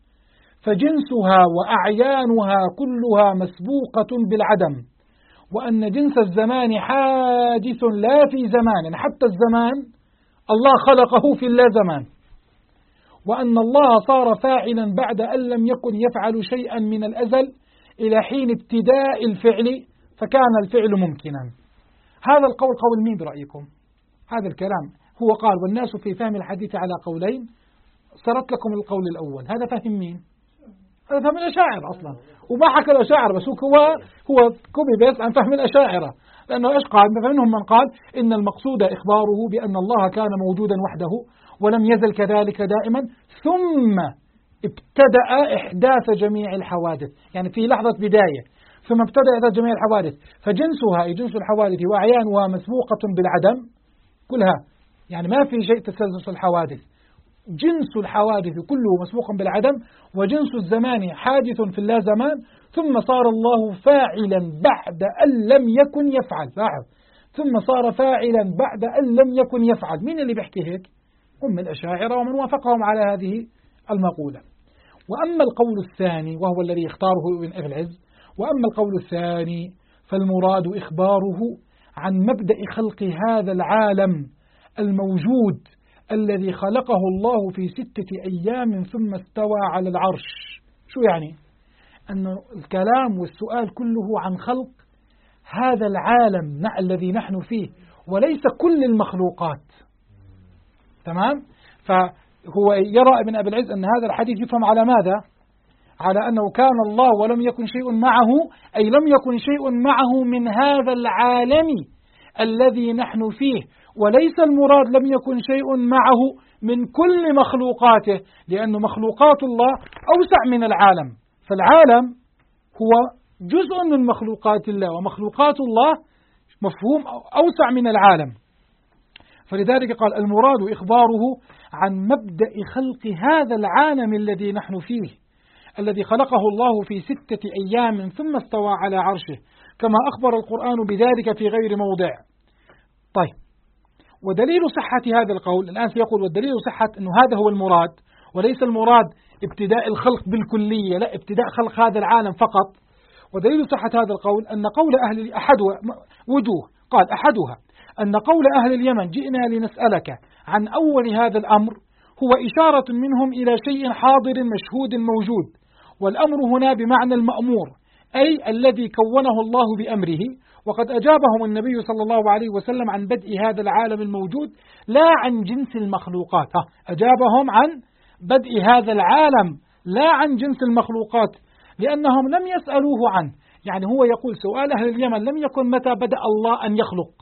فجنسها وأعيانها كلها مسبوقة بالعدم، وأن جنس الزمان حادث لا في زمان، حتى الزمان الله خلقه في اللا زمان، وأن الله صار فاعلا بعد أن لم يكن يفعل شيئا من الأزل إلى حين ابتداء الفعل فكان الفعل ممكنا. هذا القول قول مين برأيكم؟ هذا الكلام هو قال والناس في فهم الحديث على قولين. صارت لكم القول الأول، هذا فهم مين؟ هذا فهم الأشاعرة أصلا، وما حكى الأشاعرة بس هو كوبي بس عن فهم الأشاعرة، لأنه إيش قال؟ منهم من قال إن المقصود إخباره بأن الله كان موجودا وحده ولم يزل كذلك دائما، ثم ابتدأ إحداث جميع الحوادث، يعني في لحظة بداية، ثم ابتدأ إحداث جميع الحوادث فجنسها أي جنس الحوادث وأعيانها مسبوقة بالعدم كلها، يعني ما في شيء تسلسل الحوادث، جنس الحوادث كله مسبوق بالعدم، وجنس الزمان حادث في اللا زمان، ثم صار الله فاعلا بعد أن لم يكن يفعل. لاحظ، ثم صار فاعلا بعد أن لم يكن يفعل. مين اللي بيحكي هيك؟ هم الأشاعرة ومن وافقهم على هذه المقولة. وأما القول الثاني وهو الذي اختاره ابن أبي العز، وأما القول الثاني فالمراد إخباره عن مبدأ خلق هذا العالم الموجود الذي خلقه الله في 6 أيام ثم استوى على العرش. شو يعني؟ أن الكلام والسؤال كله عن خلق هذا العالم الذي نحن فيه وليس كل المخلوقات. تمام؟ فهو يرى ابن أبي العز أن هذا الحديث يفهم على ماذا؟ على أنه كان الله ولم يكن شيء معه، أي لم يكن شيء معه من هذا العالم الذي نحن فيه، وليس المراد لم يكن شيء معه من كل مخلوقاته، لأن مخلوقات الله أوسع من العالم، فالعالم هو جزء من مخلوقات الله، ومخلوقات الله مفهوم أوسع من العالم. فلذلك قال المراد إخباره عن مبدأ خلق هذا العالم الذي نحن فيه، الذي خلقه الله في 6 أيام ثم استوى على عرشه، كما أخبر القرآن بذلك في غير موضع. طيب، ودليل صحة هذا القول الآن سيقول والدليل صحة أنه هذا هو المراد، وليس المراد ابتداء الخلق بالكلية، لا، ابتداء خلق هذا العالم فقط. ودليل صحة هذا القول أن قول أهل وجوه، قال أحدها أن قول أهل اليمن جئنا لنسألك عن أول هذا الأمر هو إشارة منهم إلى شيء حاضر مشهود موجود، والأمر هنا بمعنى المأمور، أي الذي كونه الله بأمره، وقد أجابهم النبي صلى الله عليه وسلم عن بدء هذا العالم الموجود لا عن جنس المخلوقات. أجابهم عن بدء هذا العالم لا عن جنس المخلوقات، لأنهم لم يسألوه عنه. يعني هو يقول سؤال أهل اليمن لم يكن متى بدأ الله أن يخلق،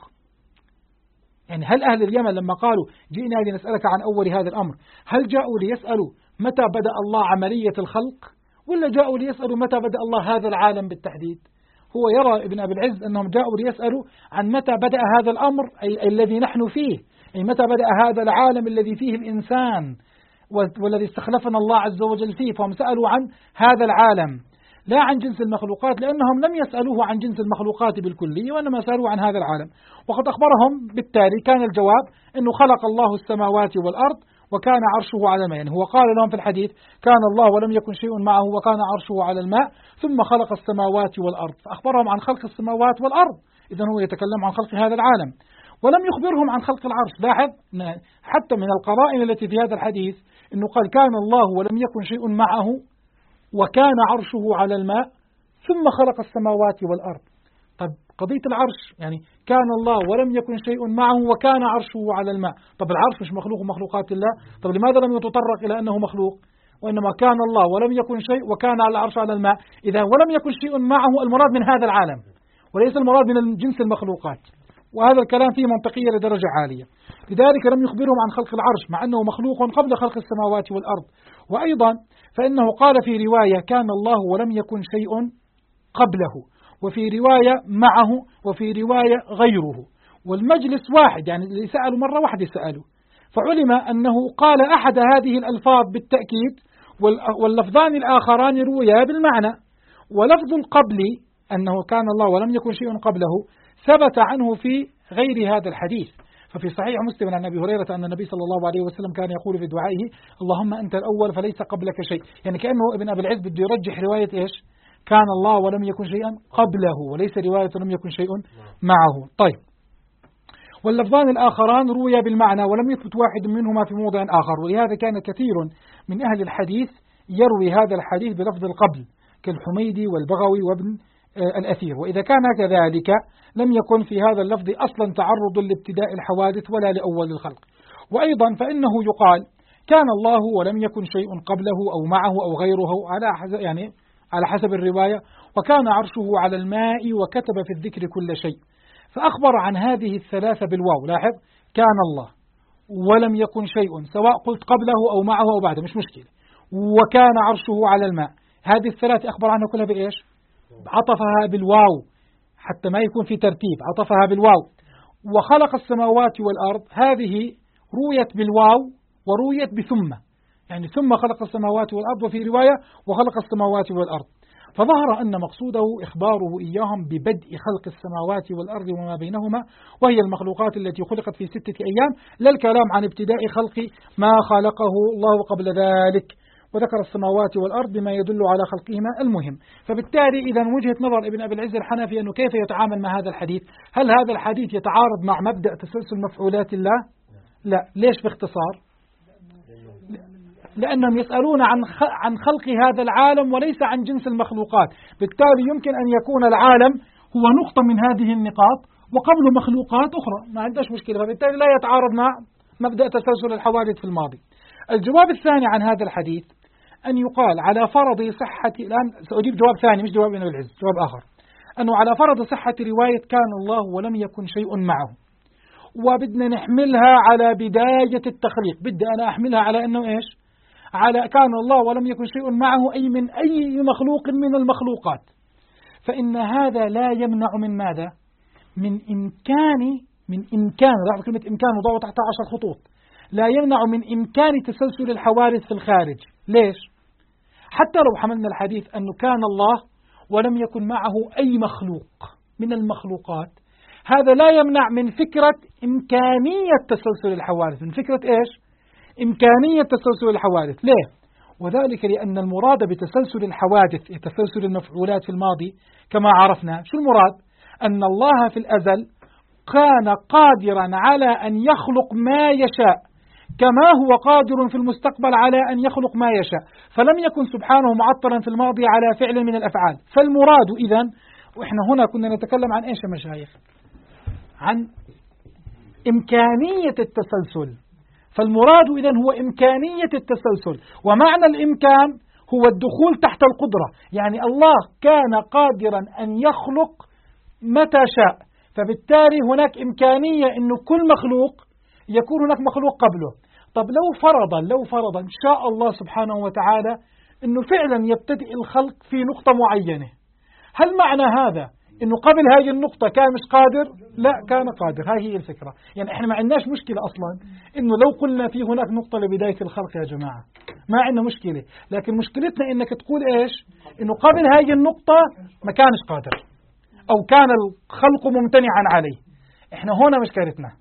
يعني هل أهل اليمن لما قالوا جئنا لنسألك عن أول هذا الأمر هل جاءوا ليسألوا متى بدأ الله عملية الخلق، ولا جاءوا ليسألوا متى بدأ الله هذا العالم بالتحديد؟ هو يرى ابن أبي العز أنهم جاءوا ليسألوا عن متى بدأ هذا الأمر، أي الذي نحن فيه، أي متى بدأ هذا العالم الذي فيه الإنسان والذي استخلفنا الله عز وجل فيه، فهم سألوا عن هذا العالم، لا عن جنس المخلوقات، لأنهم لم يسألوه عن جنس المخلوقات بالكلية، وإنما سألوه عن هذا العالم. وقد أخبرهم بالتالي كان الجواب أنه خلق الله السماوات والأرض وكان عرشه على الماء. يعني هو قال لهم في الحديث كان الله ولم يكن شيء معه وكان عرشه على الماء ثم خلق السماوات والأرض، فأخبرهم عن خلق السماوات والأرض، إذن هو يتكلم عن خلق هذا العالم، ولم يخبرهم عن خلق العرش. لاحظ حتى من القرائن التي في هذا الحديث أنه قال كان الله ولم يكن شيء معه وكان عرشه على الماء ثم خلق السماوات والأرض. طب قضية العرش يعني كان الله ولم يكن شيء معه وكان عرشه على الماء، طب العرش مش مخلوق مخلوقات الله؟ طب لماذا لم يتطرق إلى أنه مخلوق؟ وإنما كان الله ولم يكن شيء وكان على العرش على الماء. إذا ولم يكن شيء معه المراد من هذا العالم وليس المراد من جنس المخلوقات، وهذا الكلام فيه منطقية لدرجة عالية. لذلك لم يخبرهم عن خلق العرش مع أنه مخلوق قبل خلق السماوات والأرض. وأيضا فإنه قال في رواية كان الله ولم يكن شيء قبله، وفي رواية معه، وفي رواية غيره، والمجلس واحد، يعني اللي سألوا مرة واحدة سألوا، فعلم أنه قال أحد هذه الألفاظ بالتأكيد، واللفظان الآخران رويا بالمعنى. ولفظ القبل أنه كان الله ولم يكن شيء قبله ثبت عنه في غير هذا الحديث. ففي صحيح مسلم عن أبي هريرة أن النبي صلى الله عليه وسلم كان يقول في دعائه اللهم أنت الأول فليس قبلك شيء، يعني كأنه ابن أبي العز بده يرجح رواية إيش؟ كان الله ولم يكن شيئا قبله، وليس رواية لم يكن شيء معه. طيب، واللفظان الآخران رويا بالمعنى ولم يثبت واحد منهما في موضع آخر، ولهذا كان كثير من أهل الحديث يروي هذا الحديث بلفظ القبل كالحميدي والبغوي وابن الأثير. وإذا كان كذلك لم يكن في هذا اللفظ أصلا تعرض لابتداء الحوادث ولا لأول الخلق. وأيضا فإنه يقال كان الله ولم يكن شيء قبله أو معه أو غيره على حسب الرواية، وكان عرشه على الماء وكتب في الذكر كل شيء. فأخبر عن هذه الثلاثة بالواو. لاحظ كان الله ولم يكن شيء سواء قلت قبله أو معه أو بعده مش مشكلة، وكان عرشه على الماء، هذه الثلاثة أخبر عنها كلها بإيش؟ عطفها بالواو حتى ما يكون في ترتيب، عطفها بالواو. وخلق السماوات والأرض هذه رويت بالواو ورويت بثم، يعني ثم خلق السماوات والأرض، وفي رواية وخلق السماوات والأرض. فظهر أن مقصوده إخباره إياهم ببدء خلق السماوات والأرض وما بينهما، وهي المخلوقات التي خلقت في 6 أيام، لا الكلام عن ابتداء خلق ما خلقه الله قبل ذلك. وذكر السماوات والأرض بما يدل على خلقهما المهم. فبالتالي إذا وجهة نظر ابن أبي العز الحنفي أنه كيف يتعامل مع هذا الحديث؟ هل هذا الحديث يتعارض مع مبدأ تسلسل مفعولات الله؟ لا. ليش باختصار؟ لأنهم يسألون عن خلق هذا العالم وليس عن جنس المخلوقات. بالتالي يمكن أن يكون العالم هو نقطة من هذه النقاط وقبل مخلوقات أخرى، ما عندهش مشكلة، فبالتالي لا يتعارض مع مبدأ تسلسل الحوادث في الماضي. الجواب الثاني عن هذا الحديث أن يقال على فرض صحة، الآن سأجيب جواب ثاني مش جواب ابن أبي العز، جواب آخر، أنه على فرض صحة رواية كان الله ولم يكن شيء معه، وبدنا نحملها على بداية التخليق، بدي أنا أحملها على أنه إيش؟ على كان الله ولم يكن شيء معه أي من أي مخلوق من المخلوقات. فإن هذا لا يمنع من ماذا؟ من إمكان لاحظ كلمة إمكان وضعوا تحتها 10 خطوط، لا يمنع من إمكان تسلسل الحوادث في الخارج. ليش؟ حتى لو حملنا الحديث أنه كان الله ولم يكن معه أي مخلوق من المخلوقات، هذا لا يمنع من فكرة إمكانية تسلسل الحوادث، من فكرة إيش؟ إمكانية تسلسل الحوادث. ليه؟ وذلك لأن المراد بتسلسل الحوادث تسلسل المفعولات في الماضي كما عرفنا، شو المراد؟ أن الله في الأزل كان قادرا على أن يخلق ما يشاء كما هو قادر في المستقبل على أن يخلق ما يشاء، فلم يكن سبحانه معطلا في الماضي على فعل من الأفعال. فالمراد إذن، وإحنا هنا كنا نتكلم عن إيش يا مشايخ؟ عن إمكانية التسلسل. فالمراد إذن هو إمكانية التسلسل، ومعنى الإمكان هو الدخول تحت القدرة، يعني الله كان قادرا أن يخلق متى شاء، فبالتالي هناك إمكانية أنه كل مخلوق يكون هناك مخلوق قبله. طب لو فرضا شاء الله سبحانه وتعالى أنه فعلا يبتدئ الخلق في نقطة معينة، هل معنى هذا أنه قبل هذه النقطة كان مش قادر؟ لا، كان قادر. هذه هي الفكرة. يعني إحنا ما عندناش مشكلة أصلا أنه لو قلنا في هناك نقطة لبداية الخلق يا جماعة، ما عندنا مشكلة. لكن مشكلتنا إنك تقول إيش؟ إنه قبل هذه النقطة ما كانش قادر أو كان الخلق ممتنعا عليه. إحنا هنا مشكلتنا.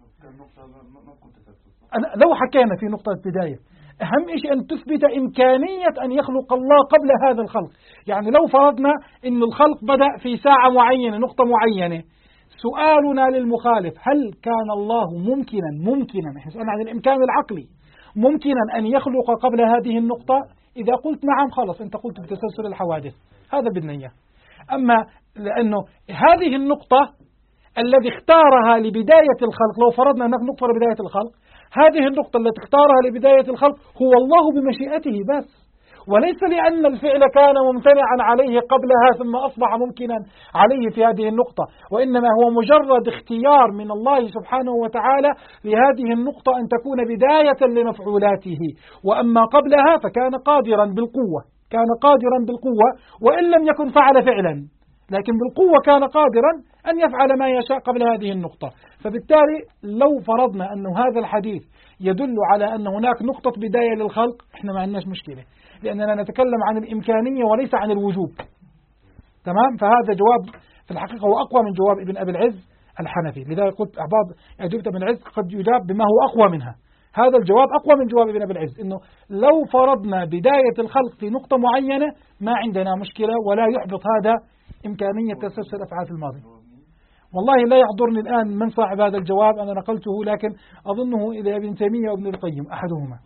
لو حكينا في نقطة بداية، أهم شيء أن تثبت إمكانية أن يخلق الله قبل هذا الخلق. يعني لو فرضنا أن الخلق بدأ في ساعة معينة، نقطة معينة، سؤالنا للمخالف: هل كان الله ممكنا نحن نسأل عن الإمكان العقلي، ممكنا أن يخلق قبل هذه النقطة؟ إذا قلت نعم خلص أنت قلت بتسلسل الحوادث، هذا بدنا إياه. أما لأنه هذه النقطة الذي اختارها لبداية الخلق، لو فرضنا أنك نقطة لبداية الخلق، هذه النقطة التي اختارها لبداية الخلق هو الله بمشيئته بس، وليس لأن الفعل كان ممتنعا عليه قبلها ثم أصبح ممكنا عليه في هذه النقطة، وإنما هو مجرد اختيار من الله سبحانه وتعالى لهذه النقطة أن تكون بداية لمفعولاته. وأما قبلها فكان قادرا بالقوة، كان قادرا بالقوة وإن لم يكن فعل فعلا، لكن بالقوة كان قادرا أن يفعل ما يشاء قبل هذه النقطة. فبالتالي لو فرضنا أن هذا الحديث يدل على أن هناك نقطة بداية للخلق، إحنا ما عندناش مشكلة، لأننا نتكلم عن الإمكانية وليس عن الوجوب. تمام؟ فهذا جواب في الحقيقة هو أقوى من جواب ابن أبي العز الحنفي. لذلك قلت بعض أجوبة ابن العز قد يجاب بما هو أقوى منها. هذا الجواب أقوى من جواب ابن أبي العز، إنه لو فرضنا بداية الخلق في نقطة معينة ما عندنا مشكلة، ولا يحبط هذا إمكانية تسلسل الأفعال في الماضي. والله لا يحضرني الآن من صاحب هذا الجواب، أنا نقلته لكن أظنه إلى ابن تيمية وابن القيم أحدهما،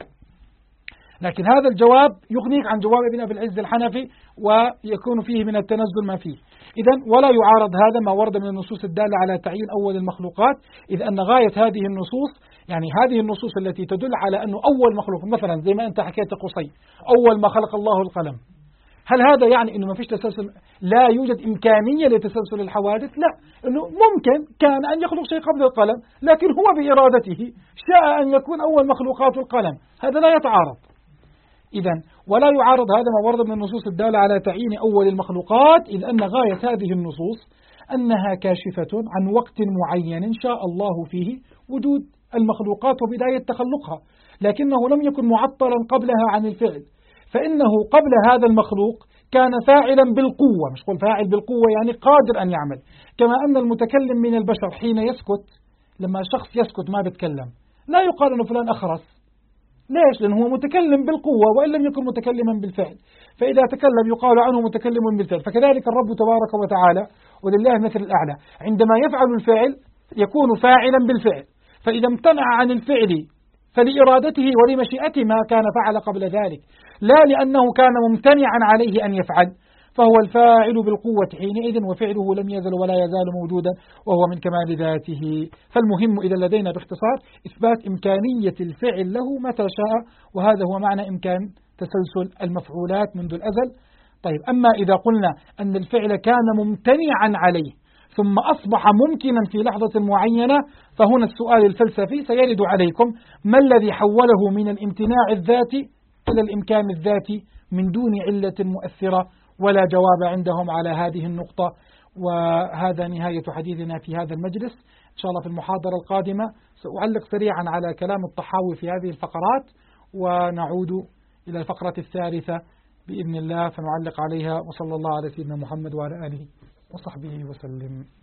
لكن هذا الجواب يغنيك عن جواب ابن أبي العز الحنفي ويكون فيه من التنزل ما فيه. إذن ولا يعارض هذا ما ورد من النصوص الدالة على تعيين أول المخلوقات، إذ أن غاية هذه النصوص، يعني هذه النصوص التي تدل على أنه أول مخلوق، مثلا زي ما أنت حكيت قصي أول ما خلق الله القلم، هل هذا يعني أنه ما فيش تسلسل، لا يوجد إمكانية لتسلسل الحوادث؟ لا، أنه ممكن كان أن يخلق شيء قبل القلم، لكن هو بإرادته شاء أن يكون أول مخلوقات القلم، هذا لا يتعارض. إذن ولا يعارض هذا ما ورد من النصوص الدالة على تعيين أول المخلوقات، إذ أن غاية هذه النصوص أنها كاشفة عن وقت معين شاء الله فيه وجود المخلوقات وبداية تخلقها، لكنه لم يكن معطلا قبلها عن الفعل، فإنه قبل هذا المخلوق كان فاعلا بالقوة، مش قول فاعل بالقوة يعني قادر أن يعمل، كما أن المتكلم من البشر حين يسكت، لما شخص يسكت ما بيتكلم لا يقال أنه فلان أخرس، ليش؟ لأنه هو متكلم بالقوة وإن لم يكن متكلما بالفعل، فإذا تكلم يقال عنه متكلم بالفعل. فكذلك الرب تبارك وتعالى ولله مثل الأعلى عندما يفعل الفعل يكون فاعلا بالفعل، فإذا امتنع عن الفعل فلإرادته ولمشيئته ما كان فعل قبل ذلك، لا لأنه كان ممتنعا عليه أن يفعل، فهو الفاعل بالقوة حينئذ وفعله لم يزل ولا يزال موجودا وهو من كمال ذاته. فالمهم إذا لدينا باختصار إثبات إمكانية الفعل له متى شاء، وهذا هو معنى إمكان تسلسل المفعولات منذ الأزل. طيب، أما إذا قلنا أن الفعل كان ممتنعا عليه ثم أصبح ممكنا في لحظة معينة، فهنا السؤال الفلسفي سيرد عليكم: ما الذي حوله من الامتناع الذاتي إلى الإمكان الذاتي من دون علة مؤثرة؟ ولا جواب عندهم على هذه النقطة. وهذا نهاية حديثنا في هذا المجلس. إن شاء الله في المحاضرة القادمة سأعلق سريعا على كلام الطحاوي في هذه الفقرات، ونعود إلى الفقرة الثالثة بإذن الله فنعلق عليها. وصلى الله على سيدنا محمد وعلى آله وصحبه وسلم.